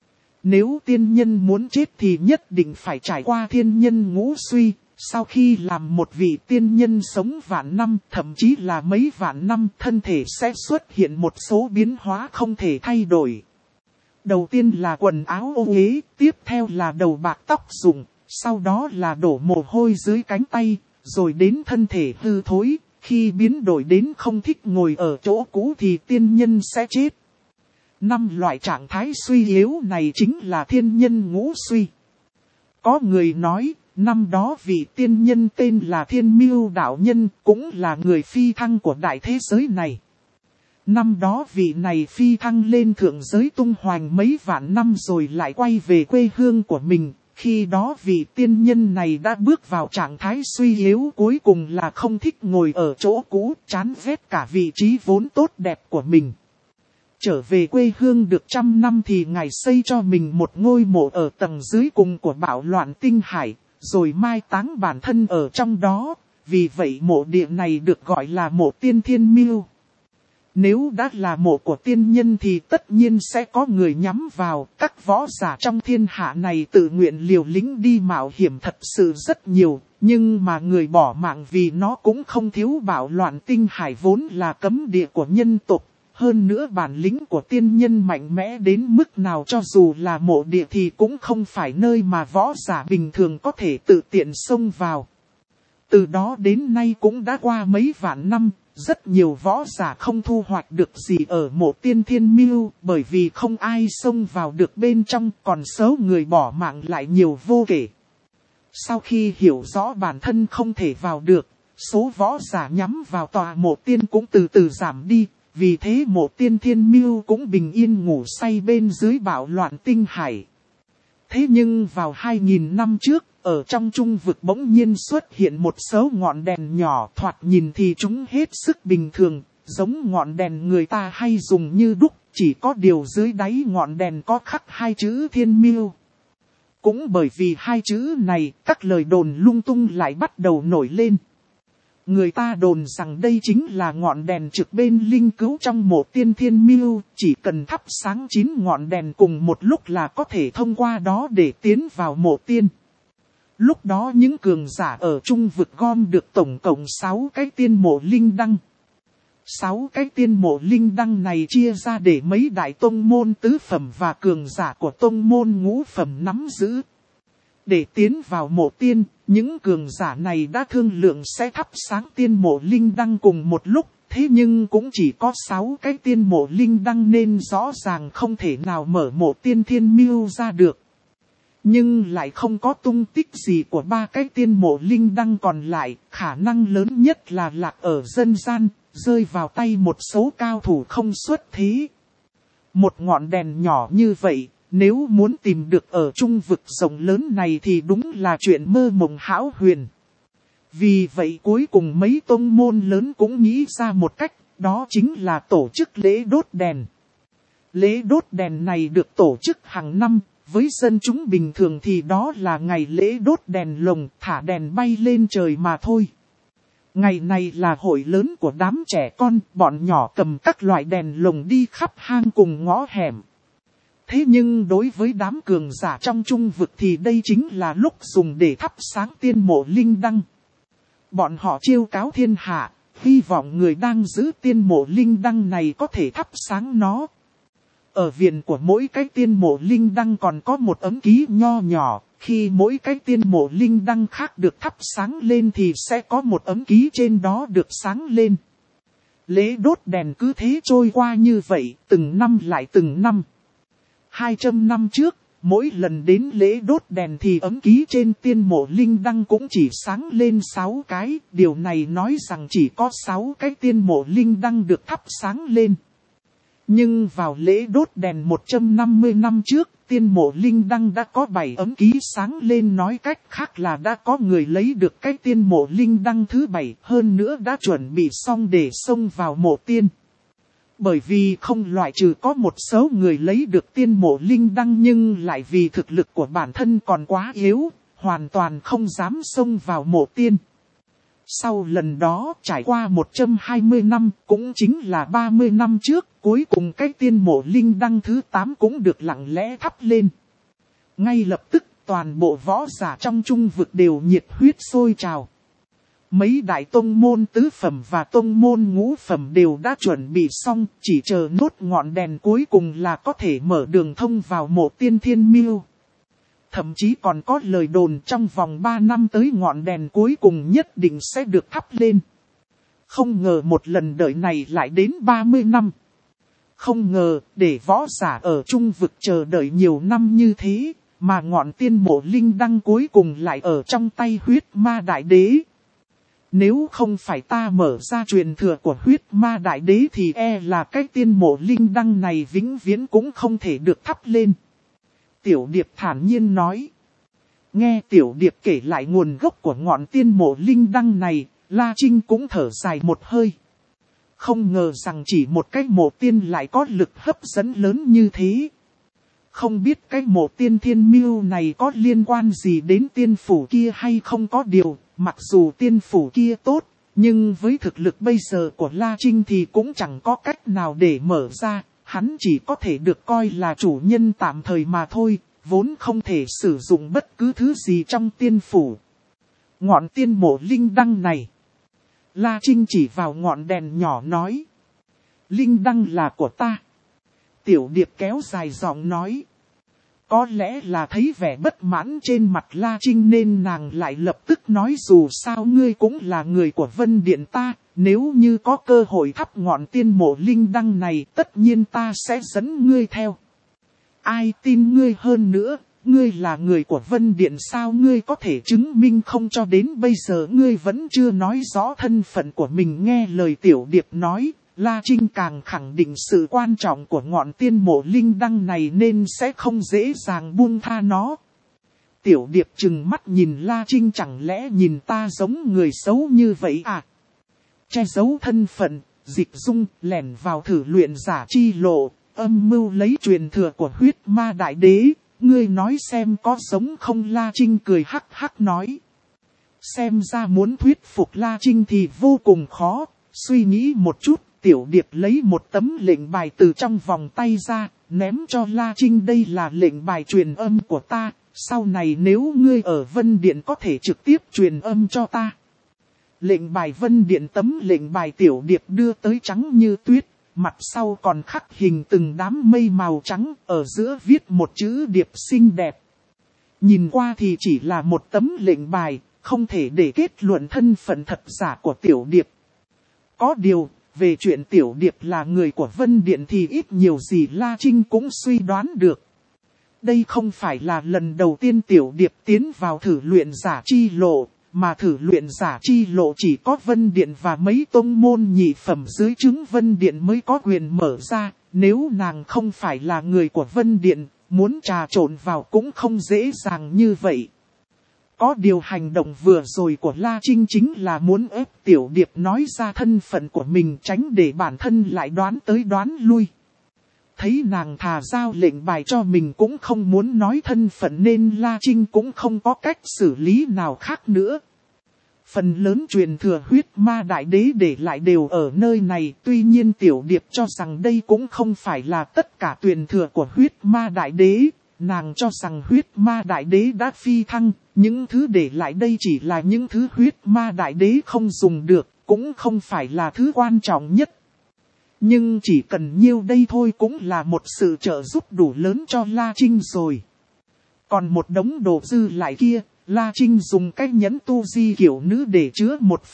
Nếu tiên nhân muốn chết thì nhất định phải trải qua thiên nhân ngũ suy. Sau khi làm một vị tiên nhân sống vạn năm, thậm chí là mấy vạn năm, thân thể sẽ xuất hiện một số biến hóa không thể thay đổi. Đầu tiên là quần áo ô uế, tiếp theo là đầu bạc tóc rụng, sau đó là đổ mồ hôi dưới cánh tay, rồi đến thân thể hư thối. Khi biến đổi đến không thích ngồi ở chỗ cũ thì tiên nhân sẽ chết. Năm loại trạng thái suy yếu này chính là thiên nhân ngũ suy. Có người nói, năm đó vị tiên nhân tên là Thiên Mưu Đạo Nhân, cũng là người phi thăng của đại thế giới này. Năm đó vị này phi thăng lên thượng giới tung hoành mấy vạn năm rồi lại quay về quê hương của mình. Khi đó vị tiên nhân này đã bước vào trạng thái suy yếu, cuối cùng là không thích ngồi ở chỗ cũ, chán ghét cả vị trí vốn tốt đẹp của mình. Trở về quê hương được trăm năm thì ngài xây cho mình một ngôi mộ ở tầng dưới cùng của bạo loạn tinh hải, rồi mai táng bản thân ở trong đó. Vì vậy mộ địa này được gọi là mộ tiên Thiên Mưu. Nếu đã là mộ của tiên nhân thì tất nhiên sẽ có người nhắm vào. Các võ giả trong thiên hạ này tự nguyện liều lĩnh đi mạo hiểm thật sự rất nhiều. Nhưng mà người bỏ mạng vì nó cũng không thiếu. Bạo loạn tinh hải vốn là cấm địa của nhân tộc. Hơn nữa bản lĩnh của tiên nhân mạnh mẽ đến mức nào, cho dù là mộ địa thì cũng không phải nơi mà võ giả bình thường có thể tự tiện xông vào. Từ đó đến nay cũng đã qua mấy vạn năm, rất nhiều võ giả không thu hoạch được gì ở mộ tiên Thiên Mưu, bởi vì không ai xông vào được bên trong, còn số người bỏ mạng lại nhiều vô kể. Sau khi hiểu rõ bản thân không thể vào được, số võ giả nhắm vào tòa mộ tiên cũng từ từ giảm đi. Vì thế mộ tiên Thiên Mưu cũng bình yên ngủ say bên dưới bạo loạn tinh hải. Thế nhưng vào hai nghìn năm trước, ở trong trung vực bỗng nhiên xuất hiện một số ngọn đèn nhỏ, thoạt nhìn thì chúng hết sức bình thường, giống ngọn đèn người ta hay dùng như đúc, chỉ có điều dưới đáy ngọn đèn có khắc hai chữ Thiên Mưu. Cũng bởi vì hai chữ này, các lời đồn lung tung lại bắt đầu nổi lên. Người ta đồn rằng đây chính là ngọn đèn trực bên linh cứu trong mộ tiên Thiên Mưu, chỉ cần thắp sáng chín ngọn đèn cùng một lúc là có thể thông qua đó để tiến vào mộ tiên. Lúc đó những cường giả ở trung vực gom được tổng cộng sáu cái tiên mộ linh đăng. sáu cái tiên mộ linh đăng này chia ra để mấy đại tông môn tứ phẩm và cường giả của tông môn ngũ phẩm nắm giữ. Để tiến vào mộ tiên, những cường giả này đã thương lượng sẽ thắp sáng tiên mộ linh đăng cùng một lúc, thế nhưng cũng chỉ có sáu cái tiên mộ linh đăng nên rõ ràng không thể nào mở mộ tiên Thiên Mưu ra được. Nhưng lại không có tung tích gì của ba cái tiên mộ linh đăng còn lại, khả năng lớn nhất là lạc ở dân gian, rơi vào tay một số cao thủ không xuất thế. Một ngọn đèn nhỏ như vậy, nếu muốn tìm được ở trung vực rộng lớn này thì đúng là chuyện mơ mộng hão huyền. Vì vậy cuối cùng mấy tông môn lớn cũng nghĩ ra một cách, đó chính là tổ chức lễ đốt đèn. Lễ đốt đèn này được tổ chức hàng năm, với dân chúng bình thường thì đó là ngày lễ đốt đèn lồng, thả đèn bay lên trời mà thôi. Ngày này là hội lớn của đám trẻ con, bọn nhỏ cầm các loại đèn lồng đi khắp hang cùng ngõ hẻm. Thế nhưng đối với đám cường giả trong trung vực thì đây chính là lúc dùng để thắp sáng tiên mộ linh đăng. Bọn họ chiêu cáo thiên hạ, hy vọng người đang giữ tiên mộ linh đăng này có thể thắp sáng nó. Ở viện của mỗi cái tiên mộ linh đăng còn có một ấm ký nho nhỏ, khi mỗi cái tiên mộ linh đăng khác được thắp sáng lên thì sẽ có một ấm ký trên đó được sáng lên. Lễ đốt đèn cứ thế trôi qua như vậy, từng năm lại từng năm. hai trăm năm trước, mỗi lần đến lễ đốt đèn thì ấm ký trên tiên mộ linh đăng cũng chỉ sáng lên sáu cái. Điều này nói rằng chỉ có sáu cái tiên mộ linh đăng được thắp sáng lên. Nhưng vào lễ đốt đèn một trăm năm mươi năm trước, tiên mộ linh đăng đã có bảy ấm ký sáng lên, nói cách khác là đã có người lấy được cái tiên mộ linh đăng thứ bảy, hơn nữa đã chuẩn bị xong để xông vào mộ tiên. Bởi vì không loại trừ có một số người lấy được tiên mộ linh đăng nhưng lại vì thực lực của bản thân còn quá yếu, hoàn toàn không dám xông vào mộ tiên. Sau lần đó trải qua một trăm hai mươi năm, cũng chính là ba mươi năm trước, cuối cùng cái tiên mộ linh đăng thứ tám cũng được lặng lẽ thắp lên. Ngay lập tức toàn bộ võ giả trong trung vực đều nhiệt huyết sôi trào. Mấy đại tông môn tứ phẩm và tông môn ngũ phẩm đều đã chuẩn bị xong, chỉ chờ nốt ngọn đèn cuối cùng là có thể mở đường thông vào mộ tiên Thiên Miêu. Thậm chí còn có lời đồn trong vòng ba năm tới ngọn đèn cuối cùng nhất định sẽ được thắp lên. Không ngờ một lần đợi này lại đến ba mươi năm. Không ngờ để võ giả ở trung vực chờ đợi nhiều năm như thế, mà ngọn tiên mộ linh đăng cuối cùng lại ở trong tay huyết ma đại đế. Nếu không phải ta mở ra truyền thừa của huyết ma đại đế thì e là cái tiên mộ linh đăng này vĩnh viễn cũng không thể được thắp lên. Tiểu Điệp thản nhiên nói. Nghe Tiểu Điệp kể lại nguồn gốc của ngọn tiên mộ linh đăng này, La Trinh cũng thở dài một hơi. Không ngờ rằng chỉ một cái mộ tiên lại có lực hấp dẫn lớn như thế. Không biết cái mộ tiên Thiên Miêu này có liên quan gì đến tiên phủ kia hay không, có điều, mặc dù tiên phủ kia tốt, nhưng với thực lực bây giờ của La Trinh thì cũng chẳng có cách nào để mở ra. Hắn chỉ có thể được coi là chủ nhân tạm thời mà thôi, vốn không thể sử dụng bất cứ thứ gì trong tiên phủ. Ngọn tiên mộ linh đăng này. La Trinh chỉ vào ngọn đèn nhỏ nói. Linh đăng là của ta. Tiểu Điệp kéo dài giọng nói. Có lẽ là thấy vẻ bất mãn trên mặt La Trinh nên nàng lại lập tức nói, dù sao ngươi cũng là người của Vân Điện ta, nếu như có cơ hội thắp ngọn tiên mộ linh đăng này tất nhiên ta sẽ dẫn ngươi theo. Ai tin ngươi hơn nữa, ngươi là người của Vân Điện sao ngươi có thể chứng minh không, cho đến bây giờ ngươi vẫn chưa nói rõ thân phận của mình. Nghe lời Tiểu Điệp nói, La Trinh càng khẳng định sự quan trọng của ngọn tiên mộ linh đăng này nên sẽ không dễ dàng buông tha nó. Tiểu Điệp trừng mắt nhìn La Trinh, chẳng lẽ nhìn ta giống người xấu như vậy à? Che giấu thân phận, dịch dung, lẻn vào thử luyện giả chi lộ, âm mưu lấy truyền thừa của huyết ma đại đế, ngươi nói xem có giống không? La Trinh cười hắc hắc nói. Xem ra muốn thuyết phục La Trinh thì vô cùng khó, suy nghĩ một chút. Tiểu Điệp lấy một tấm lệnh bài từ trong vòng tay ra, ném cho La Trinh. Đây là lệnh bài truyền âm của ta, sau này nếu ngươi ở Vân Điện có thể trực tiếp truyền âm cho ta. Lệnh bài Vân Điện, tấm lệnh bài Tiểu Điệp đưa tới trắng như tuyết, mặt sau còn khắc hình từng đám mây màu trắng, ở giữa viết một chữ Điệp xinh đẹp. Nhìn qua thì chỉ là một tấm lệnh bài, không thể để kết luận thân phận thật giả của Tiểu Điệp. Có điều, về chuyện Tiểu Điệp là người của Vân Điện thì ít nhiều gì La Trinh cũng suy đoán được. Đây không phải là lần đầu tiên Tiểu Điệp tiến vào thử luyện giả chi lộ, mà thử luyện giả chi lộ chỉ có Vân Điện và mấy tông môn nhị phẩm dưới trướng Vân Điện mới có quyền mở ra. Nếu nàng không phải là người của Vân Điện, muốn trà trộn vào cũng không dễ dàng như vậy. Có điều hành động vừa rồi của La Trinh chính là muốn ép Tiểu Điệp nói ra thân phận của mình, tránh để bản thân lại đoán tới đoán lui. Thấy nàng thà giao lệnh bài cho mình cũng không muốn nói thân phận nên La Trinh cũng không có cách xử lý nào khác nữa. Phần lớn truyền thừa huyết ma đại đế để lại đều ở nơi này, tuy nhiên Tiểu Điệp cho rằng đây cũng không phải là tất cả truyền thừa của huyết ma đại đế. Nàng cho rằng huyết ma đại đế đã phi thăng, những thứ để lại đây chỉ là những thứ huyết ma đại đế không dùng được, cũng không phải là thứ quan trọng nhất. Nhưng chỉ cần nhiêu đây thôi cũng là một sự trợ giúp đủ lớn cho La Trinh rồi. Còn một đống đồ dư lại kia, La Trinh dùng cách nhẫn tu di kiểu nữ để chứa một phần,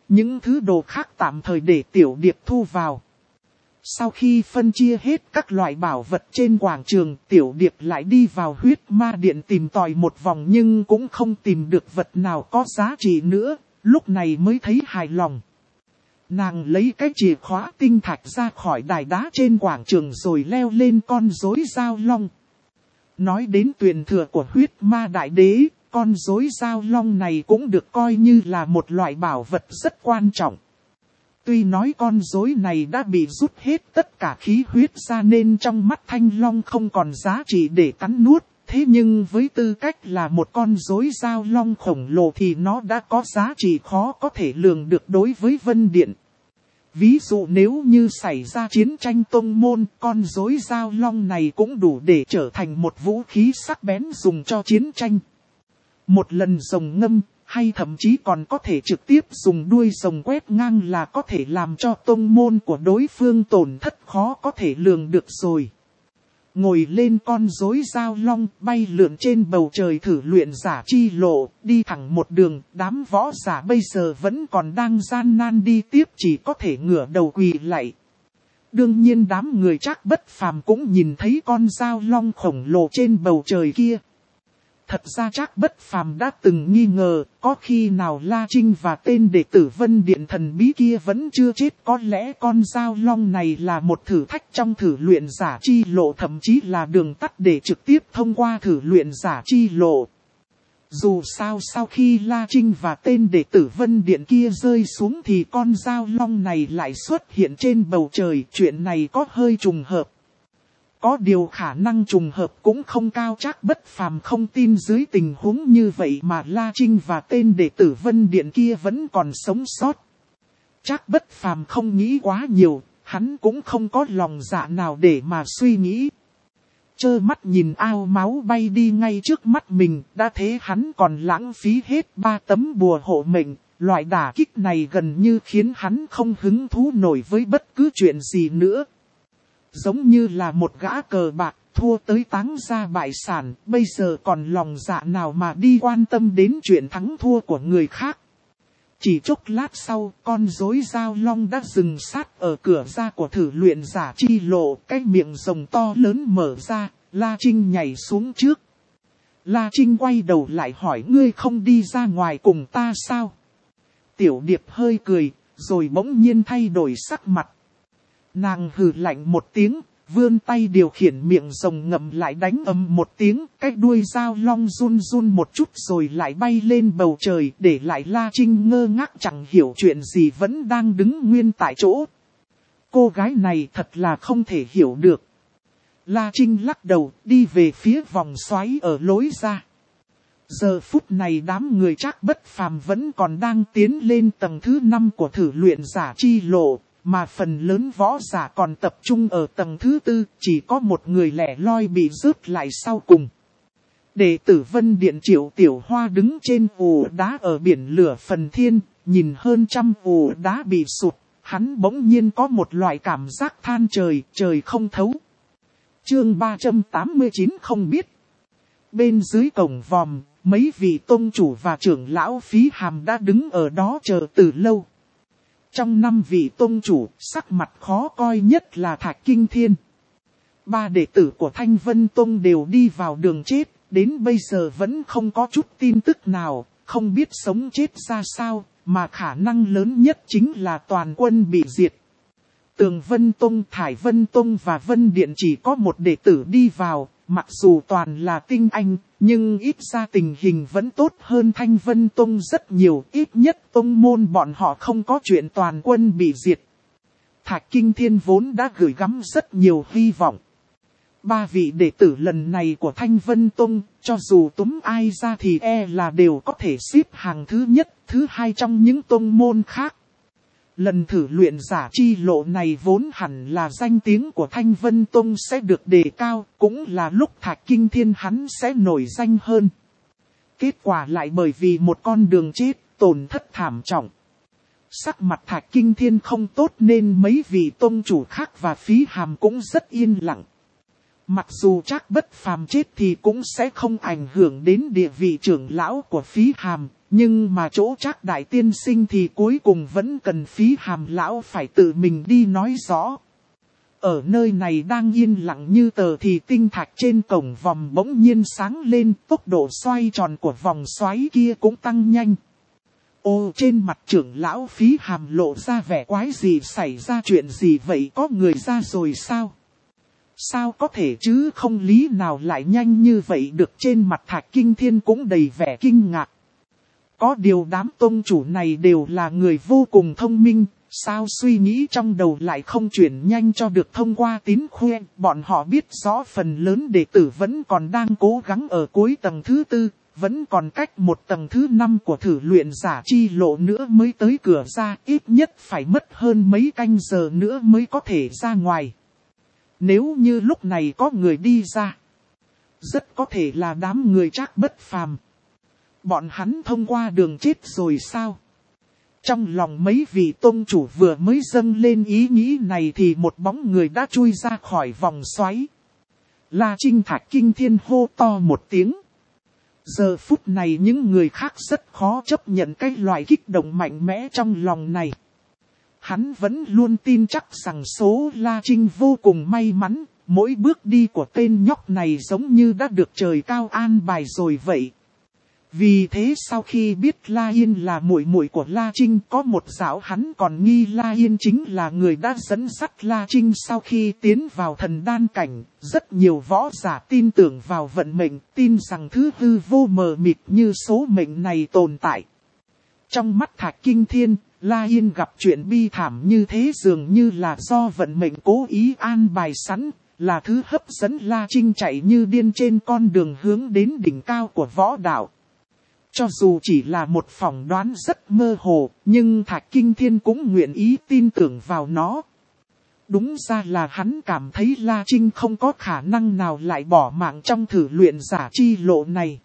Những thứ đồ khác tạm thời để Tiểu Điệp thu vào. Sau khi phân chia hết các loại bảo vật trên quảng trường, Tiểu Điệp lại đi vào huyết ma điện tìm tòi một vòng nhưng cũng không tìm được vật nào có giá trị nữa, lúc này mới thấy hài lòng. Nàng lấy cái chìa khóa tinh thạch ra khỏi đài đá trên quảng trường rồi leo lên con rối giao long. Nói đến truyền thừa của huyết ma đại đế, con rối giao long này cũng được coi như là một loại bảo vật rất quan trọng. Tuy nói con rối này đã bị rút hết tất cả khí huyết ra nên trong mắt Thanh Long không còn giá trị để cắn nuốt, thế nhưng với tư cách là một con rối giao long khổng lồ thì nó đã có giá trị khó có thể lường được đối với Vân Điện. Ví dụ nếu như xảy ra chiến tranh tông môn, con rối giao long này cũng đủ để trở thành một vũ khí sắc bén dùng cho chiến tranh. Một lần rồng ngâm, hay thậm chí còn có thể trực tiếp dùng đuôi rồng quét ngang là có thể làm cho tông môn của đối phương tổn thất khó có thể lường được rồi. Ngồi lên con rối giao long, bay lượn trên bầu trời thử luyện giả chi lộ, đi thẳng một đường, đám võ giả bây giờ vẫn còn đang gian nan đi tiếp, chỉ có thể ngửa đầu quỳ lạy. Đương nhiên đám người Trác Bất Phàm cũng nhìn thấy con giao long khổng lồ trên bầu trời kia. Thật ra Trác Bất Phàm đã từng nghi ngờ, có khi nào La Trinh và tên đệ tử Vân Điện thần bí kia vẫn chưa chết, có lẽ con giao long này là một thử thách trong thử luyện giả chi lộ, thậm chí là đường tắt để trực tiếp thông qua thử luyện giả chi lộ. Dù sao sau khi La Trinh và tên đệ tử Vân Điện kia rơi xuống thì con giao long này lại xuất hiện trên bầu trời, chuyện này có hơi trùng hợp. Có điều khả năng trùng hợp cũng không cao, Trác Bất Phàm không tin dưới tình huống như vậy mà La Trinh và tên đệ tử Vân Điện kia vẫn còn sống sót. Trác Bất Phàm không nghĩ quá nhiều, hắn cũng không có lòng dạ nào để mà suy nghĩ. Trơ mắt nhìn ao máu bay đi ngay trước mắt mình, đã thế hắn còn lãng phí hết ba tấm bùa hộ mệnh, loại đả kích này gần như khiến hắn không hứng thú nổi với bất cứ chuyện gì nữa. Giống như là một gã cờ bạc, thua tới táng ra bại sản, bây giờ còn lòng dạ nào mà đi quan tâm đến chuyện thắng thua của người khác. Chỉ chốc lát sau, con rối giao long đã dừng sát ở cửa ra của thử luyện giả chi lộ, cái miệng rồng to lớn mở ra, La Trinh nhảy xuống trước. La Trinh quay đầu lại hỏi: ngươi không đi ra ngoài cùng ta sao? Tiểu Điệp hơi cười, rồi bỗng nhiên thay đổi sắc mặt. Nàng hừ lạnh một tiếng, vươn tay điều khiển miệng rồng ngậm lại đánh ầm một tiếng, cái đuôi dao long run run một chút rồi lại bay lên bầu trời, để lại La Trinh ngơ ngác chẳng hiểu chuyện gì vẫn đang đứng nguyên tại chỗ. Cô gái này thật là không thể hiểu được. La Trinh lắc đầu, đi về phía vòng xoáy ở lối ra. Giờ phút này đám người Trác Bất Phàm vẫn còn đang tiến lên tầng thứ năm của thử luyện giả chi lộ. Mà phần lớn võ giả còn tập trung ở tầng thứ tư, chỉ có một người lẻ loi bị rớt lại sau cùng. Đệ tử Vân Điện Triệu Tiểu Hoa đứng trên ồ đá ở biển lửa phần thiên, nhìn hơn trăm ồ đá bị sụt, hắn bỗng nhiên có một loại cảm giác than trời, trời không thấu. Chương ba trăm tám mươi chín không biết. Bên dưới cổng vòm, mấy vị tông chủ và trưởng lão Phí Hàm đã đứng ở đó chờ từ lâu. Trong năm vị tông chủ, sắc mặt khó coi nhất là Thạch Kinh Thiên. Ba đệ tử của Thanh Vân Tông đều đi vào đường chết, đến bây giờ vẫn không có chút tin tức nào, không biết sống chết ra sao, mà khả năng lớn nhất chính là toàn quân bị diệt. Tường Vân Tông, Thải Vân Tông và Vân Điện chỉ có một đệ tử đi vào, mặc dù toàn là tinh anh, nhưng ít ra tình hình vẫn tốt hơn Thanh Vân Tông rất nhiều, ít nhất tông môn bọn họ không có chuyện toàn quân bị diệt. Thạch Kinh Thiên vốn đã gửi gắm rất nhiều hy vọng. Ba vị đệ tử lần này của Thanh Vân Tông, cho dù túm ai ra thì e là đều có thể xếp hàng thứ nhất, thứ hai trong những tông môn khác. Lần thử luyện giả chi lộ này vốn hẳn là danh tiếng của Thanh Vân Tông sẽ được đề cao, cũng là lúc Thạch Kinh Thiên hắn sẽ nổi danh hơn. Kết quả lại bởi vì một con đường chết, tổn thất thảm trọng. Sắc mặt Thạch Kinh Thiên không tốt nên mấy vị tông chủ khác và Phí Hàm cũng rất yên lặng. Mặc dù Trác Bất Phàm chết thì cũng sẽ không ảnh hưởng đến địa vị trưởng lão của Phí Hàm, Nhưng mà chỗ Trác đại tiên sinh thì cuối cùng vẫn cần Phí Hàm lão phải tự mình đi nói rõ. Ở nơi này đang yên lặng như tờ thì tinh thạch trên cổng vòng bỗng nhiên sáng lên, tốc độ xoay tròn của vòng xoáy kia cũng tăng nhanh. Ô, trên mặt trưởng lão Phí Hàm lộ ra vẻ quái gì, xảy ra chuyện gì vậy, có người ra rồi sao? Sao có thể chứ, không lý nào lại nhanh như vậy được. Trên mặt Thạch Kinh Thiên cũng đầy vẻ kinh ngạc. Có điều đám tông chủ này đều là người vô cùng thông minh, sao suy nghĩ trong đầu lại không chuyển nhanh cho được thông qua tín khuyên. Bọn họ biết rõ phần lớn đệ tử vẫn còn đang cố gắng ở cuối tầng thứ tư, vẫn còn cách một tầng thứ năm của thử luyện giả chi lộ nữa mới tới cửa ra, ít nhất phải mất hơn mấy canh giờ nữa mới có thể ra ngoài. Nếu như lúc này có người đi ra, rất có thể là đám người Trác bất phàm. Bọn hắn thông qua đường chết rồi sao? Trong lòng mấy vị tôn chủ vừa mới dâng lên ý nghĩ này thì một bóng người đã chui ra khỏi vòng xoáy. La Trinh Thạch Kinh Thiên hô to một tiếng. Giờ phút này những người khác rất khó chấp nhận cái loại kích động mạnh mẽ trong lòng này. Hắn vẫn luôn tin chắc rằng số La Trinh vô cùng may mắn, mỗi bước đi của tên nhóc này giống như đã được trời cao an bài rồi vậy. Vì thế sau khi biết La Yên là muội muội của La Trinh, có một dạo hắn còn nghi La Yên chính là người đã dẫn dắt La Trinh sau khi tiến vào thần đan cảnh. Rất nhiều võ giả tin tưởng vào vận mệnh, tin rằng thứ hư vô mờ mịt như số mệnh này tồn tại. Trong mắt Thạch Kinh Thiên, La Yên gặp chuyện bi thảm như thế dường như là do vận mệnh cố ý an bài sẵn, là thứ hấp dẫn La Trinh chạy như điên trên con đường hướng đến đỉnh cao của võ đạo. Cho dù chỉ là một phỏng đoán rất mơ hồ, nhưng Thạch Kinh Thiên cũng nguyện ý tin tưởng vào nó. Đúng ra là hắn cảm thấy La Trinh không có khả năng nào lại bỏ mạng trong thử luyện giả chi lộ này.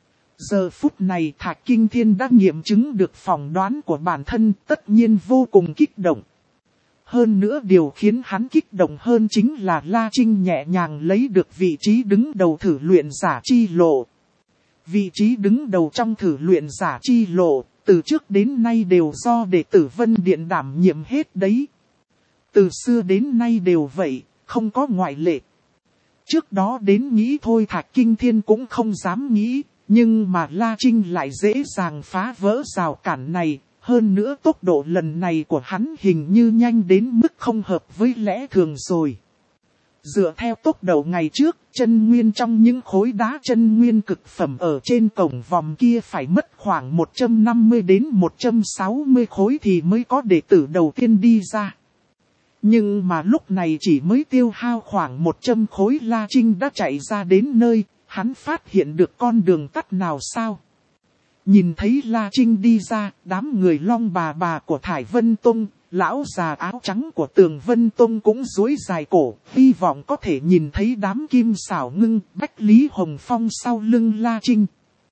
Giờ phút này Thạch Kinh Thiên đã nghiệm chứng được phỏng đoán của bản thân, tất nhiên vô cùng kích động. Hơn nữa điều khiến hắn kích động hơn chính là La Trinh nhẹ nhàng lấy được vị trí đứng đầu thử luyện giả chi lộ. Vị trí đứng đầu trong thử luyện giả chi lộ, từ trước đến nay đều do đệ tử Vân Điện đảm nhiệm hết đấy. Từ xưa đến nay đều vậy, không có ngoại lệ. Trước đó đến nghĩ thôi Thạch Kinh Thiên cũng không dám nghĩ, nhưng mà La Trinh lại dễ dàng phá vỡ rào cản này. Hơn nữa tốc độ lần này của hắn hình như nhanh đến mức không hợp với lẽ thường rồi. Dựa theo tốc độ ngày trước, chân nguyên trong những khối đá chân nguyên cực phẩm ở trên cổng vòng kia phải mất khoảng một trăm năm mươi đến một trăm sáu mươi khối thì mới có đệ tử đầu tiên đi ra. Nhưng mà lúc này chỉ mới tiêu hao khoảng một trăm khối La Trinh đã chạy ra đến nơi, hắn phát hiện được con đường tắt nào sao? Nhìn thấy La Trinh đi ra, đám người Long bà bà của Thải Vân Tông, lão già áo trắng của Tường Vân Tông cũng duỗi dài cổ, hy vọng có thể nhìn thấy đám kim xảo ngưng, Bách Lý Hồng Phong sau lưng La Trinh.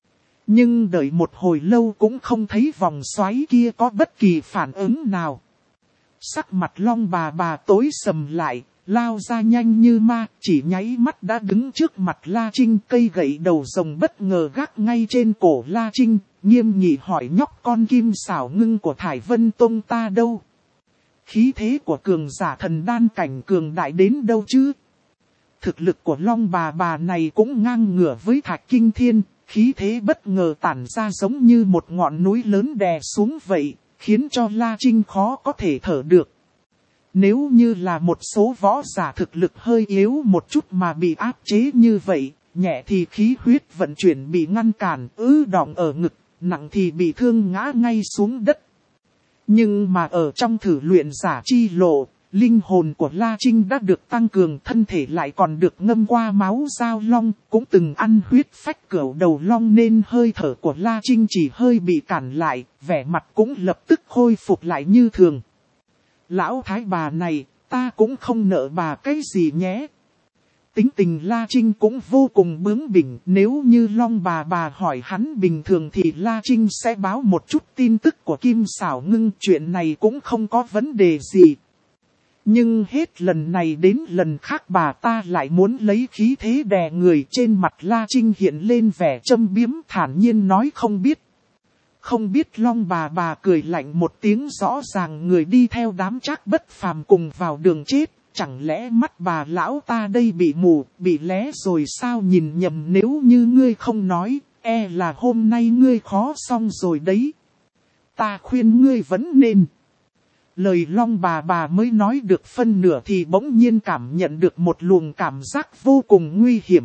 Nhưng đợi một hồi lâu cũng không thấy vòng xoáy kia có bất kỳ phản ứng nào. Sắc mặt Long bà bà tối sầm lại, lao ra nhanh như ma, chỉ nháy mắt đã đứng trước mặt La Trinh, cây gậy đầu rồng bất ngờ gác ngay trên cổ La Trinh, nghiêm nghị hỏi nhóc con kim xảo ngưng của Thải Vân Tông ta đâu? Khí thế của cường giả thần đan cảnh cường đại đến đâu chứ? Thực lực của Long bà bà này cũng ngang ngửa với Thạch Kinh Thiên, khí thế bất ngờ tản ra giống như một ngọn núi lớn đè xuống vậy, khiến cho La Trinh khó có thể thở được. Nếu như là một số võ giả thực lực hơi yếu một chút mà bị áp chế như vậy, nhẹ thì khí huyết vận chuyển bị ngăn cản, ứ đọng ở ngực, nặng thì bị thương ngã ngay xuống đất. Nhưng mà ở trong thử luyện giả chi lộ, linh hồn của La Trinh đã được tăng cường, thân thể lại còn được ngâm qua máu dao long, cũng từng ăn huyết phách cửu đầu long nên hơi thở của La Trinh chỉ hơi bị cản lại, vẻ mặt cũng lập tức khôi phục lại như thường. Lão thái bà này, ta cũng không nợ bà cái gì nhé. Tính tình La Trinh cũng vô cùng bướng bỉnh, nếu như Long bà bà hỏi hắn bình thường thì La Trinh sẽ báo một chút tin tức của Kim Xảo Ngưng, chuyện này cũng không có vấn đề gì. Nhưng hết lần này đến lần khác bà ta lại muốn lấy khí thế đè người, trên mặt La Trinh hiện lên vẻ châm biếm, thản nhiên nói không biết. Không biết Long bà bà cười lạnh một tiếng, rõ ràng người đi theo đám Trác Bất Phàm cùng vào đường chết. Chẳng lẽ mắt bà lão ta đây bị mù, bị lé rồi sao? Nhìn nhầm, nếu như ngươi không nói, e là hôm nay ngươi khó xong rồi đấy. Ta khuyên ngươi vẫn nên. Lời Long bà bà mới nói được phân nửa thì bỗng nhiên cảm nhận được một luồng cảm giác vô cùng nguy hiểm.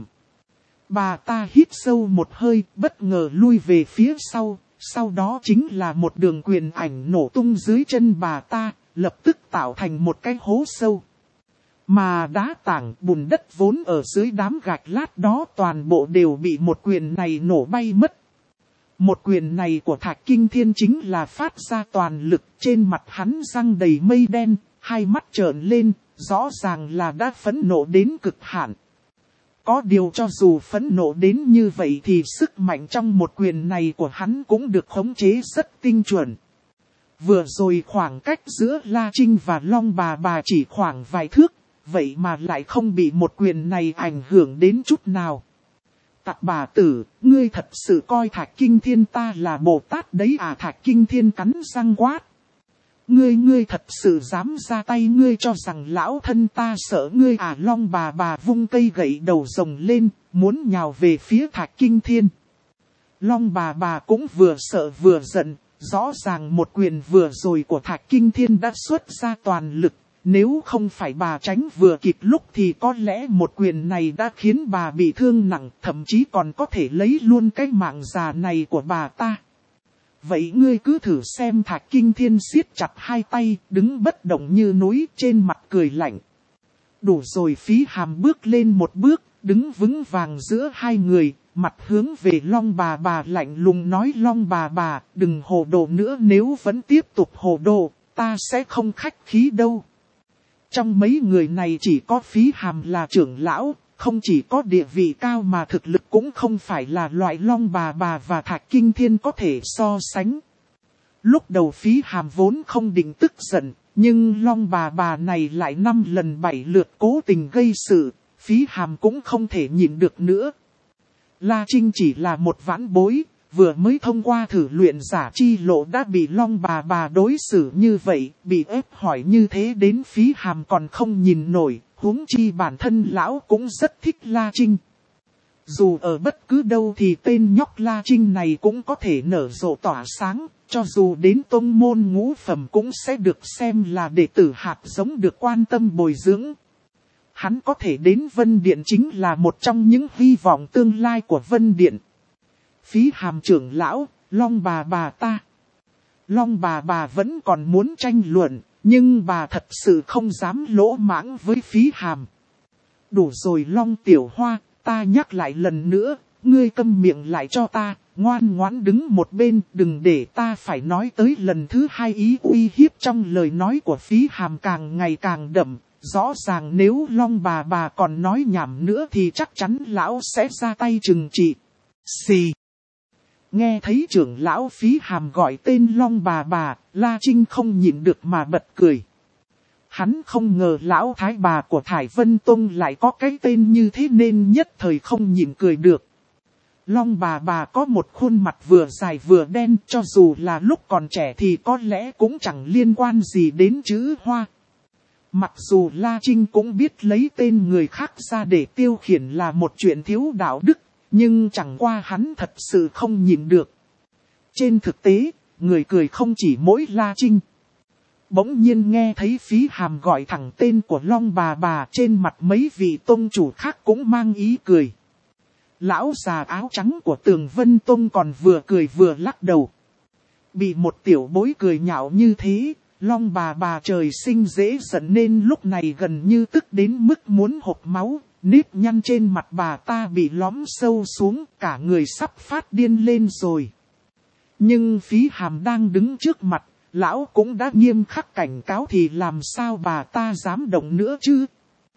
Bà ta hít sâu một hơi, bất ngờ lui về phía sau, sau đó chính là một đường quyền ảnh nổ tung dưới chân bà ta, lập tức tạo thành một cái hố sâu. Mà đá tảng bùn đất vốn ở dưới đám gạch lát đó toàn bộ đều bị một quyền này nổ bay mất. Một quyền này của Thạch Kinh Thiên chính là phát ra toàn lực, trên mặt hắn răng đầy mây đen, hai mắt trợn lên, rõ ràng là đã phẫn nộ đến cực hạn. Có điều cho dù phẫn nộ đến như vậy thì sức mạnh trong một quyền này của hắn cũng được khống chế rất tinh chuẩn. Vừa rồi khoảng cách giữa La Trinh và Long bà bà chỉ khoảng vài thước, vậy mà lại không bị một quyền này ảnh hưởng đến chút nào. Tặc bà tử, ngươi thật sự coi Thạch Kinh Thiên ta là Bồ Tát đấy à? Thạch Kinh Thiên cắn răng quát. Ngươi ngươi thật sự dám ra tay, ngươi cho rằng lão thân ta sợ ngươi à? Long bà bà vung cây gậy đầu rồng lên, muốn nhào về phía Thạch Kinh Thiên. Long bà bà cũng vừa sợ vừa giận, rõ ràng một quyền vừa rồi của Thạch Kinh Thiên đã xuất ra toàn lực. Nếu không phải bà tránh vừa kịp lúc thì có lẽ một quyền này đã khiến bà bị thương nặng, thậm chí còn có thể lấy luôn cái mạng già này của bà ta. Vậy ngươi cứ thử xem. Thạch Kinh Thiên siết chặt hai tay, đứng bất động như núi, trên mặt cười lạnh. Đủ rồi. Phí Hàm bước lên một bước, đứng vững vàng giữa hai người, mặt hướng về Long bà bà lạnh lùng nói: Long bà bà, đừng hồ đồ nữa, nếu vẫn tiếp tục hồ đồ, ta sẽ không khách khí đâu. Trong mấy người này chỉ có Phí Hàm là trưởng lão, không chỉ có địa vị cao mà thực lực cũng không phải là loại Long bà bà và Thạch Kinh Thiên có thể so sánh. Lúc đầu Phí Hàm vốn không định tức giận, nhưng Long bà bà này lại năm lần bảy lượt cố tình gây sự, Phí Hàm cũng không thể nhịn được nữa. La Trinh chỉ là một vãn bối, vừa mới thông qua thử luyện giả chi lộ đã bị Long bà bà đối xử như vậy, bị ép hỏi như thế đến Phí Hàm còn không nhìn nổi, huống chi bản thân lão cũng rất thích La Trinh. Dù ở bất cứ đâu thì tên nhóc La Trinh này cũng có thể nở rộ tỏa sáng, cho dù đến tông môn ngũ phẩm cũng sẽ được xem là đệ tử hạt giống được quan tâm bồi dưỡng. Hắn có thể đến Vân Điện chính là một trong những hy vọng tương lai của Vân Điện. Phí Hàm trưởng lão, Long bà bà ta. Long bà bà vẫn còn muốn tranh luận, nhưng bà thật sự không dám lỗ mãng với Phí Hàm. Đủ rồi Long tiểu hoa, ta nhắc lại lần nữa, ngươi câm miệng lại cho ta, ngoan ngoãn đứng một bên, đừng để ta phải nói tới lần thứ hai. Ý uy hiếp trong lời nói của Phí Hàm càng ngày càng đậm, rõ ràng nếu Long bà bà còn nói nhảm nữa thì chắc chắn lão sẽ ra tay trừng trị. Xì. Nghe thấy trưởng lão Phí Hàm gọi tên Long bà bà, La Trinh không nhịn được mà bật cười. Hắn không ngờ lão thái bà của Thải Vân Tông lại có cái tên như thế nên nhất thời không nhịn cười được. Long bà bà có một khuôn mặt vừa dài vừa đen, cho dù là lúc còn trẻ thì có lẽ cũng chẳng liên quan gì đến chữ Hoa. Mặc dù La Trinh cũng biết lấy tên người khác ra để tiêu khiển là một chuyện thiếu đạo đức, nhưng chẳng qua hắn thật sự không nhịn được. Trên thực tế, người cười không chỉ mỗi La Trinh. Bỗng nhiên nghe thấy Phí Hàm gọi thẳng tên của Long bà bà, trên mặt mấy vị tông chủ khác cũng mang ý cười. Lão già áo trắng của Tường Vân Tông còn vừa cười vừa lắc đầu. Bị một tiểu bối cười nhạo như thế, Long bà bà trời sinh dễ giận nên lúc này gần như tức đến mức muốn hộc máu. Nếp nhăn trên mặt bà ta bị lõm sâu xuống, cả người sắp phát điên lên rồi. Nhưng Phí Hàm đang đứng trước mặt, lão cũng đã nghiêm khắc cảnh cáo thì làm sao bà ta dám động nữa chứ.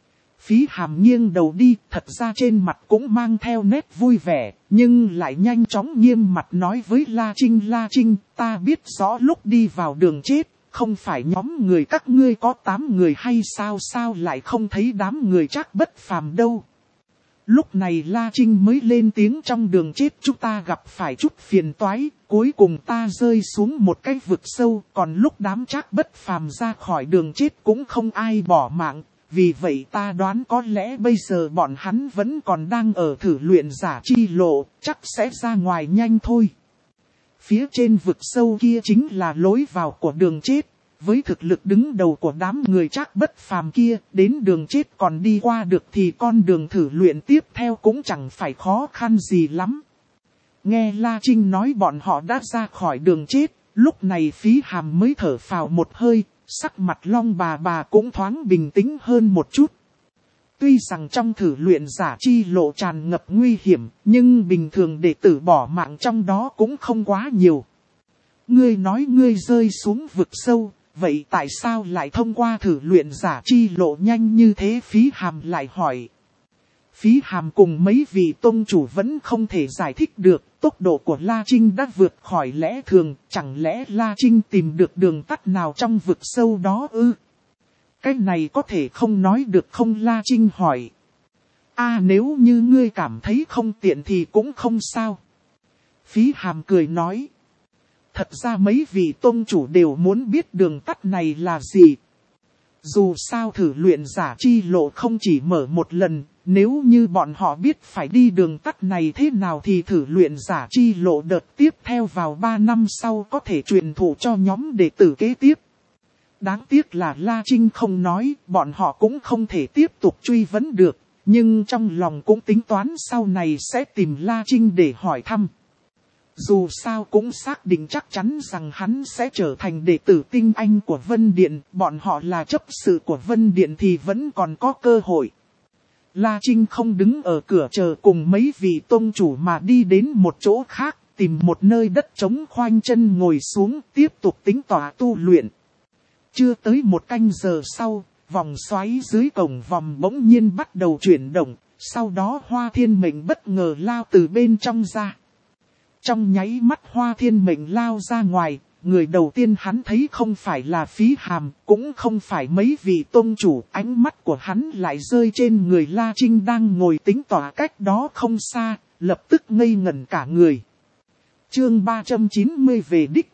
Phí Hàm nghiêng đầu đi, thật ra trên mặt cũng mang theo nét vui vẻ, nhưng lại nhanh chóng nghiêm mặt nói với La Trinh: La Trinh, ta biết rõ lúc đi vào đường chết, không phải nhóm người các ngươi có tám người hay sao sao lại không thấy đám người Trác Bất Phàm đâu. Lúc này La Trinh mới lên tiếng, trong đường chết chúng ta gặp phải chút phiền toái, cuối cùng ta rơi xuống một cái vực sâu, còn lúc đám Trác Bất Phàm ra khỏi đường chết cũng không ai bỏ mạng, vì vậy ta đoán có lẽ bây giờ bọn hắn vẫn còn đang ở thử luyện giả chi lộ, chắc sẽ ra ngoài nhanh thôi. Phía trên vực sâu kia chính là lối vào của đường chết. Với thực lực đứng đầu của đám người Trác Bất Phàm kia, đến đường chết còn đi qua được thì con đường thử luyện tiếp theo cũng chẳng phải khó khăn gì lắm. Nghe La Trinh nói bọn họ đã ra khỏi đường chết, lúc này Phí Hàm mới thở phào một hơi, sắc mặt Long bà bà cũng thoáng bình tĩnh hơn một chút. Tuy rằng trong thử luyện giả chi lộ tràn ngập nguy hiểm, nhưng bình thường đệ tử bỏ mạng trong đó cũng không quá nhiều. Ngươi nói ngươi rơi xuống vực sâu, vậy tại sao lại thông qua thử luyện giả chi lộ nhanh như thế? Phí Hàm lại hỏi. Phí Hàm cùng mấy vị tông chủ vẫn không thể giải thích được, tốc độ của La Trinh đã vượt khỏi lẽ thường, chẳng lẽ La Trinh tìm được đường tắt nào trong vực sâu đó ư? Cái này có thể không nói được không? La Trinh hỏi. À, nếu như ngươi cảm thấy không tiện thì cũng không sao. Phí Hàm cười nói. Thật ra mấy vị tôn chủ đều muốn biết đường tắt này là gì. Dù sao thử luyện giả chi lộ không chỉ mở một lần, nếu như bọn họ biết phải đi đường tắt này thế nào thì thử luyện giả chi lộ đợt tiếp theo vào ba năm sau có thể truyền thụ cho nhóm đệ tử kế tiếp. Đáng tiếc là La Trinh không nói, bọn họ cũng không thể tiếp tục truy vấn được, nhưng trong lòng cũng tính toán sau này sẽ tìm La Trinh để hỏi thăm. Dù sao cũng xác định chắc chắn rằng hắn sẽ trở thành đệ tử tinh anh của Vân Điện, bọn họ là chấp sự của Vân Điện thì vẫn còn có cơ hội. La Trinh không đứng ở cửa chờ cùng mấy vị tôn chủ mà đi đến một chỗ khác, tìm một nơi đất trống khoanh chân ngồi xuống tiếp tục tính tỏa tu luyện. Chưa tới một canh giờ sau, vòng xoáy dưới cổng vòng bỗng nhiên bắt đầu chuyển động, sau đó Hoa Thiên Mệnh bất ngờ lao từ bên trong ra. Trong nháy mắt Hoa Thiên Mệnh lao ra ngoài, người đầu tiên hắn thấy không phải là Phí Hàm, cũng không phải mấy vị tôn chủ, ánh mắt của hắn lại rơi trên người La Trinh đang ngồi tính tỏa cách đó không xa, lập tức ngây ngẩn cả người. Chương ba trăm chín mươi về đích.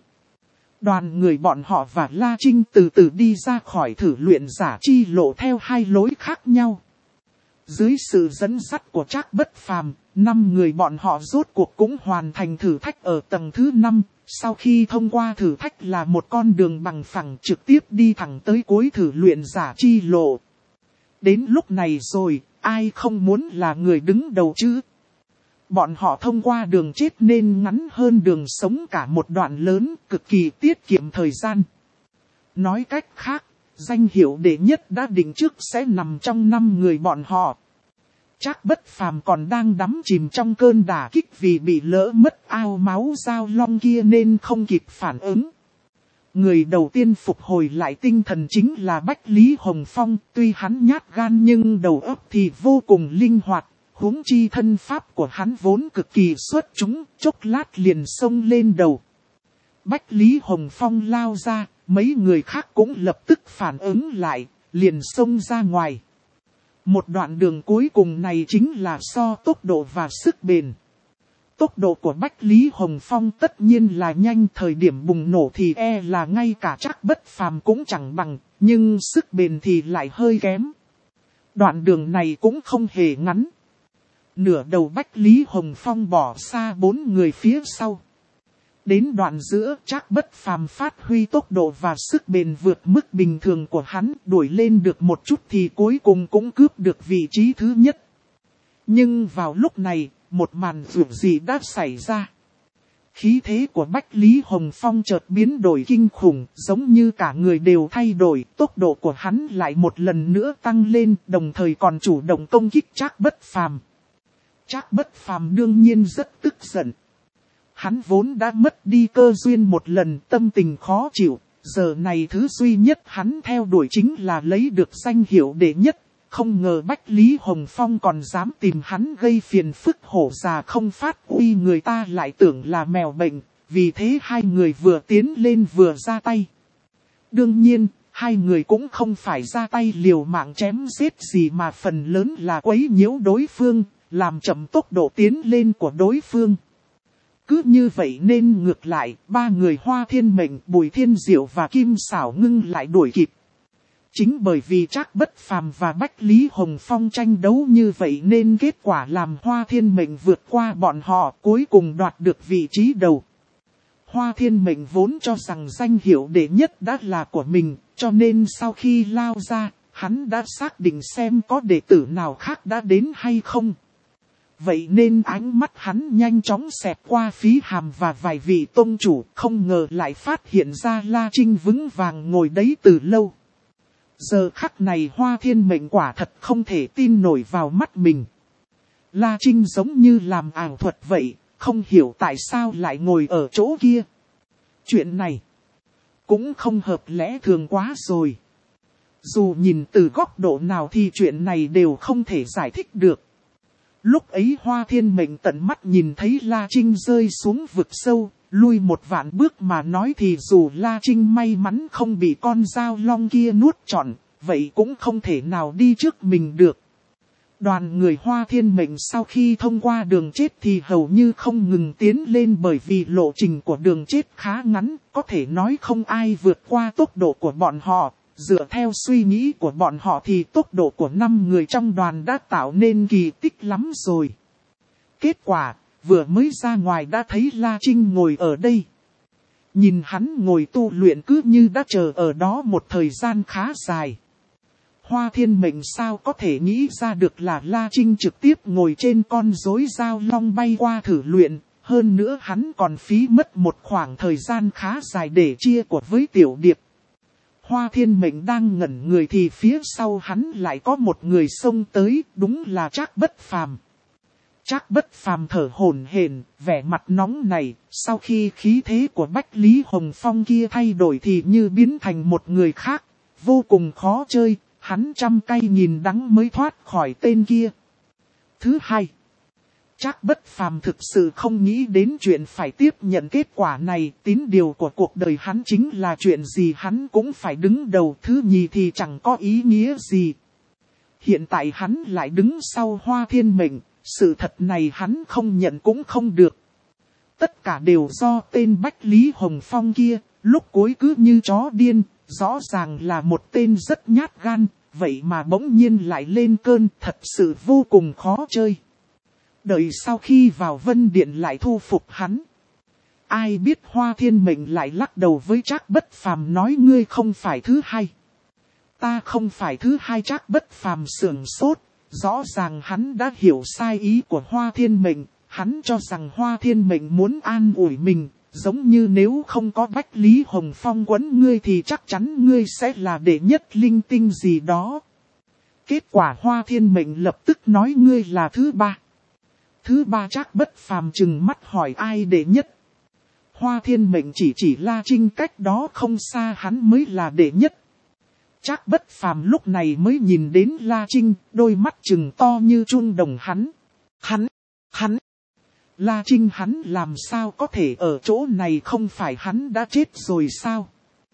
Đoàn người bọn họ và La Trinh từ từ đi ra khỏi thử luyện giả chi lộ theo hai lối khác nhau. Dưới sự dẫn dắt của Trác Bất Phàm, năm người bọn họ rốt cuộc cũng hoàn thành thử thách ở tầng thứ năm. Sau khi thông qua thử thách là một con đường bằng phẳng trực tiếp đi thẳng tới cuối thử luyện giả chi lộ. Đến lúc này rồi, ai không muốn là người đứng đầu chứ? Bọn họ thông qua đường chết nên ngắn hơn đường sống cả một đoạn lớn, cực kỳ tiết kiệm thời gian. Nói cách khác, danh hiệu đệ nhất đã định trước sẽ nằm trong năm người bọn họ. Trác Bất Phàm còn đang đắm chìm trong cơn đả kích vì bị lỡ mất ao máu giao long kia nên không kịp phản ứng. Người đầu tiên phục hồi lại tinh thần chính là Bách Lý Hồng Phong, tuy hắn nhát gan nhưng đầu óc thì vô cùng linh hoạt, huống chi thân pháp của hắn vốn cực kỳ xuất chúng, chốc lát liền xông lên đầu. Bách Lý Hồng Phong lao ra, mấy người khác cũng lập tức phản ứng lại, liền xông ra ngoài. Một đoạn đường cuối cùng này chính là so tốc độ và sức bền. Tốc độ của Bách Lý Hồng Phong tất nhiên là nhanh, thời điểm bùng nổ thì e là ngay cả Trác Bất Phàm cũng chẳng bằng, nhưng sức bền thì lại hơi kém. Đoạn đường này cũng không hề ngắn. Nửa đầu Bách Lý Hồng Phong bỏ xa bốn người phía sau. Đến đoạn giữa Trác Bất Phàm phát huy tốc độ và sức bền vượt mức bình thường của hắn, đuổi lên được một chút thì cuối cùng cũng cướp được vị trí thứ nhất. Nhưng vào lúc này, một màn rủi gì đã xảy ra. Khí thế của Bách Lý Hồng Phong chợt biến đổi kinh khủng, giống như cả người đều thay đổi, tốc độ của hắn lại một lần nữa tăng lên, đồng thời còn chủ động công kích Trác Bất Phàm. Trác Bất Phàm đương nhiên rất tức giận. Hắn vốn đã mất đi cơ duyên một lần, tâm tình khó chịu, giờ này thứ duy nhất hắn theo đuổi chính là lấy được danh hiệu đệ nhất. Không ngờ Bách Lý Hồng Phong còn dám tìm hắn gây phiền phức, hổ già không phát uy người ta lại tưởng là mèo bệnh, vì thế hai người vừa tiến lên vừa ra tay. Đương nhiên, hai người cũng không phải ra tay liều mạng chém giết gì mà phần lớn là quấy nhiễu đối phương, làm chậm tốc độ tiến lên của đối phương. Cứ như vậy nên ngược lại, ba người Hoa Thiên Mệnh, Bùi Thiên Diệu và Kim Sảo Ngưng lại đuổi kịp. Chính bởi vì Trác Bất Phàm và Bách Lý Hồng Phong tranh đấu như vậy nên kết quả làm Hoa Thiên Mệnh vượt qua bọn họ, cuối cùng đoạt được vị trí đầu. Hoa Thiên Mệnh vốn cho rằng danh hiệu đệ nhất đã là của mình, cho nên sau khi lao ra, hắn đã xác định xem có đệ tử nào khác đã đến hay không. Vậy nên ánh mắt hắn nhanh chóng xẹt qua Phí Hàm và vài vị tông chủ, không ngờ lại phát hiện ra La Trinh vững vàng ngồi đấy từ lâu. Giờ khắc này Hoa Thiên Mệnh quả thật không thể tin nổi vào mắt mình. La Trinh giống như làm ảo thuật vậy, không hiểu tại sao lại ngồi ở chỗ kia. Chuyện này cũng không hợp lẽ thường quá rồi. Dù nhìn từ góc độ nào thì chuyện này đều không thể giải thích được. Lúc ấy Hoa Thiên Mệnh tận mắt nhìn thấy La Trinh rơi xuống vực sâu, lui một vạn bước mà nói thì dù La Trinh may mắn không bị con dao long kia nuốt trọn, vậy cũng không thể nào đi trước mình được. Đoàn người Hoa Thiên Mệnh sau khi thông qua đường chết thì hầu như không ngừng tiến lên bởi vì lộ trình của đường chết khá ngắn, có thể nói không ai vượt qua tốc độ của bọn họ. Dựa theo suy nghĩ của bọn họ thì tốc độ của năm người trong đoàn đã tạo nên kỳ tích lắm rồi. Kết quả, vừa mới ra ngoài đã thấy La Trinh ngồi ở đây. Nhìn hắn ngồi tu luyện cứ như đã chờ ở đó một thời gian khá dài. Hoa Thiên Mệnh sao có thể nghĩ ra được là La Trinh trực tiếp ngồi trên con rối dao long bay qua thử luyện. Hơn nữa hắn còn phí mất một khoảng thời gian khá dài để chia của với Tiểu Điệp. Hoa Thiên Mệnh đang ngẩn người thì phía sau hắn lại có một người xông tới, đúng là Trác Bất Phàm. Trác Bất Phàm thở hổn hển, vẻ mặt nóng này, sau khi khí thế của Bách Lý Hồng Phong kia thay đổi thì như biến thành một người khác, vô cùng khó chơi, hắn trăm cay nghìn đắng mới thoát khỏi tên kia. Thứ hai, Trác Bất Phàm thực sự không nghĩ đến chuyện phải tiếp nhận kết quả này, tín điều của cuộc đời hắn chính là chuyện gì hắn cũng phải đứng đầu, thứ nhì thì chẳng có ý nghĩa gì. Hiện tại hắn lại đứng sau Hoa Thiên Mệnh, sự thật này hắn không nhận cũng không được. Tất cả đều do tên Bách Lý Hồng Phong kia, lúc cuối cứ như chó điên, rõ ràng là một tên rất nhát gan, vậy mà bỗng nhiên lại lên cơn, thật sự vô cùng khó chơi. Đợi sau khi vào Vân Điện lại thu phục hắn. Ai biết Hoa Thiên Mệnh lại lắc đầu với Trác Bất Phàm nói ngươi không phải thứ hai. Ta không phải thứ hai. Trác Bất Phàm sửng sốt, rõ ràng hắn đã hiểu sai ý của Hoa Thiên Mệnh, hắn cho rằng Hoa Thiên Mệnh muốn an ủi mình, giống như nếu không có Bách Lý Hồng Phong quấn ngươi thì chắc chắn ngươi sẽ là đệ nhất linh tinh gì đó. Kết quả Hoa Thiên Mệnh lập tức nói ngươi là thứ ba. Thứ ba. Trác Bất Phàm trừng mắt hỏi ai đệ nhất. Hoa Thiên Mệnh chỉ chỉ La Trinh cách đó không xa hắn mới là đệ nhất. Trác Bất Phàm lúc này mới nhìn đến La Trinh, đôi mắt trừng to như chuông đồng hắn. Hắn, hắn, La Trinh hắn làm sao có thể ở chỗ này, không phải hắn đã chết rồi sao?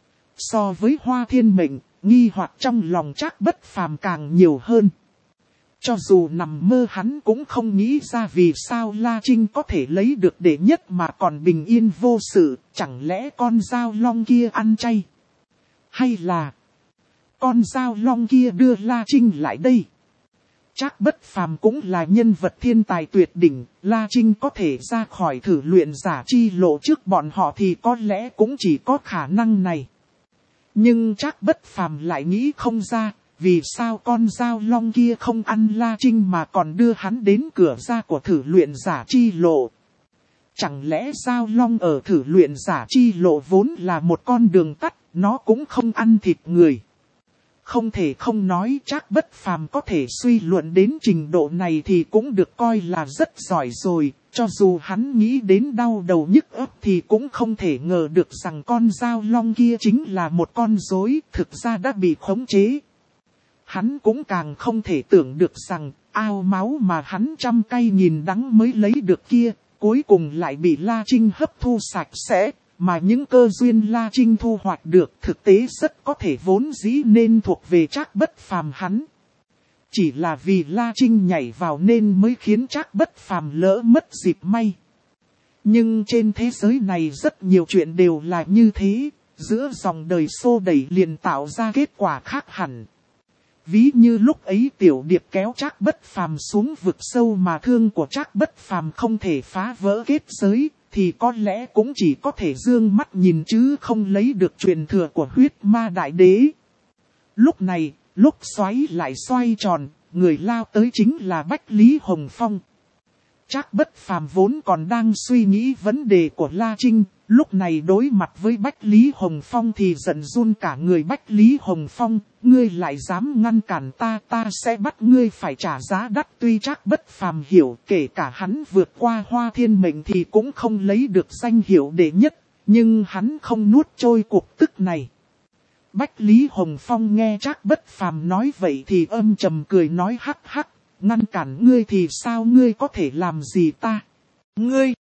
So với Hoa Thiên Mệnh, nghi hoặc trong lòng Trác Bất Phàm càng nhiều hơn. Cho dù nằm mơ hắn cũng không nghĩ ra vì sao La Trinh có thể lấy được đệ nhất mà còn bình yên vô sự, chẳng lẽ con dao long kia ăn chay? Hay là con dao long kia đưa La Trinh lại đây? Trác Bất Phàm cũng là nhân vật thiên tài tuyệt đỉnh, La Trinh có thể ra khỏi thử luyện giả chi lộ trước bọn họ thì có lẽ cũng chỉ có khả năng này. Nhưng Trác Bất Phàm lại nghĩ không ra. Vì sao con dao long kia không ăn La Trinh mà còn đưa hắn đến cửa ra của thử luyện giả chi lộ? Chẳng lẽ dao long ở thử luyện giả chi lộ vốn là một con đường tắt, nó cũng không ăn thịt người? Không thể không nói Trác Bất Phàm có thể suy luận đến trình độ này thì cũng được coi là rất giỏi rồi. Cho dù hắn nghĩ đến đau đầu nhức óc thì cũng không thể ngờ được rằng con dao long kia chính là một con rối, thực ra đã bị khống chế. Hắn cũng càng không thể tưởng được rằng, ao máu mà hắn trăm cay nghìn đắng mới lấy được kia, cuối cùng lại bị La Trinh hấp thu sạch sẽ, mà những cơ duyên La Trinh thu hoạch được thực tế rất có thể vốn dĩ nên thuộc về Trác Bất Phàm hắn. chỉ là vì La Trinh nhảy vào nên mới khiến Trác Bất Phàm lỡ mất dịp may. Nhưng trên thế giới này rất nhiều chuyện đều là như thế, giữa dòng đời xô đẩy liền tạo ra kết quả khác hẳn. Ví như lúc ấy Tiểu Điệp kéo Trác Bất Phàm xuống vực sâu mà thương của Trác Bất Phàm không thể phá vỡ kết giới, thì có lẽ cũng chỉ có thể dương mắt nhìn chứ không lấy được truyền thừa của huyết ma đại đế. Lúc này, lúc xoáy lại xoay tròn, người lao tới chính là Bách Lý Hồng Phong. Trác Bất Phàm vốn còn đang suy nghĩ vấn đề của La Trinh, lúc này đối mặt với Bách Lý Hồng Phong thì giận run cả người. Bách Lý Hồng Phong, ngươi lại dám ngăn cản ta, ta sẽ bắt ngươi phải trả giá đắt. Tuy Trác Bất Phàm hiểu kể cả hắn vượt qua Hoa Thiên Mệnh thì cũng không lấy được danh hiệu đệ nhất, nhưng hắn không nuốt trôi cuộc tức này. Bách Lý Hồng Phong nghe Trác Bất Phàm nói vậy thì âm trầm cười nói hắc hắc, ngăn cản ngươi thì sao, ngươi có thể làm gì ta? Ngươi!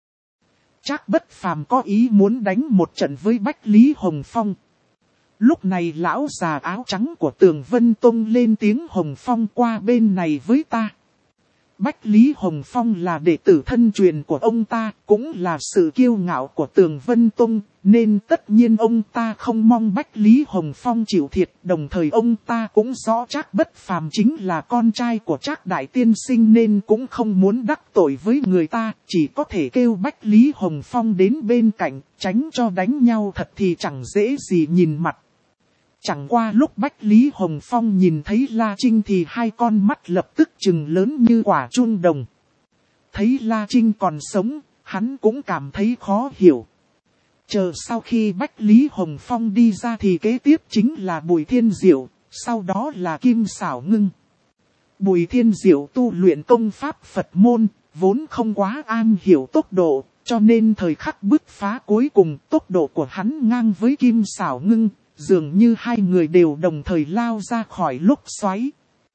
Trác Bất Phàm có ý muốn đánh một trận với Bách Lý Hồng Phong. Lúc này lão già áo trắng của Tường Vân Tông lên tiếng, Hồng Phong qua bên này với ta. Bách Lý Hồng Phong là đệ tử thân truyền của ông ta, cũng là sự kiêu ngạo của Tường Vân Tông, nên tất nhiên ông ta không mong Bách Lý Hồng Phong chịu thiệt. Đồng thời ông ta cũng rõ Trác Bất Phàm chính là con trai của Trác Đại Tiên Sinh nên cũng không muốn đắc tội với người ta, chỉ có thể kêu Bách Lý Hồng Phong đến bên cạnh, tránh cho đánh nhau thật thì chẳng dễ gì nhìn mặt. Chẳng qua lúc Bách Lý Hồng Phong nhìn thấy La Trinh thì hai con mắt lập tức trừng lớn như quả chuông đồng. Thấy La Trinh còn sống, hắn cũng cảm thấy khó hiểu. Chờ sau khi Bách Lý Hồng Phong đi ra thì kế tiếp chính là Bùi Thiên Diệu, sau đó là Kim Xảo Ngưng. Bùi Thiên Diệu tu luyện công pháp Phật môn, vốn không quá am hiểu tốc độ, cho nên thời khắc bứt phá cuối cùng tốc độ của hắn ngang với Kim Xảo Ngưng. Dường như hai người đều đồng thời lao ra khỏi lốc xoáy.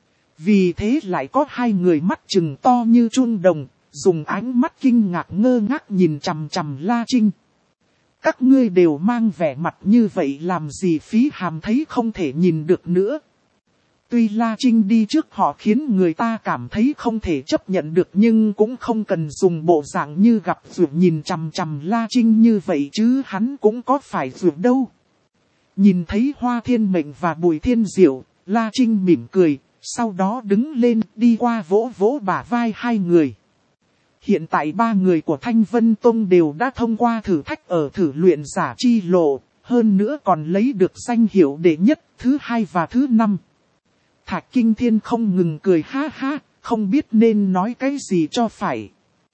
Vì thế lại có hai người mắt trừng to như chuông đồng, dùng ánh mắt kinh ngạc ngơ ngác nhìn chằm chằm La Trinh. Các ngươi đều mang vẻ mặt như vậy làm gì, Phí Hàm thấy không thể nhìn được nữa. Tuy La Trinh đi trước họ khiến người ta cảm thấy không thể chấp nhận được, nhưng cũng không cần dùng bộ dạng như gặp rượu nhìn chằm chằm La Trinh như vậy chứ hắn cũng có phải rượu đâu. Nhìn thấy Hoa Thiên Mệnh và Bùi Thiên Diệu, La Trinh mỉm cười, sau đó đứng lên đi qua vỗ vỗ bả vai hai người. Hiện tại ba người của Thanh Vân Tông đều đã thông qua thử thách ở thử luyện giả chi lộ, hơn nữa còn lấy được danh hiệu đệ nhất, thứ hai và thứ năm. Thạch Kinh Thiên không ngừng cười ha ha, không biết nên nói cái gì cho phải.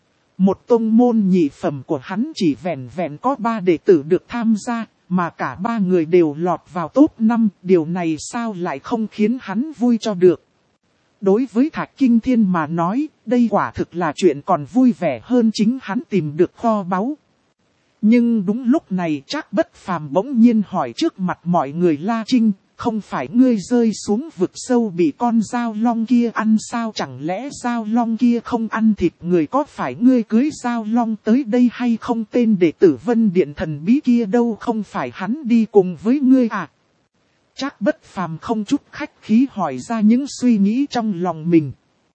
Một tông môn nhị phẩm của hắn chỉ vẹn vẹn có ba đệ tử được tham gia, mà cả ba người đều lọt vào top năm, điều này sao lại không khiến hắn vui cho được. Đối với Thạch Kinh Thiên mà nói, đây quả thực là chuyện còn vui vẻ hơn chính hắn tìm được kho báu. Nhưng đúng lúc này Trác Bất Phàm bỗng nhiên hỏi trước mặt mọi người, La Trinh, không phải ngươi rơi xuống vực sâu bị con dao long kia ăn sao? Chẳng lẽ dao long kia không ăn thịt người? Có phải ngươi cưới dao long tới đây hay không? Tên đệ tử Vân Điện thần bí kia đâu, không phải hắn đi cùng với ngươi à? Trác Bất Phàm không chút khách khí hỏi ra những suy nghĩ trong lòng mình.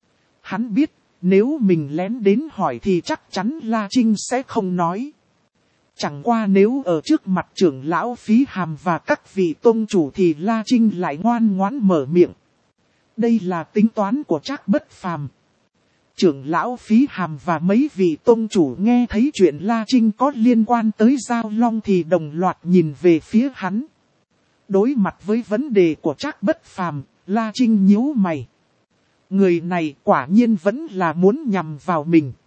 Hắn biết, nếu mình lén đến hỏi thì chắc chắn La Trinh sẽ không nói. Chẳng qua nếu ở trước mặt trưởng lão Phí Hàm và các vị tôn chủ thì La Trinh lại ngoan ngoãn mở miệng. Đây là tính toán của Trác Bất Phàm. Trưởng lão Phí Hàm và mấy vị tôn chủ nghe thấy chuyện La Trinh có liên quan tới Giao Long thì đồng loạt nhìn về phía hắn. Đối mặt với vấn đề của Trác Bất Phàm, La Trinh nhíu mày. Người này quả nhiên vẫn là muốn nhằm vào mình.